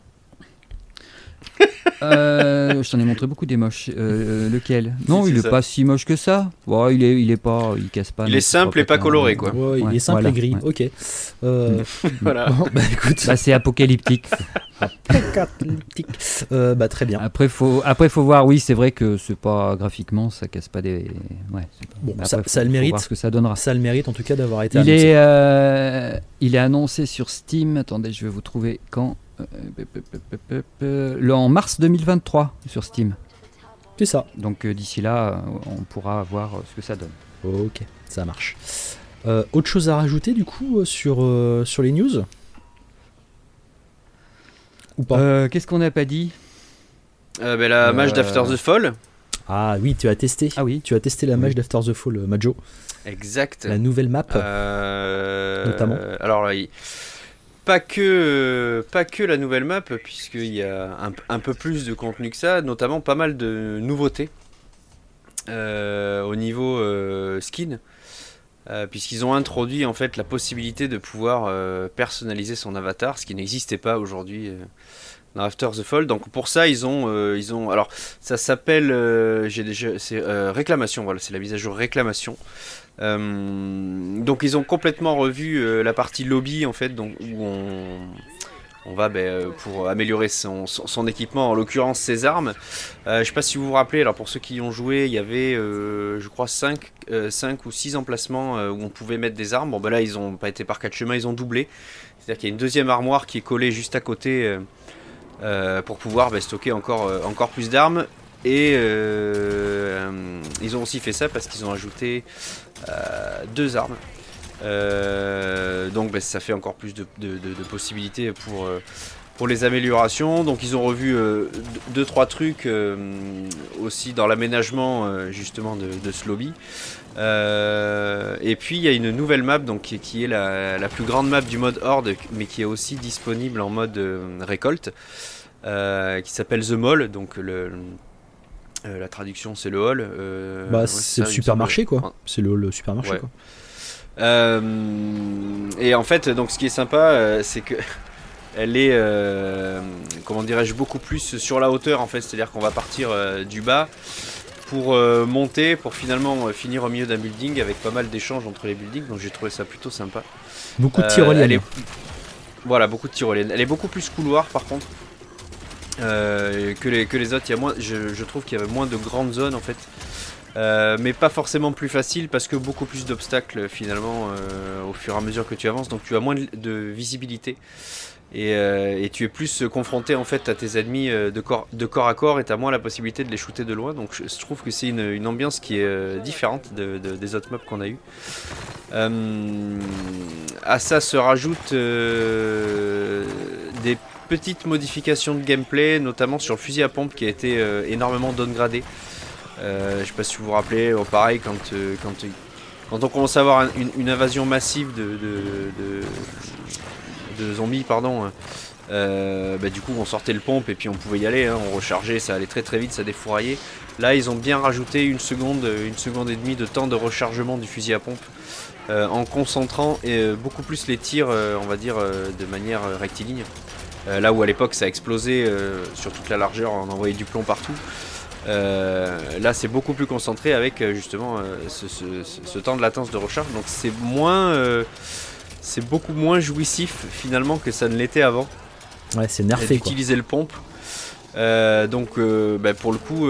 Je t'en ai montré beaucoup des moches. Lequel? Non, il est pas si moche que ça. Ouais, il casse pas. Il est simple et pas coloré, quoi. Ouais, il est simple et gris. Ok. Voilà. Bon, écoute. C'est apocalyptique. Très bien. Après faut voir. Oui, c'est vrai que c'est pas graphiquement, ça casse pas des. Ouais. Bon, ça le mérite. Voir ce que ça donnera. Ça le mérite en tout cas d'avoir été annoncé. Il est annoncé sur Steam. Attendez, je vais vous trouver quand. En mars 2023 sur Steam. C'est ça. Donc d'ici là, on pourra voir ce que ça donne. Ok, ça marche. Autre chose à rajouter du coup sur les news? Ou pas? Qu'est-ce qu'on n'a pas dit? La mage d'After the Fall. Ah oui, tu as testé. Ah oui. Tu as testé la mage d'After the Fall, Majo. Exact. La nouvelle map, notamment. Alors là, pas que la nouvelle map, puisqu'il y a un peu plus de contenu que ça, notamment pas mal de nouveautés au niveau skin, puisqu'ils ont introduit en fait la possibilité de pouvoir personnaliser son avatar, ce qui n'existait pas aujourd'hui dans After the Fall. Donc pour ça ils ont alors ça s'appelle réclamation, voilà, c'est la mise à jour réclamation. Donc ils ont complètement revu la partie lobby en fait, donc où on va pour améliorer son équipement, en l'occurrence ses armes. Je sais pas si vous vous rappelez, alors pour ceux qui y ont joué, il y avait je crois 5 ou 6 emplacements où on pouvait mettre des armes. Bon là ils ont pas été par 4 chemins, ils ont doublé. C'est-à-dire qu'il y a une deuxième armoire qui est collée juste à côté pour pouvoir stocker encore plus d'armes. Et ils ont aussi fait ça parce qu'ils ont ajouté 2 armes. Donc ça fait encore plus de possibilités les améliorations. Donc ils ont revu 2-3 trucs aussi dans l'aménagement justement de ce lobby. Et puis il y a une nouvelle map donc, qui est la plus grande map du mode Horde, mais qui est aussi disponible en mode récolte, qui s'appelle The Mall. Donc la traduction c'est le hall. C'est le supermarché quoi. C'est le supermarché quoi. Et en fait, donc ce qui est sympa, c'est que elle est, comment dirais-je, beaucoup plus sur la hauteur en fait. C'est-à-dire qu'on va partir du bas pour monter, pour finalement finir au milieu d'un building avec pas mal d'échanges entre les buildings. Donc j'ai trouvé ça plutôt sympa. Beaucoup de tyroliennes. Voilà, beaucoup de tyroliennes. Elle est beaucoup plus couloir par contre. Que les autres, il y a moins, je trouve qu'il y avait moins de grandes zones en fait, mais pas forcément plus facile parce que beaucoup plus d'obstacles finalement au fur et à mesure que tu avances, donc tu as moins de visibilité et tu es plus confronté en fait à tes ennemis de corps à corps et tu as moins la possibilité de les shooter de loin, donc je trouve que c'est une ambiance qui est différente des autres mobs qu'on a eu. À ça se rajoutent des petites modifications de gameplay, notamment sur le fusil à pompe qui a été énormément downgradé. Je sais pas si vous vous rappelez, pareil quand on commence à avoir une invasion massive de zombies, pardon, du coup on sortait le pompe et puis on pouvait y aller, hein, on rechargeait, ça allait très très vite, ça défouraillait. Là ils ont bien rajouté une seconde et demie de temps de rechargement du fusil à pompe en concentrant beaucoup plus les tirs, on va dire, de manière rectiligne. Là où à l'époque ça a explosé sur toute la largeur, on envoyait du plomb partout. Là c'est beaucoup plus concentré avec justement ce temps de latence de recharge, donc c'est beaucoup moins jouissif finalement que ça ne l'était avant. Ouais, c'est nerfé d'utiliser le pompe. Donc pour le coup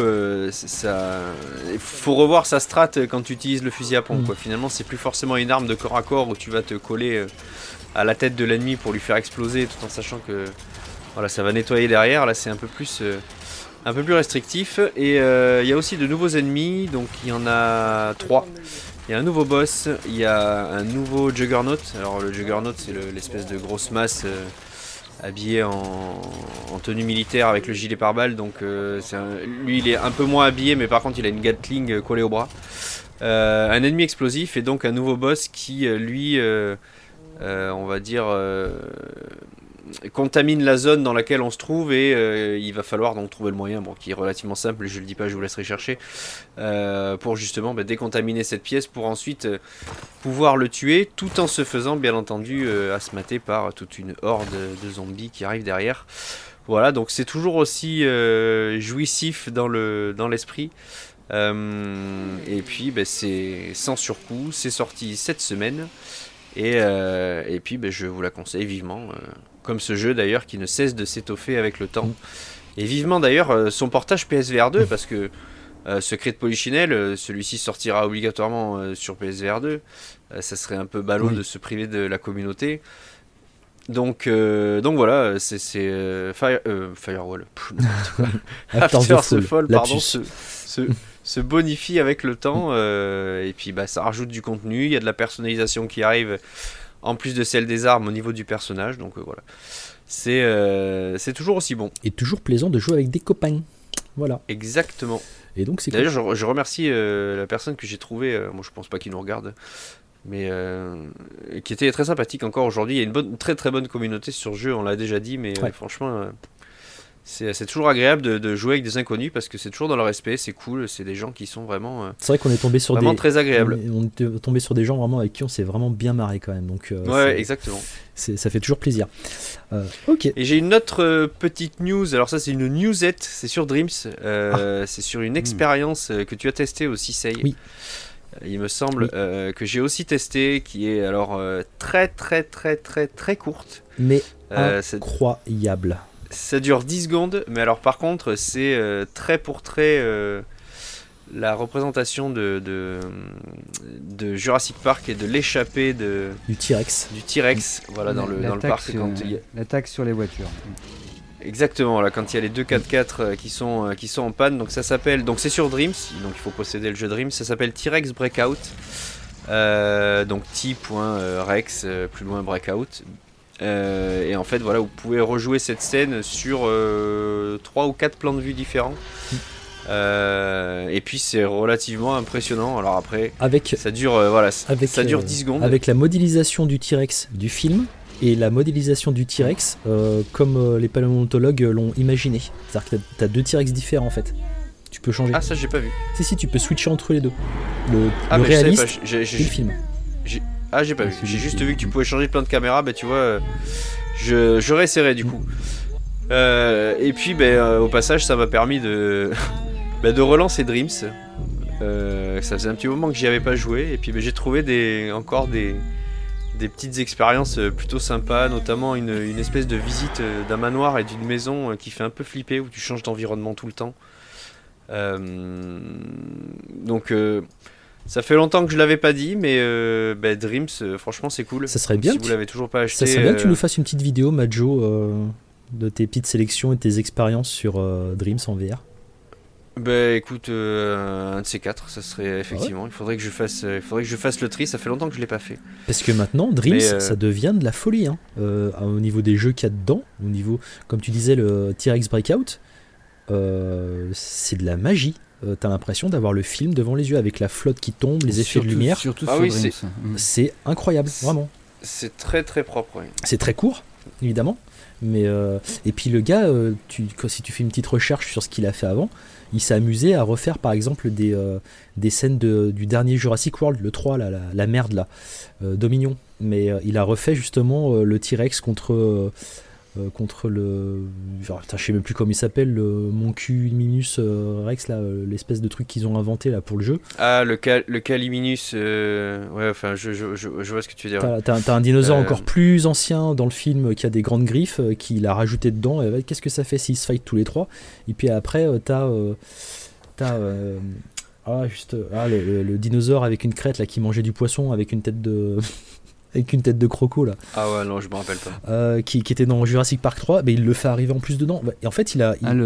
il faut revoir sa strat quand tu utilises le fusil à pompe quoi. Finalement c'est plus forcément une arme de corps à corps où tu vas te coller à la tête de l'ennemi pour lui faire exploser tout en sachant que voilà, ça va nettoyer derrière. Là c'est un peu plus restrictif et il y a aussi de nouveaux ennemis, donc il y en a 3. Il y a un nouveau boss, il y a un nouveau Juggernaut. Alors le Juggernaut c'est l'espèce de grosse masse habillé en tenue militaire avec le gilet pare-balles, donc lui il est un peu moins habillé mais par contre il a une Gatling collée au bras. Un ennemi explosif et donc un nouveau boss qui lui on va dire contamine la zone dans laquelle on se trouve et il va falloir donc trouver le moyen, qui est relativement simple, je le dis pas, je vous laisserai chercher, pour justement décontaminer cette pièce pour ensuite pouvoir le tuer tout en se faisant bien entendu asmater par toute une horde de zombies qui arrivent derrière. Voilà, donc c'est toujours aussi jouissif dans l'esprit. Et puis c'est sans surcoût, c'est sorti cette semaine et puis je vous la conseille vivement, comme ce jeu d'ailleurs qui ne cesse de s'étoffer avec le temps, et vivement d'ailleurs son portage PSVR 2 parce que Secret de Polichinelle, celui-ci sortira obligatoirement sur PSVR 2, ça serait un peu ballot de se priver de la communauté. Donc voilà, c'est Firewall. After the Fall, pardon, se bonifie avec le temps et puis ça rajoute du contenu, il y a de la personnalisation qui arrive en plus de celle des armes au niveau du personnage, donc voilà. C'est toujours aussi bon. Et toujours plaisant de jouer avec des copains. Voilà. Exactement. Et donc c'est d'ailleurs cool. je remercie la personne que j'ai trouvée, moi je pense pas qu'il nous regarde, mais qui était très sympathique encore aujourd'hui. Il y a une très très bonne communauté sur ce jeu, on l'a déjà dit, mais franchement c'est toujours agréable de jouer avec des inconnus parce que c'est toujours dans le respect, c'est cool, c'est des gens qui sont vraiment c'est vrai qu'on est tombé sur vraiment très agréables. On est tombé sur des gens vraiment avec qui on s'est vraiment bien marré quand même, donc exactement. Ça fait toujours plaisir. Ok. Et j'ai une autre petite news, alors ça c'est une newsette, c'est sur Dreams, c'est sur une expérience que tu as testée aussi, Sei. Oui. Il me semble que j'ai aussi testé, qui est alors très très très très très courte. Mais incroyable. Ça dure 10 secondes, mais alors par contre c'est trait pour trait la représentation de Jurassic Park et de l'échappée du T-Rex. Voilà, dans le parc. L'attaque sur les voitures. Exactement, là, quand il y a les deux 4x4 qui sont en panne, donc ça s'appelle, donc c'est sur Dreams, donc il faut posséder le jeu Dreams, ça s'appelle T-Rex Breakout, donc T.Rex plus loin Breakout. Et en fait, voilà, vous pouvez rejouer cette scène sur 3 ou 4 plans de vue différents. Et puis c'est relativement impressionnant. Alors après, ça dure, ça dure 10 secondes. Avec la modélisation du T-Rex du film et la modélisation du T-Rex comme les paléontologues l'ont imaginé. C'est-à-dire que t'as 2 T-Rex différents en fait. Tu peux changer. Ah, ça j'ai pas vu. Si, tu peux switcher entre les deux. Le réaliste et le film. J'ai pas vu. J'ai juste vu que tu pouvais changer de plan de caméra. Bah tu vois, je réessayerai du coup. Et puis au passage, ça m'a permis de relancer Dreams. Ça faisait un petit moment que j'y avais pas joué. Et puis j'ai trouvé encore des petites expériences plutôt sympas, notamment une espèce de visite d'un manoir et d'une maison qui fait un peu flipper, où tu changes d'environnement tout le temps. Donc ça fait longtemps que je l'avais pas dit, mais Dreams, franchement c'est cool. Ça serait bien si vous l'avez toujours pas acheté. Ça serait bien que tu nous fasses une petite vidéo, Majo, de tes petites sélections et tes expériences sur Dreams en VR. Écoute, un de ces 4, ça serait effectivement. Il faudrait que je fasse le tri. Ça fait longtemps que je l'ai pas fait. Parce que maintenant, Dreams, ça devient de la folie. Hein. Au niveau des jeux qu'il y a dedans, au niveau, comme tu disais, le T-Rex Breakout, c'est de la magie. T'as l'impression d'avoir le film devant les yeux avec la flotte qui tombe, les effets de lumière. Surtout sur Dreams. C'est incroyable, vraiment. C'est très très propre. Oui. C'est très court, évidemment. Mais et puis le gars, si tu fais une petite recherche sur ce qu'il a fait avant, il s'est amusé à refaire par exemple des scènes du dernier Jurassic World, le 3, la merde là, Dominion. Mais il a refait justement le T-Rex contre le... je sais même plus comment il s'appelle, le Moncuminus Rex, là, l'espèce de truc qu'ils ont inventé là, pour le jeu. Ah, le Caliminus, ouais, enfin, je vois ce que tu veux dire. T'as un dinosaure encore plus ancien dans le film qui a des grandes griffes, qu'il a rajouté dedans, et qu'est-ce que ça fait s'ils se fight tous les trois. Et puis après, le dinosaure avec une crête là, qui mangeait du poisson avec une tête de... avec une tête de croco là. Ah ouais, non, je me rappelle pas. Qui était dans Jurassic Park 3, il le fait arriver en plus dedans. Et en fait, j'ai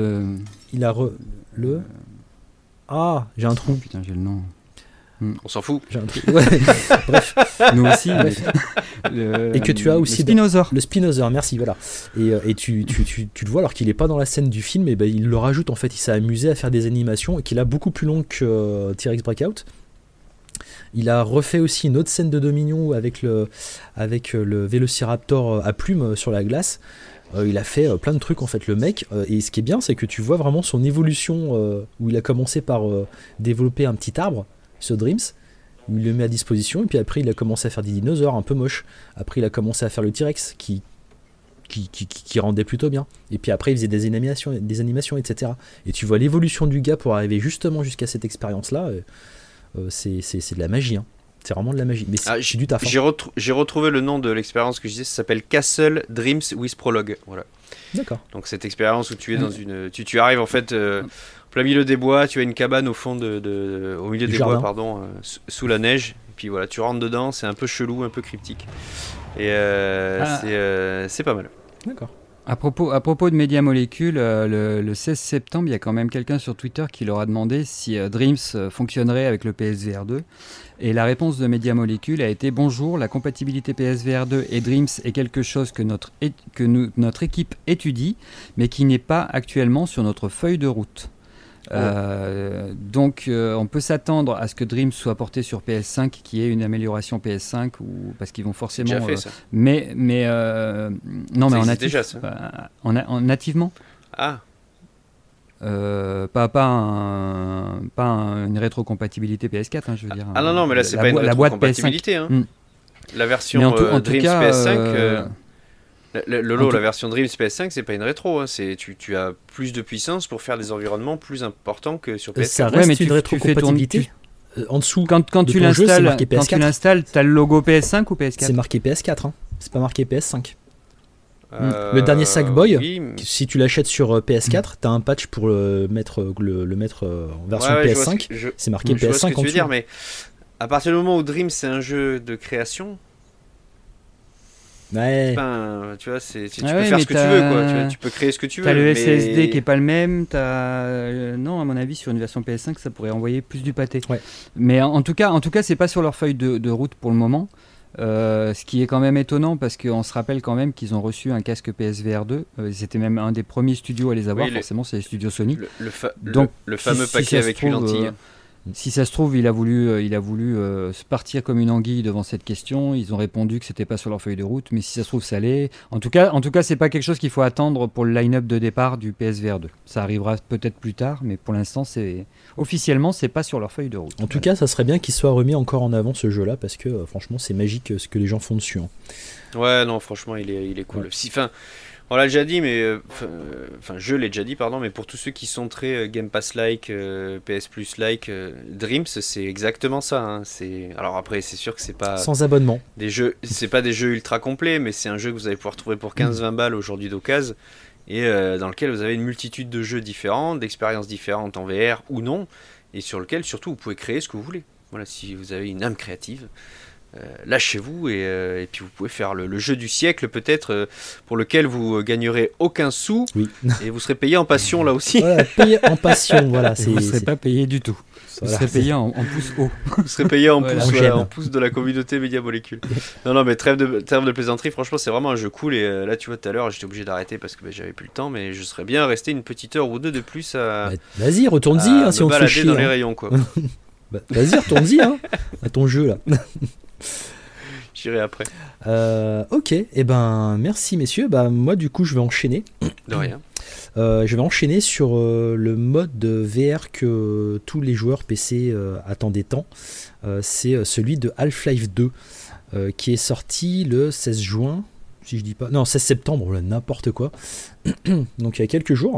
un trou. Putain, j'ai le nom. On s'en fout. J'ai un trou. Ouais. Bref. Nous aussi. Et que tu as aussi le Spinosaur. Le Spinosaur, merci, voilà. Et tu le vois alors qu'il est pas dans la scène du film, et il le rajoute en fait. Il s'est amusé à faire des animations et qu'il a beaucoup plus long que T-Rex Breakout. Il a refait aussi une autre scène de Dominion avec le Vélociraptor à plumes sur la glace. Il a fait plein de trucs en fait, le mec. Et ce qui est bien, c'est que tu vois vraiment son évolution où il a commencé par développer un petit arbre, ce Dreams. Il le met à disposition et puis après il a commencé à faire des dinosaures un peu moches. Après il a commencé à faire le T-Rex qui rendait plutôt bien. Et puis après il faisait des animations, etc. Et tu vois l'évolution du gars pour arriver justement jusqu'à cette expérience-là. C'est de la magie, hein. C'est vraiment de la magie. Mais c'est du taf. J'ai retrouvé le nom de l'expérience que je disais, ça s'appelle Castle Dreams with Prologue. Voilà. D'accord. Donc cette expérience où tu es dans une, tu arrives en fait plein milieu des bois, tu as une cabane au fond au milieu des bois, pardon, sous la neige. Et puis voilà, tu rentres dedans, c'est un peu chelou, un peu cryptique. Et c'est pas mal. D'accord. À propos de Media Molecule, le 16 septembre, il y a quand même quelqu'un sur Twitter qui leur a demandé si Dreams fonctionnerait avec le PSVR 2. Et la réponse de Media Molecule a été « Bonjour, la compatibilité PSVR 2 et Dreams est quelque chose que notre équipe étudie, mais qui n'est pas actuellement sur notre feuille de route. » Donc on peut s'attendre à ce que Dreams soit porté sur PS5, qui est une amélioration PS5, parce qu'ils vont forcément déjà fait, ça. mais non, mais en natif, déjà, ça. En nativement pas une rétrocompatibilité PS4, hein, je veux dire. Ah non, mais là c'est pas une rétrocompatibilité, hein. La version en Dreams cas, PS5 la version Dreams PS5, c'est pas une rétro, hein. Tu as plus de puissance pour faire des environnements plus importants que sur PS4. Ça reste une rétrocompatibilité. En dessous, quand tu l'installes, t'as le logo PS5 ou PS4 ? C'est marqué PS4, hein. C'est pas marqué PS5. Le dernier Sackboy, oui, si tu l'achètes sur PS4, t'as un patch pour le mettre en version PS5. C'est marqué PS5 je vois ce que en tu veux dessous. dire, mais à partir du moment où Dreams c'est un jeu de création. Ouais. Tu vois, tu peux faire ce que tu veux, quoi. Tu peux créer ce que tu veux. T'as le SSD qui est pas le même. Non, à mon avis, sur une version PS5, ça pourrait envoyer plus du pâté. Ouais. Mais en tout cas, c'est pas sur leur feuille de route pour le moment. Ce qui est quand même étonnant parce qu'on se rappelle quand même qu'ils ont reçu un casque PSVR 2. C'était même un des premiers studios à les avoir, forcément c'est les studios Sony. Donc, le fameux paquet avec une lentille. Si ça se trouve, il a voulu se partir comme une anguille devant cette question. Ils ont répondu que c'était pas sur leur feuille de route, mais si ça se trouve, ça l'est. En tout cas, c'est pas quelque chose qu'il faut attendre pour le line-up de départ du PSVR 2. Ça arrivera peut-être plus tard, mais pour l'instant, officiellement, c'est pas sur leur feuille de route. En tout cas, ça serait bien qu'il soit remis encore en avant ce jeu-là, parce que franchement, c'est magique ce que les gens font dessus. Ouais, non, franchement, il est cool. Ouais. On l'a déjà dit, mais je l'ai déjà dit, pardon, mais pour tous ceux qui sont très Game Pass-like, PS Plus-like, Dreams, c'est exactement ça. Hein. Alors après, c'est sûr que c'est pas sans abonnement. C'est pas des jeux ultra complets, mais c'est un jeu que vous allez pouvoir trouver pour 15-20 balles aujourd'hui d'occasion, et dans lequel vous avez une multitude de jeux différents, d'expériences différentes en VR ou non, et sur lequel surtout vous pouvez créer ce que vous voulez. Voilà, si vous avez une âme créative. Lâchez-vous et puis vous pouvez faire le jeu du siècle peut-être pour lequel vous gagnerez aucun sou et vous serez payé en passion là aussi. Voilà, payé en passion, voilà. Vous ne serez pas payé du tout. Vous serez payé en pouce haut. Vous serez payé en pouce de la communauté Média Molécule. Non mais trêve de plaisanterie, franchement c'est vraiment un jeu cool et là tu vois tout à l'heure j'étais obligé d'arrêter parce que j'avais plus le temps, mais je serais bien resté une petite heure ou deux de plus à... Vas-y, retourne-y si on te fait chier. Dans les rayons quoi. Vas-y, retourne-y à ton jeu là. J'irai après. Ok, et ben merci messieurs. Moi du coup je vais enchaîner. De rien. Je vais enchaîner sur le mode de VR que tous les joueurs PC attendaient tant. C'est celui de Half-Life 2 qui est sorti le 16 juin, si je dis pas. Non, 16 septembre, n'importe quoi. Donc il y a quelques jours.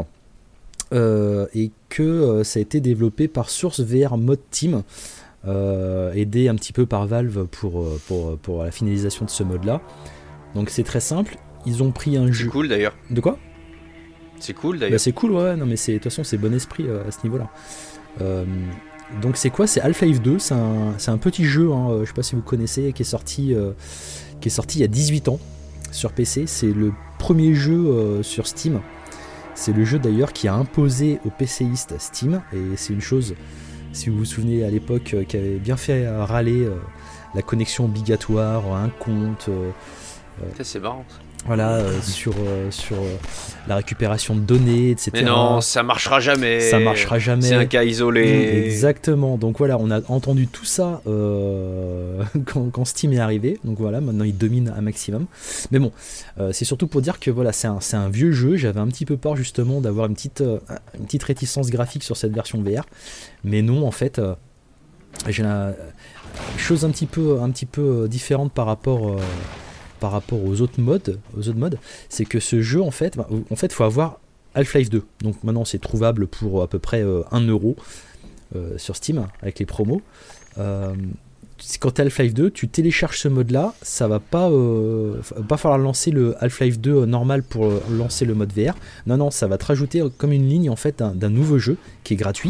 Et que ça a été développé par Source VR Mod Team. Aidé un petit peu par Valve pour la finalisation de ce mode là. Donc c'est très simple, ils ont pris un jeu. C'est cool d'ailleurs. De quoi ? C'est cool d'ailleurs. C'est cool, ouais, non mais de toute façon c'est bon esprit à ce niveau là. Donc c'est quoi ? C'est Half-Life 2, c'est un petit jeu, je sais pas si vous connaissez, qui est sorti il y a 18 ans sur PC. C'est le premier jeu sur Steam. C'est le jeu d'ailleurs qui a imposé aux PCistes Steam, et c'est une chose, si vous vous souvenez à l'époque, qui avait bien fait râler la connexion obligatoire, un compte. C'est marrant. Voilà, sur la récupération de données, etc. Mais non, ça marchera jamais. Ça marchera jamais. C'est un cas isolé. Exactement. Donc voilà, on a entendu tout ça quand Steam est arrivé. Donc voilà, maintenant il domine un maximum. Mais bon, c'est surtout pour dire que voilà, c'est un vieux jeu. J'avais un petit peu peur justement d'avoir une petite réticence graphique sur cette version VR. Mais non, en fait, j'ai une chose un petit peu différente par rapport aux autres modes, c'est que ce jeu en fait faut avoir Half-Life 2. Donc maintenant c'est trouvable pour à peu près 1€ sur Steam avec les promos. Quand tu as Half-Life 2, tu télécharges ce mode là, ça va pas falloir lancer le Half-Life 2 normal pour lancer le mode VR. Non, ça va te rajouter comme une ligne en fait d'un nouveau jeu qui est gratuit.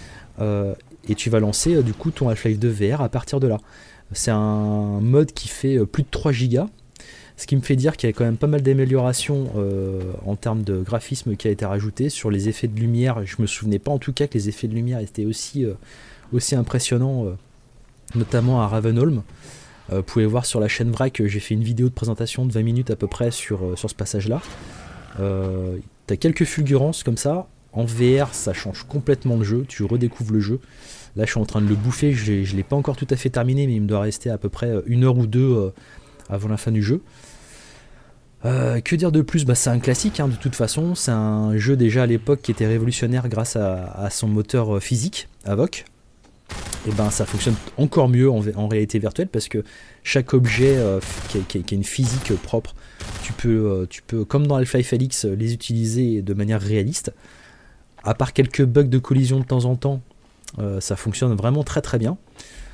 Et tu vas lancer du coup ton Half-Life 2 VR à partir de là. C'est un mode qui fait plus de 3 gigas. Ce qui me fait dire qu'il y a quand même pas mal d'améliorations en termes de graphisme qui a été rajouté sur les effets de lumière. Je me souvenais pas en tout cas que les effets de lumière étaient aussi impressionnants, notamment à Ravenholm. Vous pouvez voir sur la chaîne Vrac, j'ai fait une vidéo de présentation de 20 minutes à peu près sur ce passage-là. T'as quelques fulgurances comme ça. En VR, ça change complètement le jeu. Tu redécouvres le jeu. Là, je suis en train de le bouffer. Je l'ai pas encore tout à fait terminé, mais il me doit rester à peu près 1 heure ou 2 avant la fin du jeu. Que dire de plus ? C'est un classique de toute façon. C'est un jeu déjà à l'époque qui était révolutionnaire grâce à son moteur physique, Avoc. Et ça fonctionne encore mieux en réalité virtuelle parce que chaque objet qui a une physique propre, tu peux comme dans Half-Life Alyx, les utiliser de manière réaliste. À part quelques bugs de collision de temps en temps, ça fonctionne vraiment très très bien.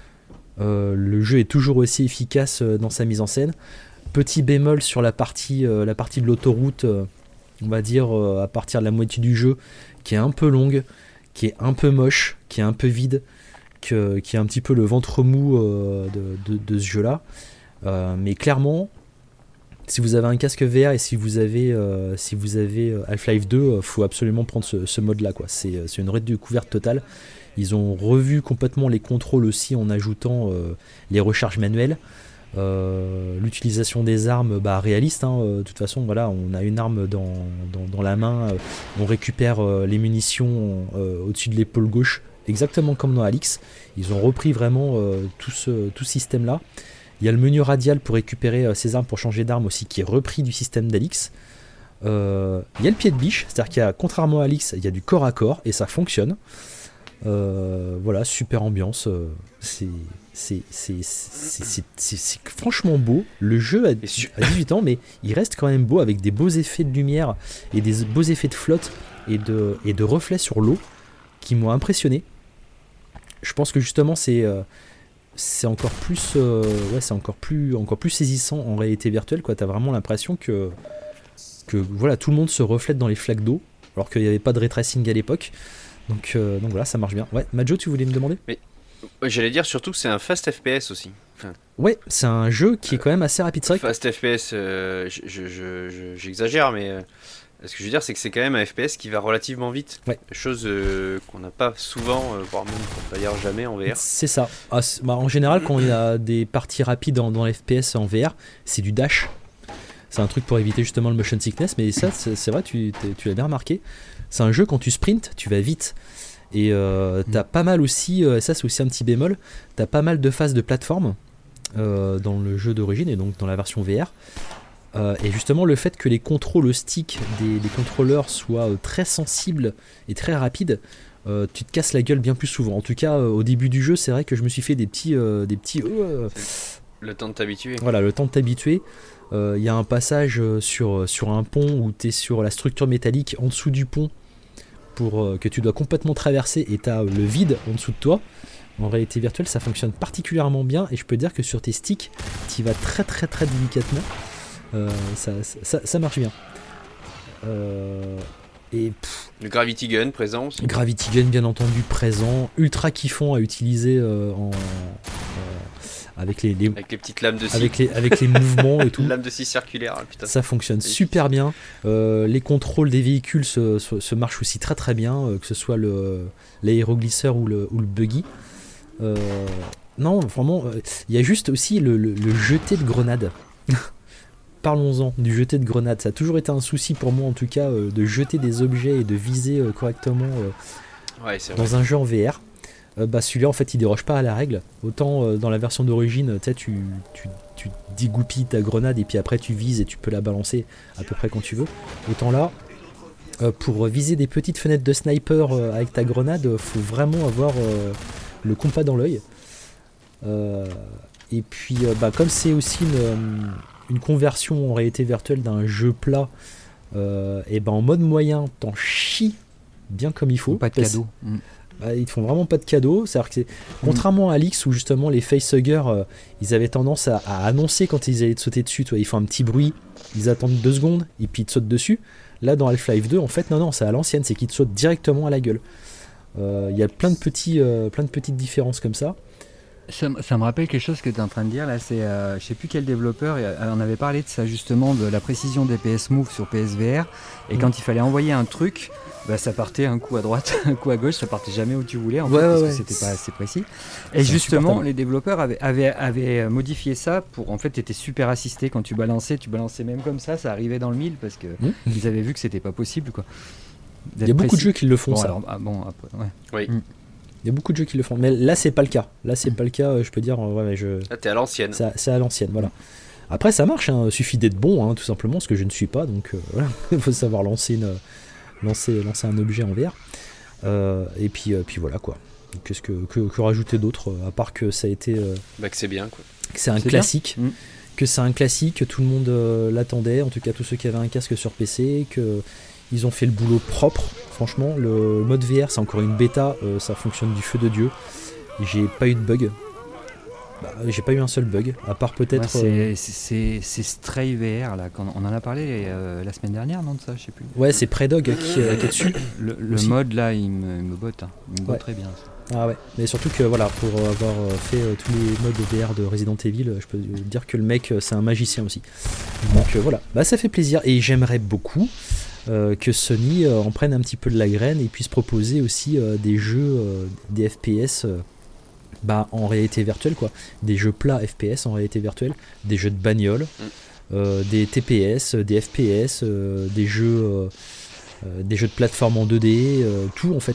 Le jeu est toujours aussi efficace dans sa mise en scène. Petit bémol sur la partie de l'autoroute, on va dire à partir de la moitié du jeu, qui est un peu longue, qui est un peu moche, qui est un peu vide, qui est un petit peu le ventre mou de ce jeu-là. Mais clairement, si vous avez un casque VR et si vous avez Half-Life 2, faut absolument prendre ce mode-là, quoi. C'est une redécouverte totale. Ils ont revu complètement les contrôles aussi en ajoutant les recharges manuelles. L'utilisation des armes réaliste, de toute façon voilà, on a une arme dans la main, on récupère les munitions au-dessus de l'épaule gauche, exactement comme dans Alyx. Ils ont repris vraiment tout ce système là. Il y a le menu radial pour récupérer ses armes, pour changer d'arme aussi, qui est repris du système d'Alyx. Il y a le pied de biche, c'est-à-dire qu'il y a, contrairement à Alyx, il y a du corps à corps et ça fonctionne. Voilà, super ambiance, c'est franchement beau. Le jeu a 18 ans, mais il reste quand même beau, avec des beaux effets de lumière et des beaux effets de flotte et de reflets sur l'eau qui m'ont impressionné. Je pense que justement c'est encore plus c'est encore plus saisissant en réalité virtuelle, quoi. T'as vraiment l'impression que voilà, tout le monde se reflète dans les flaques d'eau, alors qu'il n'y avait pas de ray tracing à l'époque. Donc voilà, ça marche bien. Ouais, Majo, tu voulais me demander ? Mais j'allais dire surtout que c'est un fast FPS aussi. Enfin, ouais, c'est un jeu qui est quand même assez rapide. C'est vrai fast FPS, j'exagère, mais ce que je veux dire, c'est que c'est quand même un FPS qui va relativement vite. Ouais. Chose qu'on n'a pas souvent, voire même d'ailleurs jamais en VR. C'est ça. En général, quand il y a des parties rapides dans les FPS en VR, c'est du dash. C'est un truc pour éviter justement le motion sickness, mais ça, c'est vrai, tu l'as bien remarqué. C'est un jeu, quand tu sprints, tu vas vite. Et t'as pas mal aussi, ça c'est aussi un petit bémol, t'as pas mal de phases de plateforme dans le jeu d'origine et donc dans la version VR. Et justement, le fait que les contrôles stick des contrôleurs soient très sensibles et très rapides, tu te casses la gueule bien plus souvent. En tout cas, au début du jeu, c'est vrai que je me suis fait des petits le temps de t'habituer. Voilà, le temps de t'habituer. Il y a un passage sur un pont où tu es sur la structure métallique en dessous du pont que tu dois complètement traverser, et tu as le vide en dessous de toi. En réalité virtuelle, ça fonctionne particulièrement bien, et je peux dire que sur tes sticks, tu y vas très très très délicatement. Ça marche bien. Le Gravity Gun présent aussi. Gravity Gun bien entendu présent, ultra kiffant à utiliser avec les petites lames de scie, avec les mouvements et tout. Lames de scie circulaires, putain. Ça fonctionne super bien. Les contrôles des véhicules se marchent aussi très très bien, que ce soit l'aéroglisseur ou le buggy. Non, vraiment, il y a juste aussi le jeté de grenades. Parlons-en du jeté de grenades. Ça a toujours été un souci pour moi, en tout cas, de jeter des objets et de viser correctement dans un jeu en VR. Celui-là, en fait, il déroge pas à la règle. Autant dans la version d'origine, tu dégoupilles ta grenade et puis après tu vises et tu peux la balancer à peu près quand tu veux. Autant là, pour viser des petites fenêtres de sniper avec ta grenade, faut vraiment avoir le compas dans l'œil. Et puis, comme c'est aussi une conversion en réalité virtuelle d'un jeu plat, et en mode moyen, t'en chies bien comme il faut. Pas de cadeau. Ils te font vraiment pas de cadeaux. C'est-à-dire que contrairement à Alyx, où justement les facehuggers, ils avaient tendance à annoncer quand ils allaient te sauter dessus. Ils font un petit bruit, ils attendent 2 secondes et puis ils te sautent dessus. Là dans Half-Life 2, en fait non, c'est à l'ancienne, c'est qu'ils te sautent directement à la gueule. Il y a plein de petites différences comme ça. Ça me rappelle quelque chose que tu es en train de dire là, c'est je sais plus quel développeur, on avait parlé de ça justement, de la précision des PS Move sur PSVR, et quand il fallait envoyer un truc, ça partait un coup à droite, un coup à gauche, ça partait jamais où tu voulais parce que c'était pas assez précis. Et justement, les développeurs avaient modifié ça pour, en fait, tu étais super assisté quand tu balançais même comme ça arrivait dans le mille parce que ils avaient vu que c'était pas possible, quoi. Il y a beaucoup de jeux qui le font, ça. Alors, après, ouais. Oui. Il y a beaucoup de jeux qui le font, mais là c'est pas le cas. Là c'est pas le cas, je peux dire. Là t'es à l'ancienne. C'est à l'ancienne, voilà. Après ça marche, suffit d'être bon, tout simplement, ce que je ne suis pas, donc voilà. Il faut savoir lancer un objet en VR. Et puis voilà quoi. Qu'est-ce que rajouter d'autre, à part que ça a été. Que c'est bien, quoi. Que c'est un classique. Que c'est un classique, que tout le monde l'attendait, en tout cas tous ceux qui avaient un casque sur PC, que. Ils ont fait le boulot propre, franchement. Le mode VR, c'est encore une bêta, ça fonctionne du feu de Dieu. J'ai pas eu de bug. J'ai pas eu un seul bug, à part peut-être. C'est Stray VR, là, quand on en a parlé la semaine dernière, non, de ça, je sais plus. Ouais, c'est Predog qui est dessus. Le mode là, il me botte. Il me botte très bien. Ça. Ah ouais, mais surtout que voilà, pour avoir fait tous les modes VR de Resident Evil, je peux dire que le mec, c'est un magicien aussi. Donc voilà, ça fait plaisir, et j'aimerais beaucoup. Que Sony en prenne un petit peu de la graine et puisse proposer aussi des jeux, des FPS en réalité virtuelle, quoi. Des jeux plats FPS en réalité virtuelle, des jeux de bagnole, des TPS, des FPS, des jeux de plateforme en 2D, tout en fait,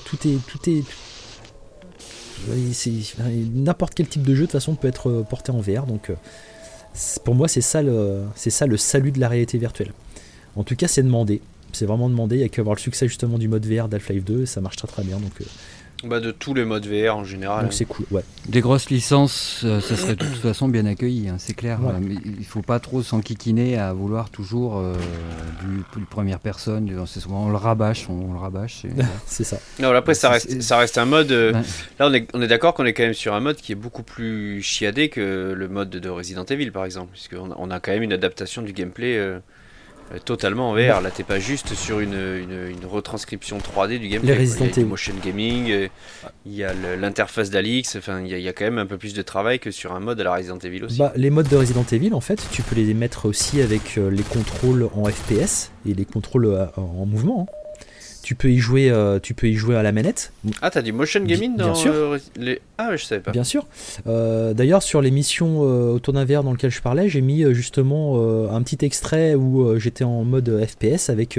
n'importe quel type de jeu de toute façon peut être porté en VR, donc pour moi c'est ça le salut de la réalité virtuelle. En tout cas c'est demandé, c'est vraiment demandé, il n'y a qu'à voir le succès justement du mode VR d'Half-Life 2, ça marche très très bien, donc de tous les modes VR en général. Donc c'est cool, ouais. Des grosses licences, ça serait de toute façon bien accueilli, hein, c'est clair. Ouais. Mais il faut pas trop s'enquiquiner à vouloir toujours du première personne. C'est souvent on le rabâche. C'est ça. Non, après ça reste un mode. Ouais. Là, on est d'accord qu'on est quand même sur un mode qui est beaucoup plus chiadé que le mode de Resident Evil, par exemple, puisqu'on a quand même une adaptation du gameplay totalement en VR. Là, t'es pas juste sur une retranscription 3D du gameplay. Il y a du motion gaming, il y a l'interface d'Alix, enfin, il y a quand même un peu plus de travail que sur un mode à la Resident Evil aussi. Les modes de Resident Evil, en fait, tu peux les mettre aussi avec les contrôles en FPS et les contrôles en mouvement. Hein. Tu peux y jouer à la manette. Ah, t'as du motion gaming dans les... Ah, je savais pas. Bien sûr. D'ailleurs, sur l'émission autour d'un VR dans lequel je parlais, j'ai mis justement un petit extrait où j'étais en mode FPS avec...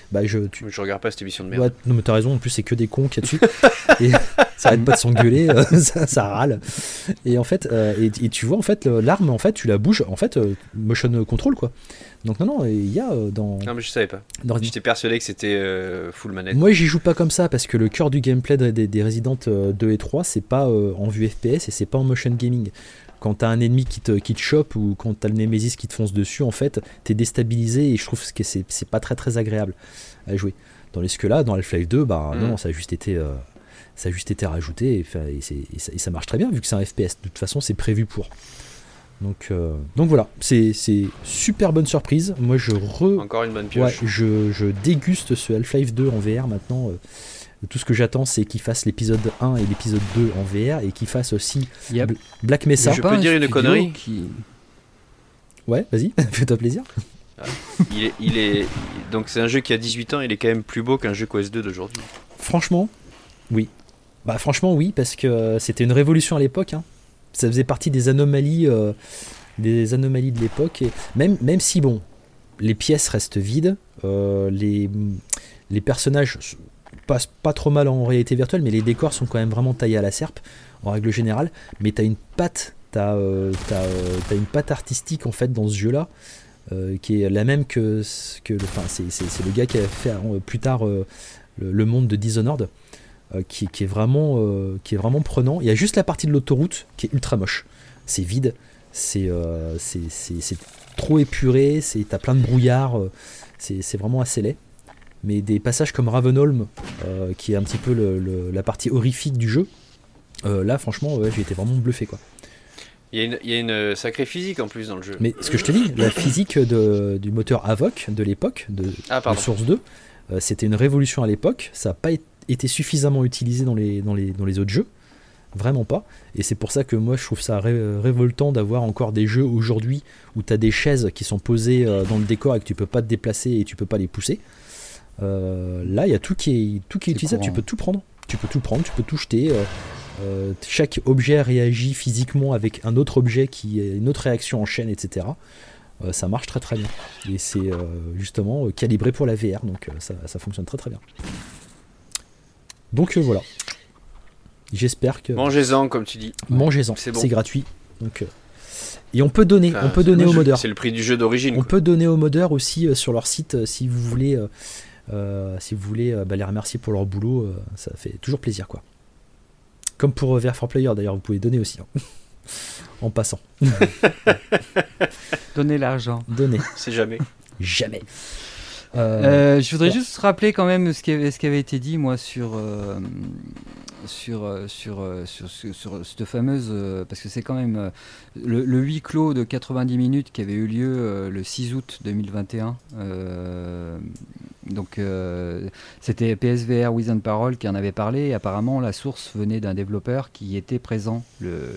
Je regarde pas cette émission de merde. Ouais, non, mais t'as raison, en plus, c'est que des cons qu'il y a dessus. Et ça arrête pas de s'engueuler, ça râle. Et en fait, et tu vois, en fait, l'arme, en fait, tu la bouges, en fait, motion control, quoi. Donc non, il y a dans... Non, mais je savais pas. J'étais persuadé que c'était full manette. Moi, j'y joue pas comme ça, parce que le cœur du gameplay des Resident 2 et 3, c'est pas en vue FPS et c'est pas en motion gaming. Quand t'as un ennemi qui te chope ou quand t'as le Nemesis qui te fonce dessus, en fait, t'es déstabilisé et je trouve que c'est pas très très agréable à jouer. Tandis que là, dans Half-Life 2, non, ça a juste été rajouté et ça marche très bien vu que c'est un FPS. De toute façon, c'est prévu pour. Donc voilà, c'est super bonne surprise. Moi, encore une bonne pioche. Ouais, je déguste ce Half-Life 2 en VR maintenant. Tout ce que j'attends, c'est qu'il fasse l'épisode 1 et l'épisode 2 en VR et qu'il fasse aussi Black Mesa. Je peux dire une connerie Ouais, vas-y, fais-toi plaisir. Donc c'est un jeu qui a 18 ans, il est quand même plus beau qu'un jeu QS2 d'aujourd'hui. Franchement, oui. Franchement, oui, parce que c'était une révolution à l'époque. Hein. Ça faisait partie des anomalies de l'époque. Et même si, bon, les pièces restent vides, les personnages passent pas trop mal en réalité virtuelle, mais les décors sont quand même vraiment taillés à la serpe, en règle générale. Mais t'as une patte artistique, en fait, dans ce jeu-là, qui est la même que c'est le gars qui a fait plus tard le monde de Dishonored. Qui est vraiment prenant. Il y a juste la partie de l'autoroute qui est ultra moche. C'est vide, c'est trop épuré, t'as plein de brouillard, c'est vraiment assez laid. Mais des passages comme Ravenholm, qui est un petit peu la partie horrifique du jeu, là franchement j'ai été vraiment bluffé, quoi. Il y a une sacrée physique en plus dans le jeu. Mais ce que je te dis, la physique du moteur Avoc de l'époque, de Source 2, c'était une révolution à l'époque. Ça n'a pas été suffisamment utilisé dans les autres jeux, vraiment pas, et c'est pour ça que moi je trouve ça révoltant d'avoir encore des jeux aujourd'hui où tu as des chaises qui sont posées dans le décor et que tu peux pas te déplacer et tu peux pas les pousser. Là il y a tout qui est utilisable, tu peux tout prendre, tu peux tout jeter, chaque objet réagit physiquement avec un autre objet qui est une autre réaction en chaîne, etc. Ça marche très très bien et c'est justement calibré pour la VR, donc ça fonctionne très très bien. Donc voilà. J'espère que... Mangez-en, comme tu dis. Mangez-en, c'est bon. C'est gratuit. Donc, et on peut donner aux modeurs. C'est le prix du jeu d'origine. On peut donner aux modeurs aussi sur leur site si vous voulez les remercier pour leur boulot. Ça fait toujours plaisir, quoi. Comme pour VR4Player d'ailleurs, vous pouvez donner aussi. Hein. En passant. Donnez l'argent. Donnez. C'est jamais. Jamais. Je voudrais juste rappeler quand même ce qui avait été dit, moi, sur cette fameuse, parce que c'est quand même le huis clos de 90 minutes qui avait eu lieu le 6 août 2021. Donc c'était PSVR Within Parole qui en avait parlé, et apparemment la source venait d'un développeur qui était présent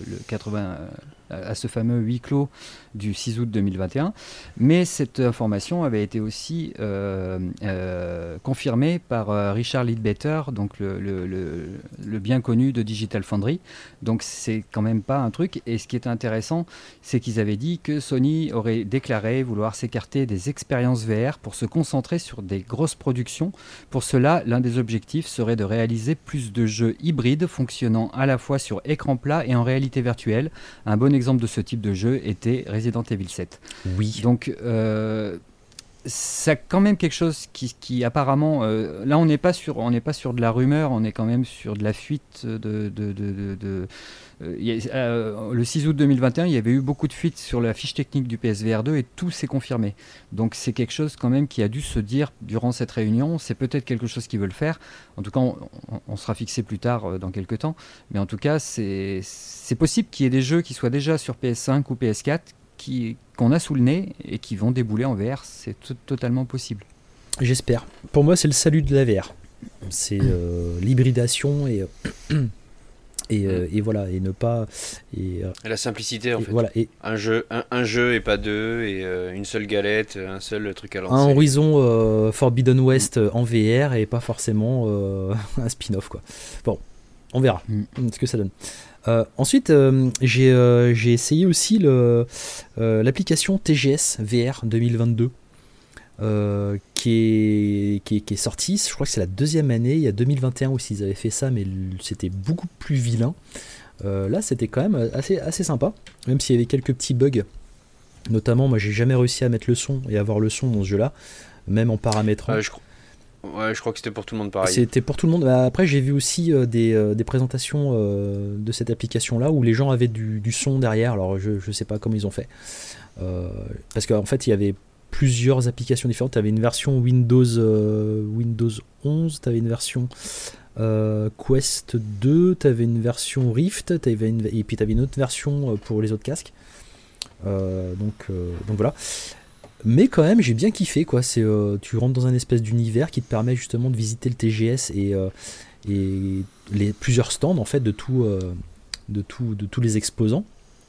à ce fameux huis clos du 6 août 2021, mais cette information avait été aussi confirmée par Richard Leadbetter, donc le le bien connu de Digital Foundry. Donc c'est quand même pas un truc. Et ce qui était intéressant, c'est qu'ils avaient dit que Sony aurait déclaré vouloir s'écarter des expériences VR pour se concentrer sur des grosses productions. Pour cela, l'un des objectifs serait de réaliser plus de jeux hybrides fonctionnant à la fois sur écran plat et en réalité virtuelle. Un bon exemple de ce type de jeu était Resident Evil 7. Oui. Donc c'est quand même quelque chose qui apparemment là on n'est pas sur de la rumeur, on est quand même sur de la fuite le 6 août 2021 il y avait eu beaucoup de fuites sur la fiche technique du PSVR 2 et tout s'est confirmé, donc c'est quelque chose quand même qui a dû se dire durant cette réunion. C'est peut-être quelque chose qu'ils veulent faire, en tout cas on sera fixé plus tard dans quelques temps, mais en tout cas c'est possible qu'il y ait des jeux qui soient déjà sur PS5 ou PS4 qu'on a sous le nez et qui vont débouler en VR. C'est totalement possible. J'espère. Pour moi, c'est le salut de la VR. C'est l'hybridation et voilà, et ne pas et la simplicité en fait. Voilà, et un jeu et pas deux, et une seule galette, un seul truc à lancer. Un Horizon Forbidden West en VR et pas forcément un spin-off quoi. Bon, on verra ce que ça donne. Ensuite, j'ai essayé aussi l'application TGS VR 2022 qui est sortie. Je crois que c'est la deuxième année. Il y a 2021 aussi ils avaient fait ça, mais c'était beaucoup plus vilain. Là, c'était quand même assez sympa, même s'il y avait quelques petits bugs. Notamment, moi, j'ai jamais réussi à mettre le son et avoir le son dans ce jeu-là, même en paramétrant. Je crois que c'était pour tout le monde pareil. C'était pour tout le monde. Après, j'ai vu aussi des présentations de cette application-là où les gens avaient du son derrière. Alors, je sais pas comment ils ont fait. Parce qu'en fait, il y avait plusieurs applications différentes. Tu avais une version Windows 11, tu avais une version Quest 2, tu avais une version Rift, et puis tu avais une autre version pour les autres casques. Donc voilà. Mais quand même, j'ai bien kiffé quoi. Tu rentres dans un espèce d'univers qui te permet justement de visiter le TGS et les plusieurs stands en fait de tous les exposants.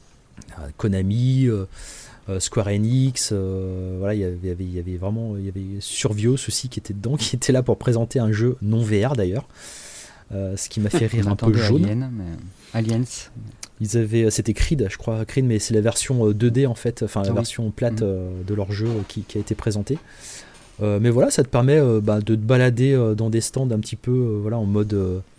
Konami, Square Enix, voilà, il y avait vraiment, il y avait Survios aussi qui était dedans, qui était là pour présenter un jeu non VR d'ailleurs. Ce qui m'a fait rire un peu jaune. Aliens. C'était Creed, je crois, Creed, mais c'est la version 2D en fait, enfin la version plate de leur jeu qui a été présentée. Mais voilà, ça te permet de te balader dans des stands un petit peu voilà, en mode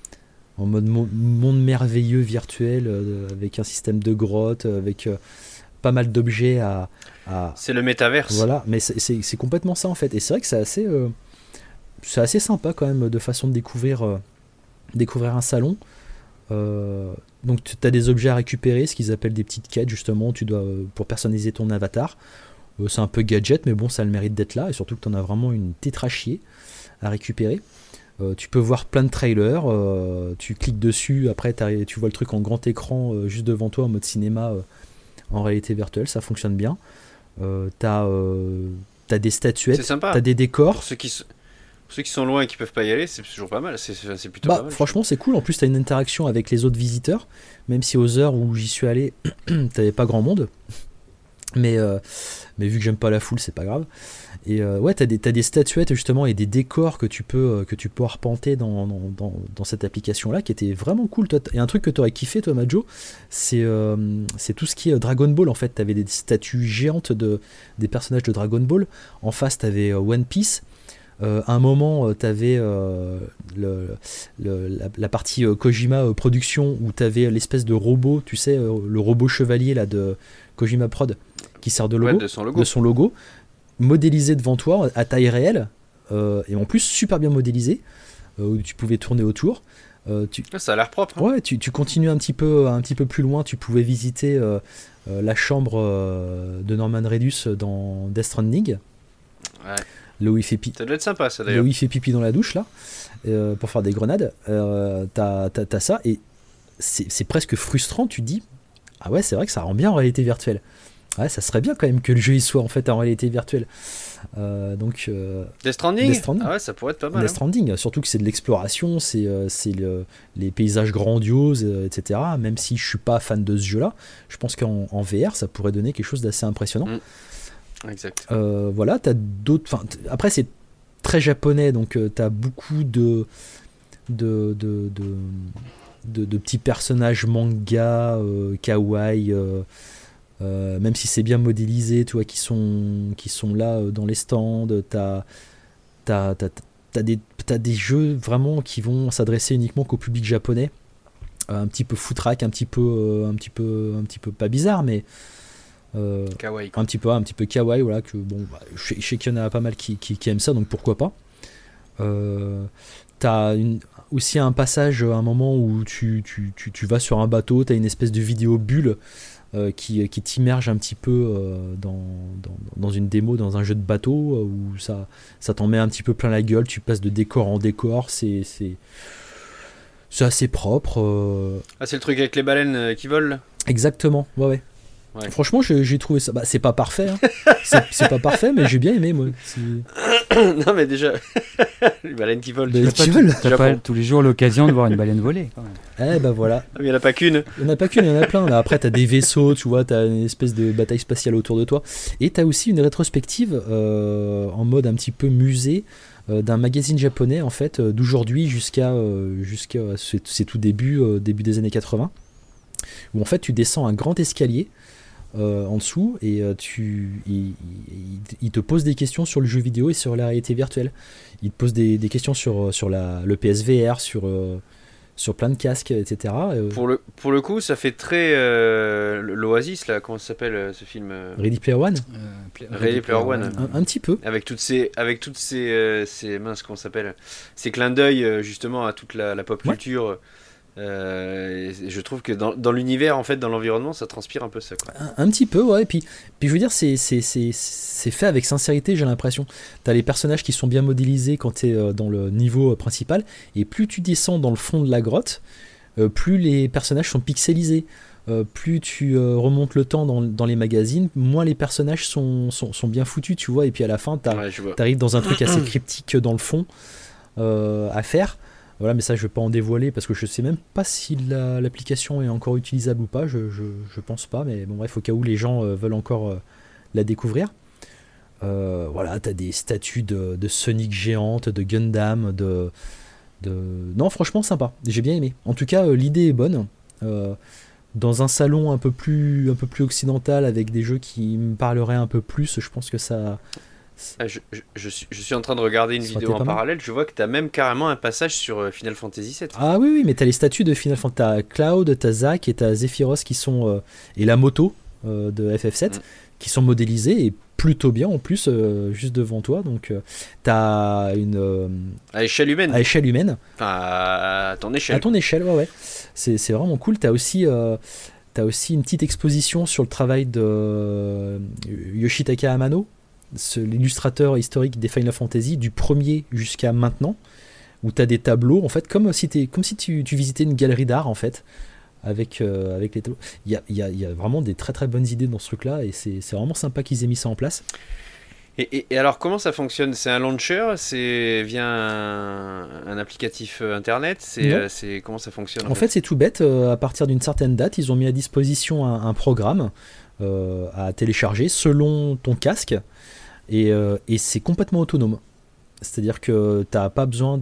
monde merveilleux virtuel, avec un système de grotte, avec pas mal d'objets à... C'est le métaverse. Voilà, mais c'est complètement ça en fait. Et c'est vrai que c'est assez sympa quand même de façon de découvrir un salon. Donc tu as des objets à récupérer, ce qu'ils appellent des petites quêtes justement, tu dois pour personnaliser ton avatar. C'est un peu gadget, mais bon, ça a le mérite d'être là, et surtout que tu en as vraiment une tétrachier à récupérer. Tu peux voir plein de trailers, tu cliques dessus, après tu vois le truc en grand écran juste devant toi en mode cinéma en réalité virtuelle, ça fonctionne bien. T'as des statuettes, t'as des décors. Pour ceux qui sont loin et qui peuvent pas y aller, c'est toujours pas mal. C'est plutôt pas mal. Franchement, c'est cool. En plus, tu as une interaction avec les autres visiteurs, même si aux heures où j'y suis allé, t'avais pas grand monde. Mais vu que j'aime pas la foule, c'est pas grave. Et ouais, t'as des statuettes justement et des décors que tu peux arpenter dans cette application-là, qui était vraiment cool. Et un truc que t'aurais kiffé, toi, Majo, c'est tout ce qui est Dragon Ball. En fait, t'avais des statues géantes des personnages de Dragon Ball. En face, t'avais One Piece. À un moment, tu avais la partie Kojima Production où tu avais l'espèce de robot, tu sais, le robot chevalier là, de Kojima Prod qui sert de son logo, modélisé devant toi à taille réelle, et en plus super bien modélisé, où tu pouvais tourner autour. Ça a l'air propre. Hein. Ouais, tu continues un petit peu plus loin, tu pouvais visiter la chambre de Norman Reedus dans Death Stranding. Ouais. Là où il fait pipi. Ça doit être sympa, ça d'ailleurs. Là où il fait pipi dans la douche, là, pour faire des grenades. T'as ça, et c'est presque frustrant. Tu te dis, ah ouais, c'est vrai que ça rend bien en réalité virtuelle. Ouais, ça serait bien quand même que le jeu il soit en fait en réalité virtuelle. Donc. Death Stranding. Ah ouais, ça pourrait être pas mal. Death Stranding, surtout que c'est de l'exploration, c'est les paysages grandioses, etc. Même si je suis pas fan de ce jeu-là, je pense qu'en VR, ça pourrait donner quelque chose d'assez impressionnant. Exact. Voilà, t'as d'autres. Après, c'est très japonais, donc t'as beaucoup de petits personnages manga, kawaii, même si c'est bien modélisé, tu vois, qui sont là dans les stands. T'as des jeux vraiment qui vont s'adresser uniquement qu'au public japonais, un petit peu foutraque, un petit peu pas bizarre, mais Kawaii. un petit peu kawaii, voilà, que bon, je sais qu'il y en a pas mal qui aiment ça, donc pourquoi pas. T'as aussi un passage, un moment où tu vas sur un bateau, t'as une espèce de vidéo bulle qui t'immerge un petit peu dans une démo, dans un jeu de bateau, où ça t'en met un petit peu plein la gueule, tu passes de décor en décor, c'est assez propre. Ah, c'est le truc avec les baleines qui volent là. Exactement, ouais. Franchement, j'ai trouvé ça. Bah, c'est pas parfait, hein. c'est pas parfait, mais j'ai bien aimé, moi. Non, mais déjà, les baleines qui volent. T'as pas tous les jours l'occasion de voir une baleine voler, quand même. Eh ben voilà. Il n'y en a pas qu'une. Il n'y en a pas qu'une, il y en a plein. Là, après, t'as des vaisseaux, tu vois, t'as une espèce de bataille spatiale autour de toi. Et t'as aussi une rétrospective en mode un petit peu musée d'un magazine japonais, en fait, d'aujourd'hui jusqu'à c'est tout début des années 80. Où en fait, tu descends un grand escalier. En dessous et il te pose des questions sur le jeu vidéo et sur la réalité virtuelle. Il te pose des questions sur le PSVR, sur plein de casques, etc. Pour le coup, ça fait très l'Oasis là, comment ça s'appelle ce film Ready Player One. Ready Player One. Un petit peu. Avec toutes ces minces, comment ça s'appelle, ces clins d'œil justement à toute la pop culture. Je trouve que dans l'univers, en fait, dans l'environnement, ça transpire un peu ça, quoi. Un petit peu, ouais. Et puis je veux dire, c'est fait avec sincérité, j'ai l'impression. T'as les personnages qui sont bien modélisés quand t'es dans le niveau principal, et plus tu descends dans le fond de la grotte, plus les personnages sont pixelisés. Plus tu remontes le temps dans les magazines, moins les personnages sont bien foutus, tu vois. Et puis à la fin, t'arrives dans un truc assez cryptique dans le fond à faire. Voilà, mais ça je vais pas en dévoiler parce que je sais même pas si l'application est encore utilisable ou pas, je pense pas, mais bon bref, au cas où les gens veulent encore la découvrir. Voilà, t'as des statues de Sonic géantes, de Gundam, non, franchement sympa, j'ai bien aimé. En tout cas, l'idée est bonne. Dans un salon un peu plus occidental avec des jeux qui me parleraient un peu plus, je pense que ça... Je suis en train de regarder une vidéo en parallèle, je vois que tu as même carrément un passage sur Final Fantasy VII. Ah oui, mais tu as les statues de Final Fantasy, tu as Cloud, tu as Zack et tu as Zephyros qui sont, et la moto de FF7 qui sont modélisés et plutôt bien en plus, juste devant toi. Donc tu as une... à échelle humaine. Enfin, à ton échelle. À ton échelle, ouais. C'est vraiment cool. Tu as aussi... T'as aussi une petite exposition sur le travail de Yoshitaka Amano, l'illustrateur historique des Final Fantasy, du premier jusqu'à maintenant, où tu as des tableaux, en fait, comme si tu visitais une galerie d'art, en fait, avec les tableaux. Il y a vraiment des très très bonnes idées dans ce truc-là, et c'est vraiment sympa qu'ils aient mis ça en place. Et alors, comment ça fonctionne ? C'est un launcher ? C'est via un applicatif internet ? Comment ça fonctionne En fait, c'est tout bête. À partir d'une certaine date, ils ont mis à disposition un programme à télécharger selon ton casque. Et c'est complètement autonome. C'est-à-dire que tu n'as pas besoin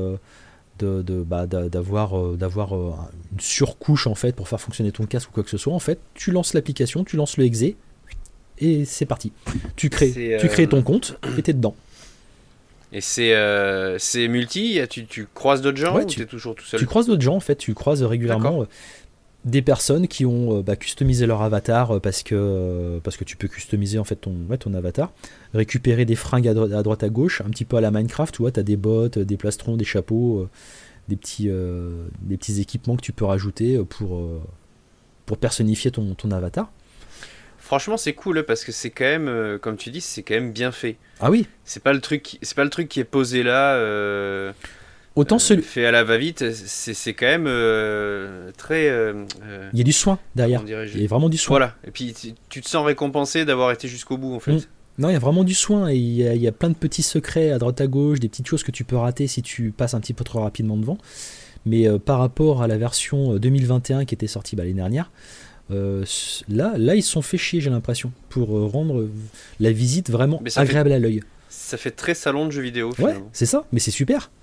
d'avoir une surcouche en fait, pour faire fonctionner ton casque ou quoi que ce soit. En fait, tu lances l'application, tu lances le exe, et c'est parti. Tu crées ton compte et t'es dedans. Et c'est multi, tu croises d'autres gens, ou t'es toujours tout seul ? Tu croises d'autres gens en fait, tu croises régulièrement des personnes qui ont customisé leur avatar parce que tu peux customiser en fait ton avatar, récupérer des fringues à droite à gauche, un petit peu à la Minecraft, tu vois, t'as des bottes, des plastrons, des chapeaux, des petits équipements que tu peux rajouter pour personnifier ton avatar. Franchement, c'est cool parce que c'est quand même, comme tu dis, c'est quand même bien fait. Ah oui. C'est pas le truc qui est posé là. Autant fait à la va-vite, c'est quand même très. Il y a du soin derrière. Il y a vraiment du soin. Voilà. Et puis tu te sens récompensé d'avoir été jusqu'au bout en fait. Non, il y a vraiment du soin et il y a plein de petits secrets à droite à gauche, des petites choses que tu peux rater si tu passes un petit peu trop rapidement devant. Mais par rapport à la version 2021 qui était sortie l'année dernière. Là ils se sont fait chier, j'ai l'impression, pour rendre la visite vraiment agréable à l'œil. Ça fait très salon de jeux vidéo finalement. Ouais, c'est ça, mais c'est super.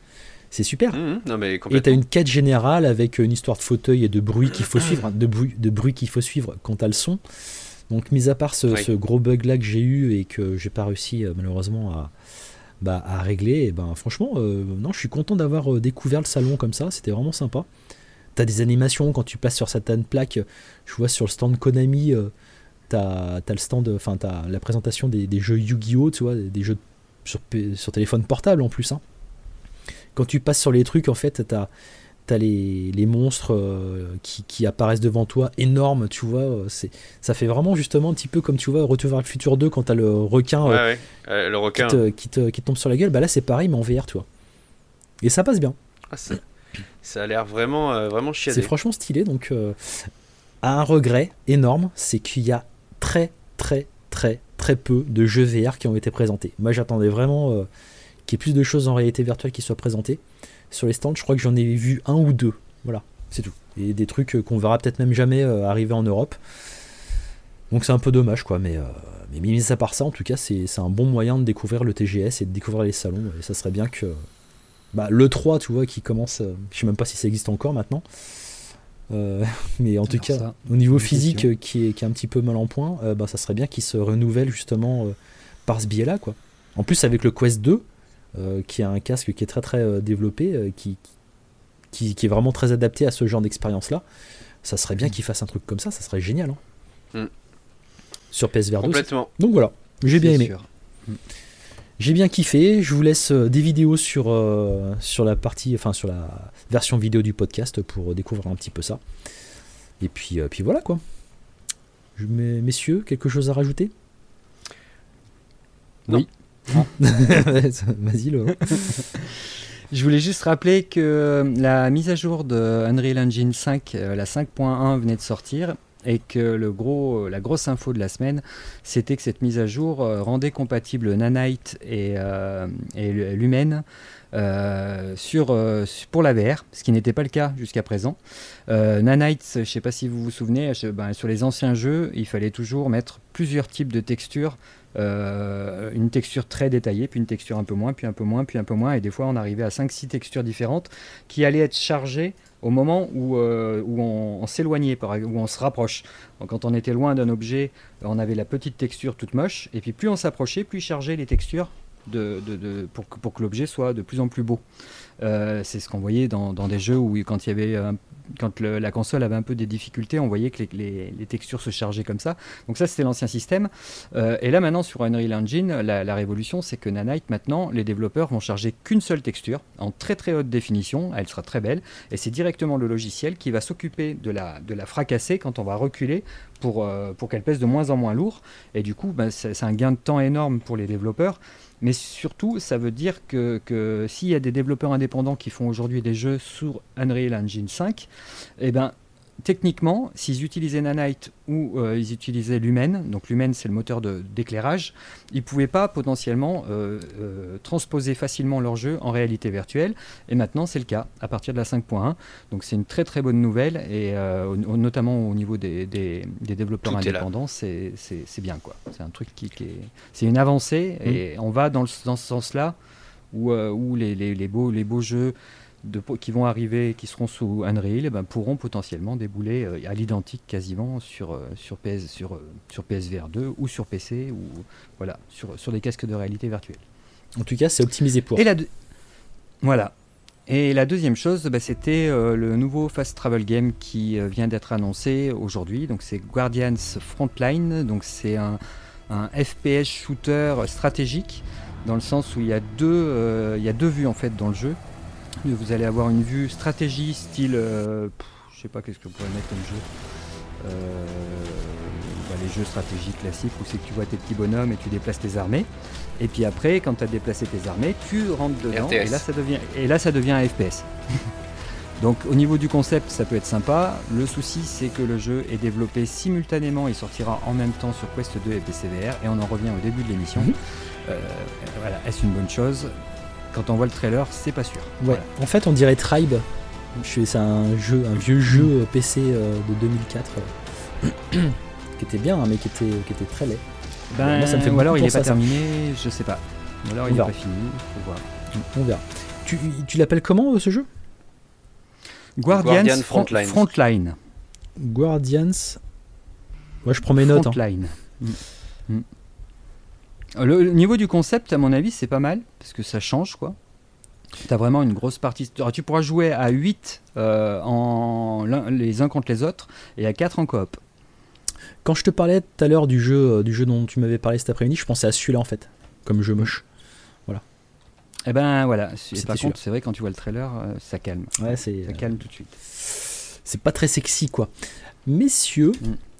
C'est super. Non, mais Et complètement. t'as une quête générale avec une histoire de fauteuil et de bruit qu'il faut suivre, de bruit qu'il faut suivre quand t'as le son. Donc, mis à part ce gros bug là que j'ai eu et que j'ai pas réussi malheureusement à régler, et ben franchement, non, je suis content d'avoir découvert le salon comme ça. C'était vraiment sympa. T'as des animations quand tu passes sur certaines plaques. Je vois sur le stand Konami, t'as le stand, enfin t'as la présentation des jeux Yu-Gi-Oh, tu vois, des jeux sur téléphone portable en plus. Hein. Quand tu passes sur les trucs, en fait, t'as les monstres qui apparaissent devant toi, énormes, tu vois. Ça fait vraiment justement un petit peu comme tu vois Retour vers le futur 2 quand t'as le requin, le requin. qui te tombe sur la gueule. Bah là, c'est pareil, mais en VR, tu vois. Et ça passe bien. Ça a l'air vraiment chiadé. C'est franchement stylé. Donc, un regret énorme, c'est qu'il y a très peu de jeux VR qui ont été présentés. Moi, j'attendais vraiment qu'il y ait plus de choses en réalité virtuelle qui soient présentées. Sur les stands, je crois que j'en ai vu 1 ou 2. Voilà, c'est tout. Et des trucs qu'on verra peut-être même jamais arriver en Europe. Donc c'est un peu dommage, quoi. Mais mis à part ça, en tout cas, c'est un bon moyen de découvrir le TGS et de découvrir les salons. Et ça serait bien que l'E3, tu vois, qui commence. Je sais même pas si ça existe encore maintenant. Mais en tout cas, ça, au niveau physique qui est un petit peu mal en point, ça serait bien qu'il se renouvelle justement par ce biais-là, quoi. En plus, avec le Quest 2, qui a un casque qui est très développé, qui est vraiment très adapté à ce genre d'expérience-là, ça serait bien qu'il fasse un truc comme ça serait génial. Hein. Sur PSVR 2. Complètement. Donc voilà, j'ai bien aimé. Sûr. J'ai bien kiffé. Je vous laisse des vidéos sur la partie, enfin sur la version vidéo du podcast pour découvrir un petit peu ça. Et puis voilà quoi. Messieurs, quelque chose à rajouter ? Non. Oui. Vas-y, Laurent. Je voulais juste rappeler que la mise à jour de Unreal Engine 5, la 5.1 venait de sortir. Et que la grosse info de la semaine, c'était que cette mise à jour rendait compatible Nanite et Lumen pour la VR, ce qui n'était pas le cas jusqu'à présent. Nanite, je ne sais pas si vous vous souvenez, sur les anciens jeux, il fallait toujours mettre plusieurs types de textures. Une texture très détaillée, puis une texture un peu moins, puis un peu moins, puis un peu moins, et des fois on arrivait à 5-6 textures différentes qui allaient être chargées au moment où on s'éloignait, où on se rapproche. Donc, quand on était loin d'un objet, on avait la petite texture toute moche, et puis plus on s'approchait, plus il chargeait les textures pour que l'objet soit de plus en plus beau. C'est ce qu'on voyait dans des jeux où quand la console avait un peu des difficultés, on voyait que les textures se chargeaient comme ça. Donc ça, c'était l'ancien système. Et là, maintenant, sur Unreal Engine, la révolution, c'est que Nanite, maintenant, les développeurs vont charger qu'une seule texture, en très très haute définition. Elle sera très belle. Et c'est directement le logiciel qui va s'occuper de la fracasser quand on va reculer pour qu'elle pèse de moins en moins lourd. Et du coup, c'est un gain de temps énorme pour les développeurs. Mais surtout, ça veut dire que s'il y a des développeurs indépendants qui font aujourd'hui des jeux sur Unreal Engine 5, eh ben, techniquement, s'ils utilisaient Nanite ou ils utilisaient Lumen, donc Lumen c'est le moteur d'éclairage, ils ne pouvaient pas potentiellement transposer facilement leur jeu en réalité virtuelle. Et maintenant, c'est le cas à partir de la 5.1. Donc c'est une très très bonne nouvelle, et notamment au niveau des développeurs indépendants, c'est bien, quoi. C'est un truc c'est une avancée, et on va dans ce sens-là où les beaux jeux qui vont arriver, qui seront sous Unreal, pourront potentiellement débouler à l'identique quasiment sur PSVR 2 ou sur PC, ou voilà, sur des casques de réalité virtuelle. En tout cas, c'est optimisé pour. Voilà. Et la deuxième chose, c'était le nouveau Fast Travel Game qui vient d'être annoncé aujourd'hui. Donc c'est Guardians Frontline. Donc c'est un FPS shooter stratégique, dans le sens où il y a deux vues en fait dans le jeu. Vous allez avoir une vue stratégie style, je sais pas qu'est-ce que vous pourrez mettre comme jeu. Les jeux stratégiques classiques où c'est que tu vois tes petits bonhommes et tu déplaces tes armées. Et puis après, quand tu as déplacé tes armées, tu rentres dedans, RTS. et là ça devient un FPS. Donc au niveau du concept, ça peut être sympa. Le souci, c'est que le jeu est développé simultanément, il sortira en même temps sur Quest 2 et PCVR, et on en revient au début de l'émission. Voilà, est-ce une bonne chose ? Quand on voit le trailer, c'est pas sûr. Ouais. Voilà. En fait, on dirait Tribe. C'est un vieux jeu PC de 2004 qui était bien, mais qui était très laid. Moi, ça me fait ou alors il beaucoup est pas penser à ça. terminé, je sais pas. Ou alors il est pas fini, faut voir. On verra. Tu l'appelles comment ce jeu? Guardians Frontlines. Frontline. Guardians. Ouais, je prends mes notes. Frontline. Le niveau du concept, à mon avis, c'est pas mal, parce que ça change, quoi. T'as vraiment une grosse partie. Alors, tu pourras jouer à 8 les uns contre les autres, et à 4 en coop. Quand je te parlais tout à l'heure du jeu dont tu m'avais parlé cet après-midi, je pensais à celui-là en fait, comme jeu moche. Et ben voilà. C'était Par celui-là. contre, c'est vrai, quand tu vois le trailer, ça calme. Ouais, Ça calme tout de suite. c'est pas très sexy quoi. Messieurs,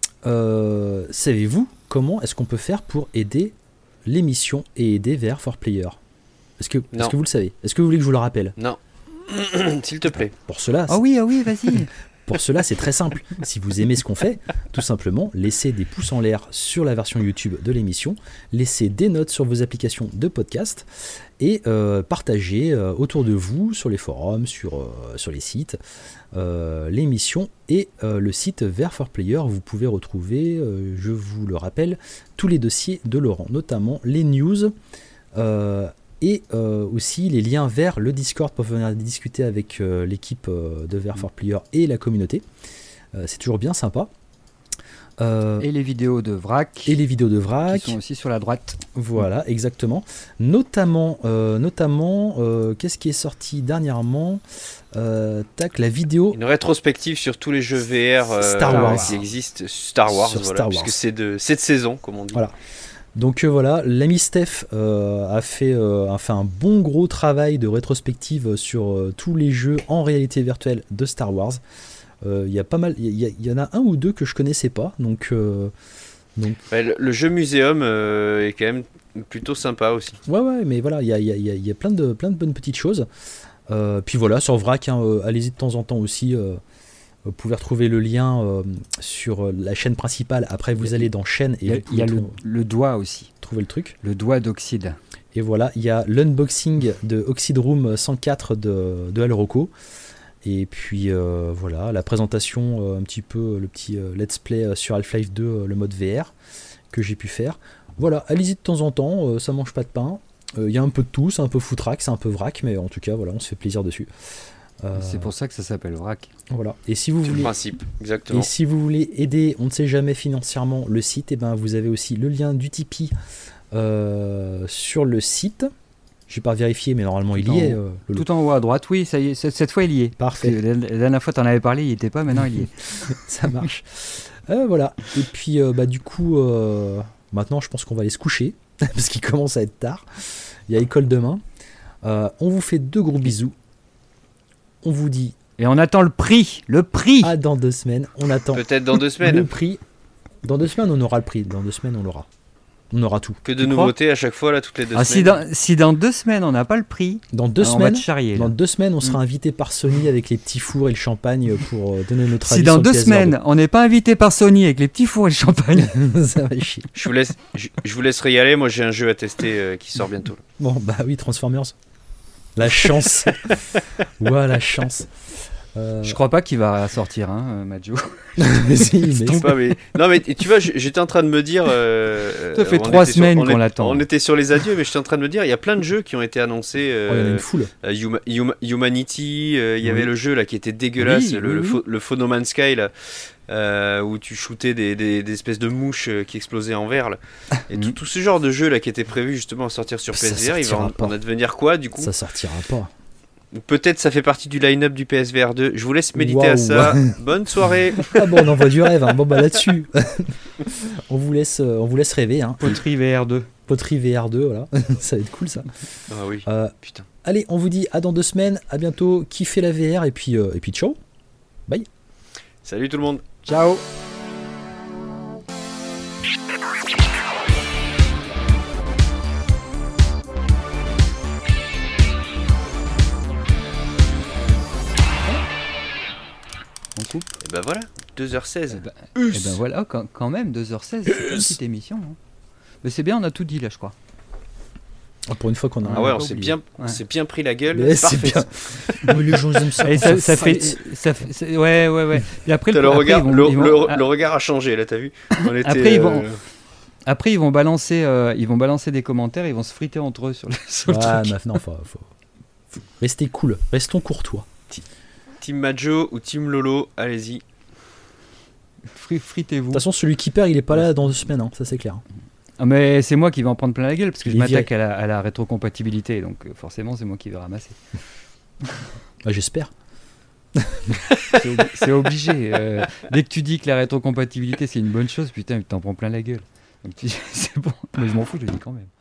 savez-vous comment est-ce qu'on peut faire pour aider l'émission et aider VR4Player? Est-ce que vous le savez? Est-ce que vous voulez que je vous le rappelle? Non. S'il te plaît. Pour cela, Ah oui, vas-y. Pour cela, c'est très simple. Si vous aimez ce qu'on fait, tout simplement, laissez des pouces en l'air sur la version YouTube de l'émission, laissez des notes sur vos applications de podcast et partagez autour de vous, sur les forums, sur les sites, l'émission et le site VR4Player. Vous pouvez retrouver, je vous le rappelle, tous les dossiers de Laurent, notamment les news et aussi les liens vers le Discord pour venir discuter avec l'équipe de VR4Player et la communauté. C'est toujours bien sympa. Et les vidéos de Vrac. Qui sont aussi sur la droite. Voilà, exactement. Notamment qu'est-ce qui est sorti dernièrement? La vidéo. Une rétrospective sur tous les jeux VR Star Wars qui existent. Star Wars, Sur voilà, Star Wars. puisque c'est de cette saison, comme on dit. Voilà. Donc voilà, l'ami Steph a fait un bon gros travail de rétrospective sur tous les jeux en réalité virtuelle de Star Wars. Il y a pas mal, il y en a un ou deux que je connaissais pas, donc. Ouais, le jeu muséum est quand même plutôt sympa aussi. Ouais, mais voilà, il y a plein de bonnes petites choses. Puis voilà, sur Vrac, allez-y de temps en temps aussi. Vous pouvez retrouver le lien sur la chaîne principale. Après, vous allez dans chaîne et il y a le doigt aussi. Trouver le truc. Le doigt d'Oxide. Et voilà, il y a l'unboxing de Oxide Room 104 de Al Rocco. Et puis voilà, la présentation, un petit peu le petit let's play sur Half-Life 2, le mode VR que j'ai pu faire. Voilà, allez-y de temps en temps, ça mange pas de pain. Il y a un peu de tout, c'est un peu foutraque, c'est un peu vrac, mais en tout cas, voilà, on se fait plaisir dessus. C'est pour ça que ça s'appelle Vrac. Voilà. Et si vous C'est voulez, le principe, exactement. Et si vous voulez aider, on ne sait jamais financièrement le site, et ben vous avez aussi le lien du Tipeee sur le site. J'ai pas vérifié, mais normalement il y est. Tout en haut à droite, oui, ça y est, cette fois il y est. Parfait. La dernière fois tu en avais parlé, il n'y était pas, maintenant il y est. Ça marche. Voilà. Et puis du coup, maintenant je pense qu'on va aller se coucher, parce qu'il commence à être tard. Il y a école demain. On vous fait de gros bisous. On vous dit. Et on attend le prix. Ah, dans 2 semaines. On attend. Peut-être dans 2 semaines. Le prix. Dans 2 semaines, on aura le prix. Dans 2 semaines, on l'aura. On aura tout. Que de nouveautés à chaque fois, là, toutes les 2 semaines. Si dans 2 semaines, on n'a pas le prix, dans 2 semaines, on va te charrier, dans 2 semaines, on sera invité par Sony avec les petits fours et le champagne pour donner notre avis. Si dans 2 semaines, on n'est pas invité par Sony avec les petits fours et le champagne, ça va chier. Je vous laisserai y aller. Moi, j'ai un jeu à tester qui sort bientôt. Bon, bah oui, Transformers. La chance. Ouais, la chance. Je crois pas qu'il va sortir, Majo. mais si, non, mais tu vois, j'étais en train de me dire. Ça fait 3 semaines qu'on l'attend. On était sur les adieux, mais j'étais en train de me dire, il y a plein de jeux qui ont été annoncés. Il y en a une foule. Humanity, il y avait le jeu là qui était dégueulasse, le faux No Man's Sky là. Où tu shootais des espèces de mouches qui explosaient en verre là. Et tout ce genre de jeu là qui était prévu justement à sortir sur PSVR, il va en advenir quoi du coup? Ça sortira pas. Peut-être ça fait partie du line-up du PSVR 2. Je vous laisse méditer à ça. Bonne soirée. Ah bon, on envoie du rêve. Bon bah là-dessus, on vous laisse rêver. Poterie VR 2. Poterie VR 2, voilà. Ça va être cool ça. Ah oui. Putain. Allez, on vous dit à dans 2 semaines. À bientôt. Kiffez la VR et puis ciao. Bye. Salut tout le monde. Ciao. On coupe. Et ben voilà, 2h16. Et ben voilà, quand même, 2h16, c'est une petite émission. Mais c'est bien, on a tout dit là, je crois. Pour une fois qu'on a. Ah ouais, on s'est bien pris la gueule. Mais c'est bien. Mais les gens aiment ça. Et ça fait. Ouais. Et après, le regard a changé là, t'as vu? Après, ils vont balancer des commentaires, ils vont se friter entre eux sur le truc. Maintenant, faut Restez cool, restons courtois. Team Majo ou Team Lolo, allez-y. Fritez-vous. De toute façon, celui qui perd, il est pas là dans 2 semaines, ça c'est clair. Ah, mais c'est moi qui vais en prendre plein la gueule parce que Il je est m'attaque à la rétrocompatibilité, donc forcément c'est moi qui vais ramasser. Bah, j'espère. C'est obligé. Dès que tu dis que la rétrocompatibilité c'est une bonne chose, putain, tu t'en prends plein la gueule. Donc c'est bon, mais je m'en fous, je le dis quand même.